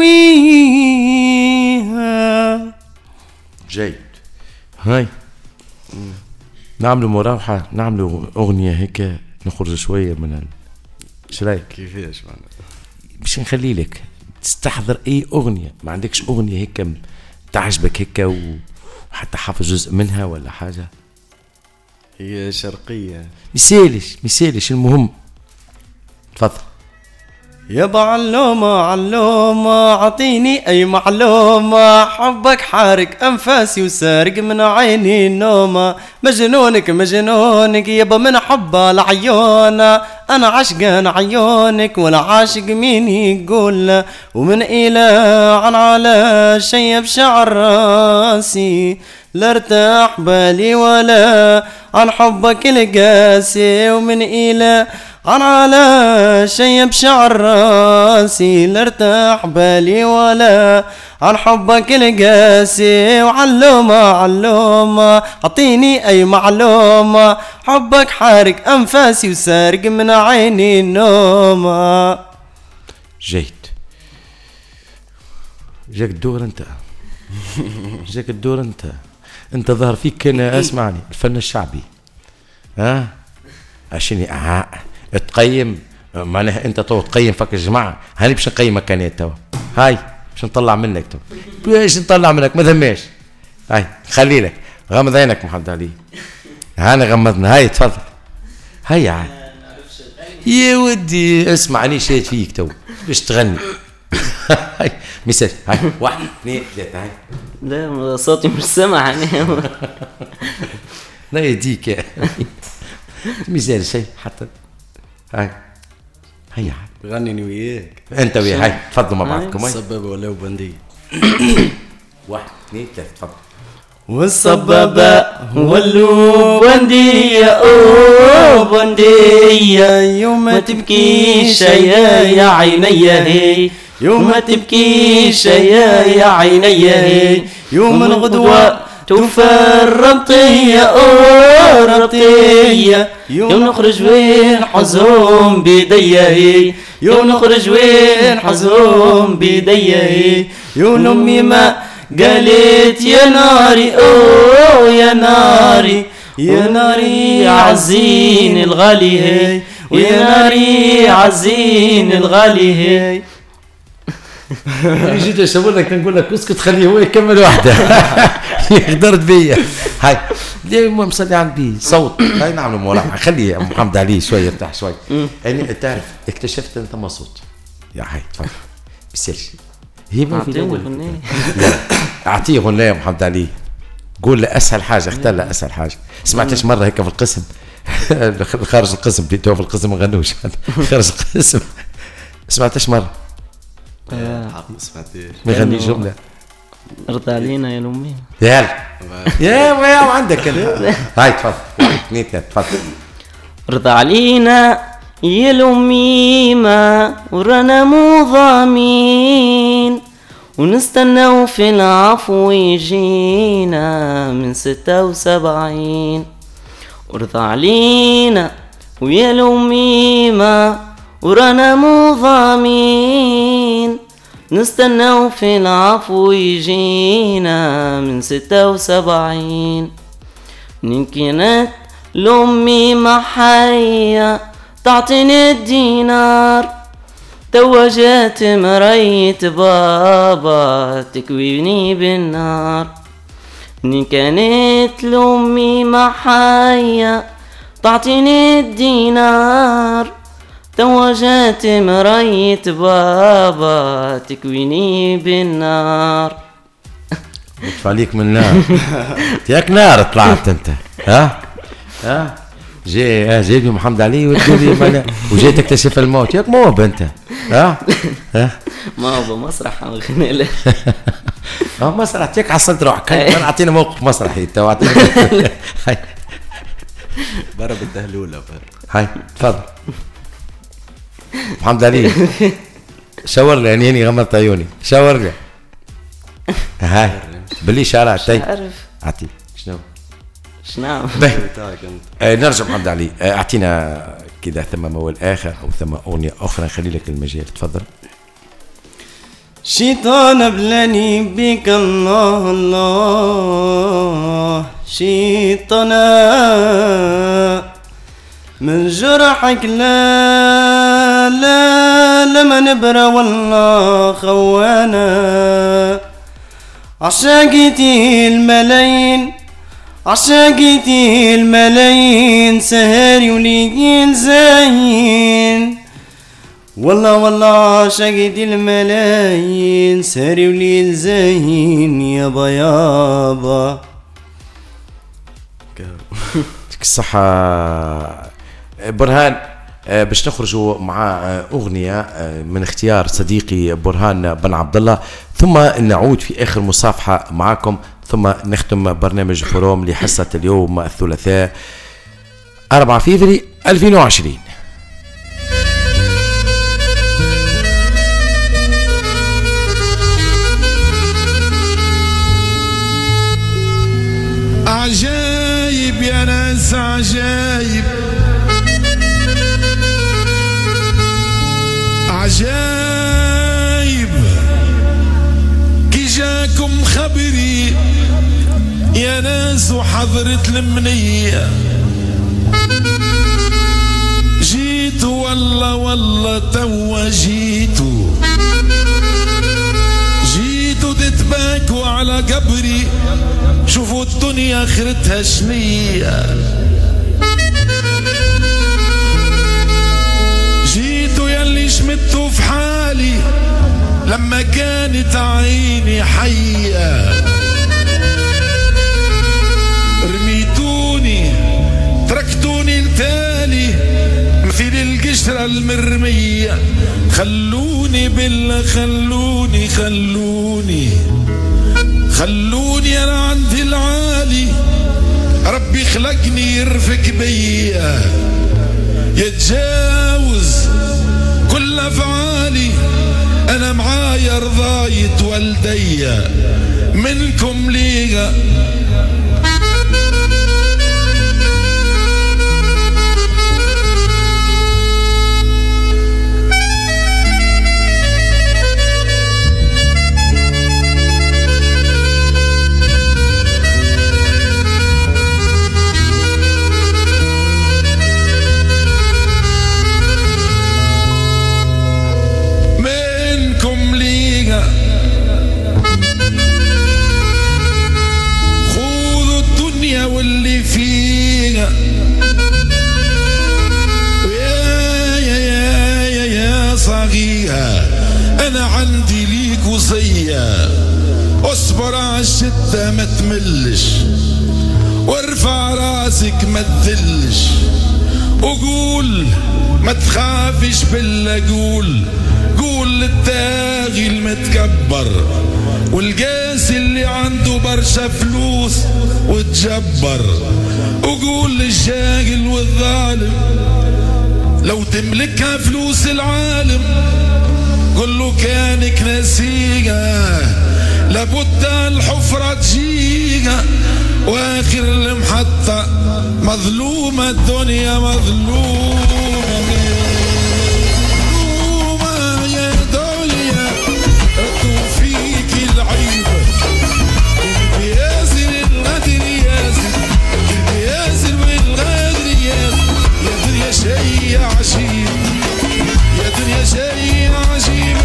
كويها. جيد. هاي نعملوا مراوحة نعملوا أغنية هيك نخرج شوية من شرايك كيفاش معنا باش نخلي لك تستحضر اي اغنيه؟ ما عندكش اغنيه هيك تعجبك هيك وحتى حافظ جزء منها ولا حاجه؟ هي شرقية. مثالش المهم. تفضل. يابا علومة عطيني اي معلومة، حبك حارق انفاسي وسارق من عيني النومة، مجنونك يابا من حب العيونة، انا عشقان عيونك ولا عاشق مين يقول، ومن إله على شي بشعر راسي، لا ارتاح بالي ولا عن حبك القاسي، ومن إله على شي بشعر راسي، لا ارتاح بالي ولا عن حبك القاسي، وعلومة اعطيني اي معلومة، حبك حارق انفاسي وسارق من عيني النومة. جيد. جاك الدور انت ظهر فيك كان اسمعني الفن الشعبي عشان تقيم معناها انت تقيم فك الجماعه. هاني باش نقيمك انا توا، هاي باش نطلع منك توا، باش نطلع منك ما ذماش. هاي خلي لك غمض عينك محمد علي، هانا غمضنا. هاي تفضل. هاي عاد يا ودي اسمعني شاهد فيك تو باش تغني. هاي مثال. هاي 1 2 3. هاي لا صوتي مش سامع يعني. لا يديك مثال شيء حتى. هاي عاد غني وياك انت وياك. هاي تفضلوا مع بعضكم. السبابة ولا بندية. 1 2 3 تفضل. والسبابة والبندية أو بندية، يوم تبكيش يا عيني هي، يوم تبكيش يا عيني هي، يوم الغدوة تفرمطية أو ربطية، يوم نخرج وين حزوم بيديه، يوم نخرج وين حزوم بيديه، يوم أمي ما قالت يا ناري أوه يا ناري، يا ناري عزين الغالي هي، ويا ناري عزين الغالي هي. جيت اشاور لك نقول لك اسكت خليه هو يكمل واحده. قدرت بيا. هاي المهم صلي على النبي صوت. هاي نعمل مراجعه. خلي محمد علي شويه يرتاح شوي. يعني تعرف اكتشفت انت ما صوت يا هاي تفضل بسيرش. هي ما في الاول اعطيه غنايه محمد علي. قول له اسهل حاجه، اختار له اسهل حاجه. سمعتش مره هيك في القسم خارج القسم في القسم ما غنوش خارج القسم سمعتش مره؟ ما يغني جمله ارضى علينا يا لمي. يا وعندك انت. هاي تفضل 1 2 3 تفضل. ارضى علينا يا الأميمة ورانا مو ضامين، ونستناو في العفو يجينا من 76. ارضى علينا ويا الأميمة ورانا مو ضامين، نستناو في العفو يجينا من 76. من كانت لأمي محية تعطيني الدينار، توجت مريت بابا تكويني بالنار. من كانت لأمي محية تعطيني الدينار، توجت مريت بابا تكويني بالنار. اطفى عليك من نار. ياك نار طلعت انت. ها جاي محمد علي وتقولي وجاي تكتشف الموت. ياك موهب انت. ها موهب مسرح غني له. مسرح تيك حصلت روحك. اعطينا موقف مسرحي تو. اعطينا برا بالتهلولة. هاي تفضل محمد علي. شاور لي عيني غمضت عيوني. شاور لي. هاي باللي شارع عارف اعطي شنو نرجع محمد علي. اعطينا كذا ثم موال اخر او ثم اغنيه اخرى نخلي لك المجال. تفضل. شيطان بلاني بك الله الله، شيطانا من جرحك لا لا لما نبرى والله خوانا عشاقتي الملايين عشاقتي الملايين سهاري وليل زين والله والله عشاقتي الملايين سهاري وليل زين يابا يابا. يعطيك الصحة برهان. باش نخرجوا مع أغنية من اختيار صديقي برهان بن عبد الله، ثم نعود في آخر مصافحة معكم، ثم نختم برنامج فروم لحصة اليوم الثلاثاء 4 فبراير 2020. عجايب يا ناس عجايب عجايب كي جاكم خبري يا ناس وحضرت المنية جيتوا والله والله توا جيتوا تتباكوا على قبري شوفوا الدنيا اخرتها شنية جيتوا يلي شمتوا في حالي لما كانت عيني حية رميتوني تركتوني التالي مثل القشرة المرمية خلوني بالله خلوني انا عندي العالي ربي خلقني يرفق بيا يتجاوز كل افعالي انا معايا رضاية والديا منكم ليا واللي فيها يا صغيرة انا عندي ليك وصية اصبر عالشدة ما تملش وارفع راسك ما تذلش وقول ما تخافش بالله قول للتاغي المتكبر والقاسي اللي عنده برشا فلوس وتجبر وقول للجاهل والظالم لو تملكها فلوس العالم قل له كانك نسيها لابد الحفرة تجيها واخر المحطة مظلومة الدنيا مظلومة يا دنيا فيك العيب ياسر الغدر ياسر والغدر يا دنيا شيء عجيب يا دنيا شيء عجيب.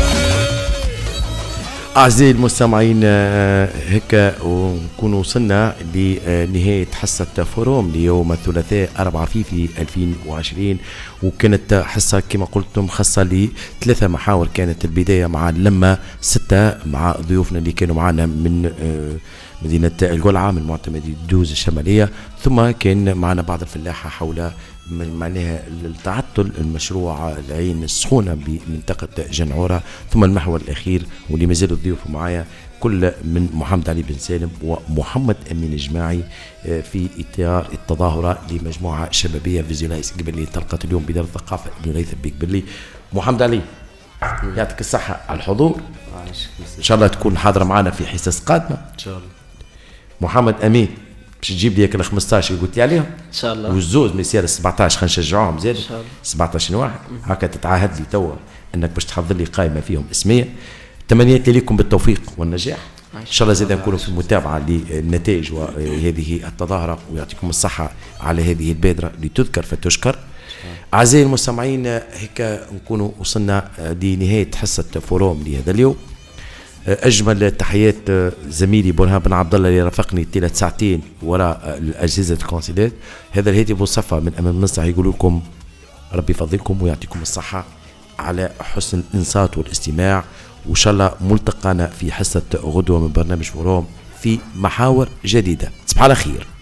أعزائي المستمعين هيك ونكون وصلنا لنهاية حصة فروم ليوم الثلاثاء 4 فبراير 2020 وكانت حصة كما قلتم خاصة ل3 محاور. كانت البداية مع اللمة 6 مع ضيوفنا اللي كانوا معنا من مدينة القلعة من معتمد الدوز الشمالية، ثم كان معنا بعض الفلاحة حول معناها التعطل المشروع العين السخونة بمنطقة جنعورة، ثم المحور الأخير واللي ما زالوا الضيوف معايا كل من محمد علي بن سالم ومحمد أمين الجماعي في إطار التظاهرة لمجموعة شبابية فيزيولايز قبلي تلقت اليوم بدار الثقافة ابن ليث بيك قبلي. محمد علي يعطيك الصحة على الحضور، إن شاء الله تكون حاضرة معنا في حصص قادمة إن شاء الله. محمد أمين باش تجيب لي ال 15 اللي قلت لي عليهم ان شاء الله، والزوز من يصير 17 خلينا نشجعوهم زاد 17 واحد هكا. تتعهد لي توا انك باش تحضر لي قائمه فيهم اسميه. تمنياتي لكم بالتوفيق والنجاح ان شاء الله، زاد نكونوا في المتابعه للنتائج وهذه التظاهره، ويعطيكم الصحه على هذه البادره لتذكر فتشكر. أعزائي المستمعين، هيك نكونوا وصلنا لنهاية حصة فوروم لهذا اليوم. أجمل تحيات زميلي برهان بن عبد الله اللي رافقني 3 ساعتين وراء الأجهزة الكونسيلات. هذا الهاتف والصفة من أمام المنصة يقول لكم ربي يفضلكم ويعطيكم الصحة على حسن الإنصات والاستماع، وإن شاء الله ملتقانا في حصة غدوة من برنامج فوروم في محاور جديدة. تصبح على خير.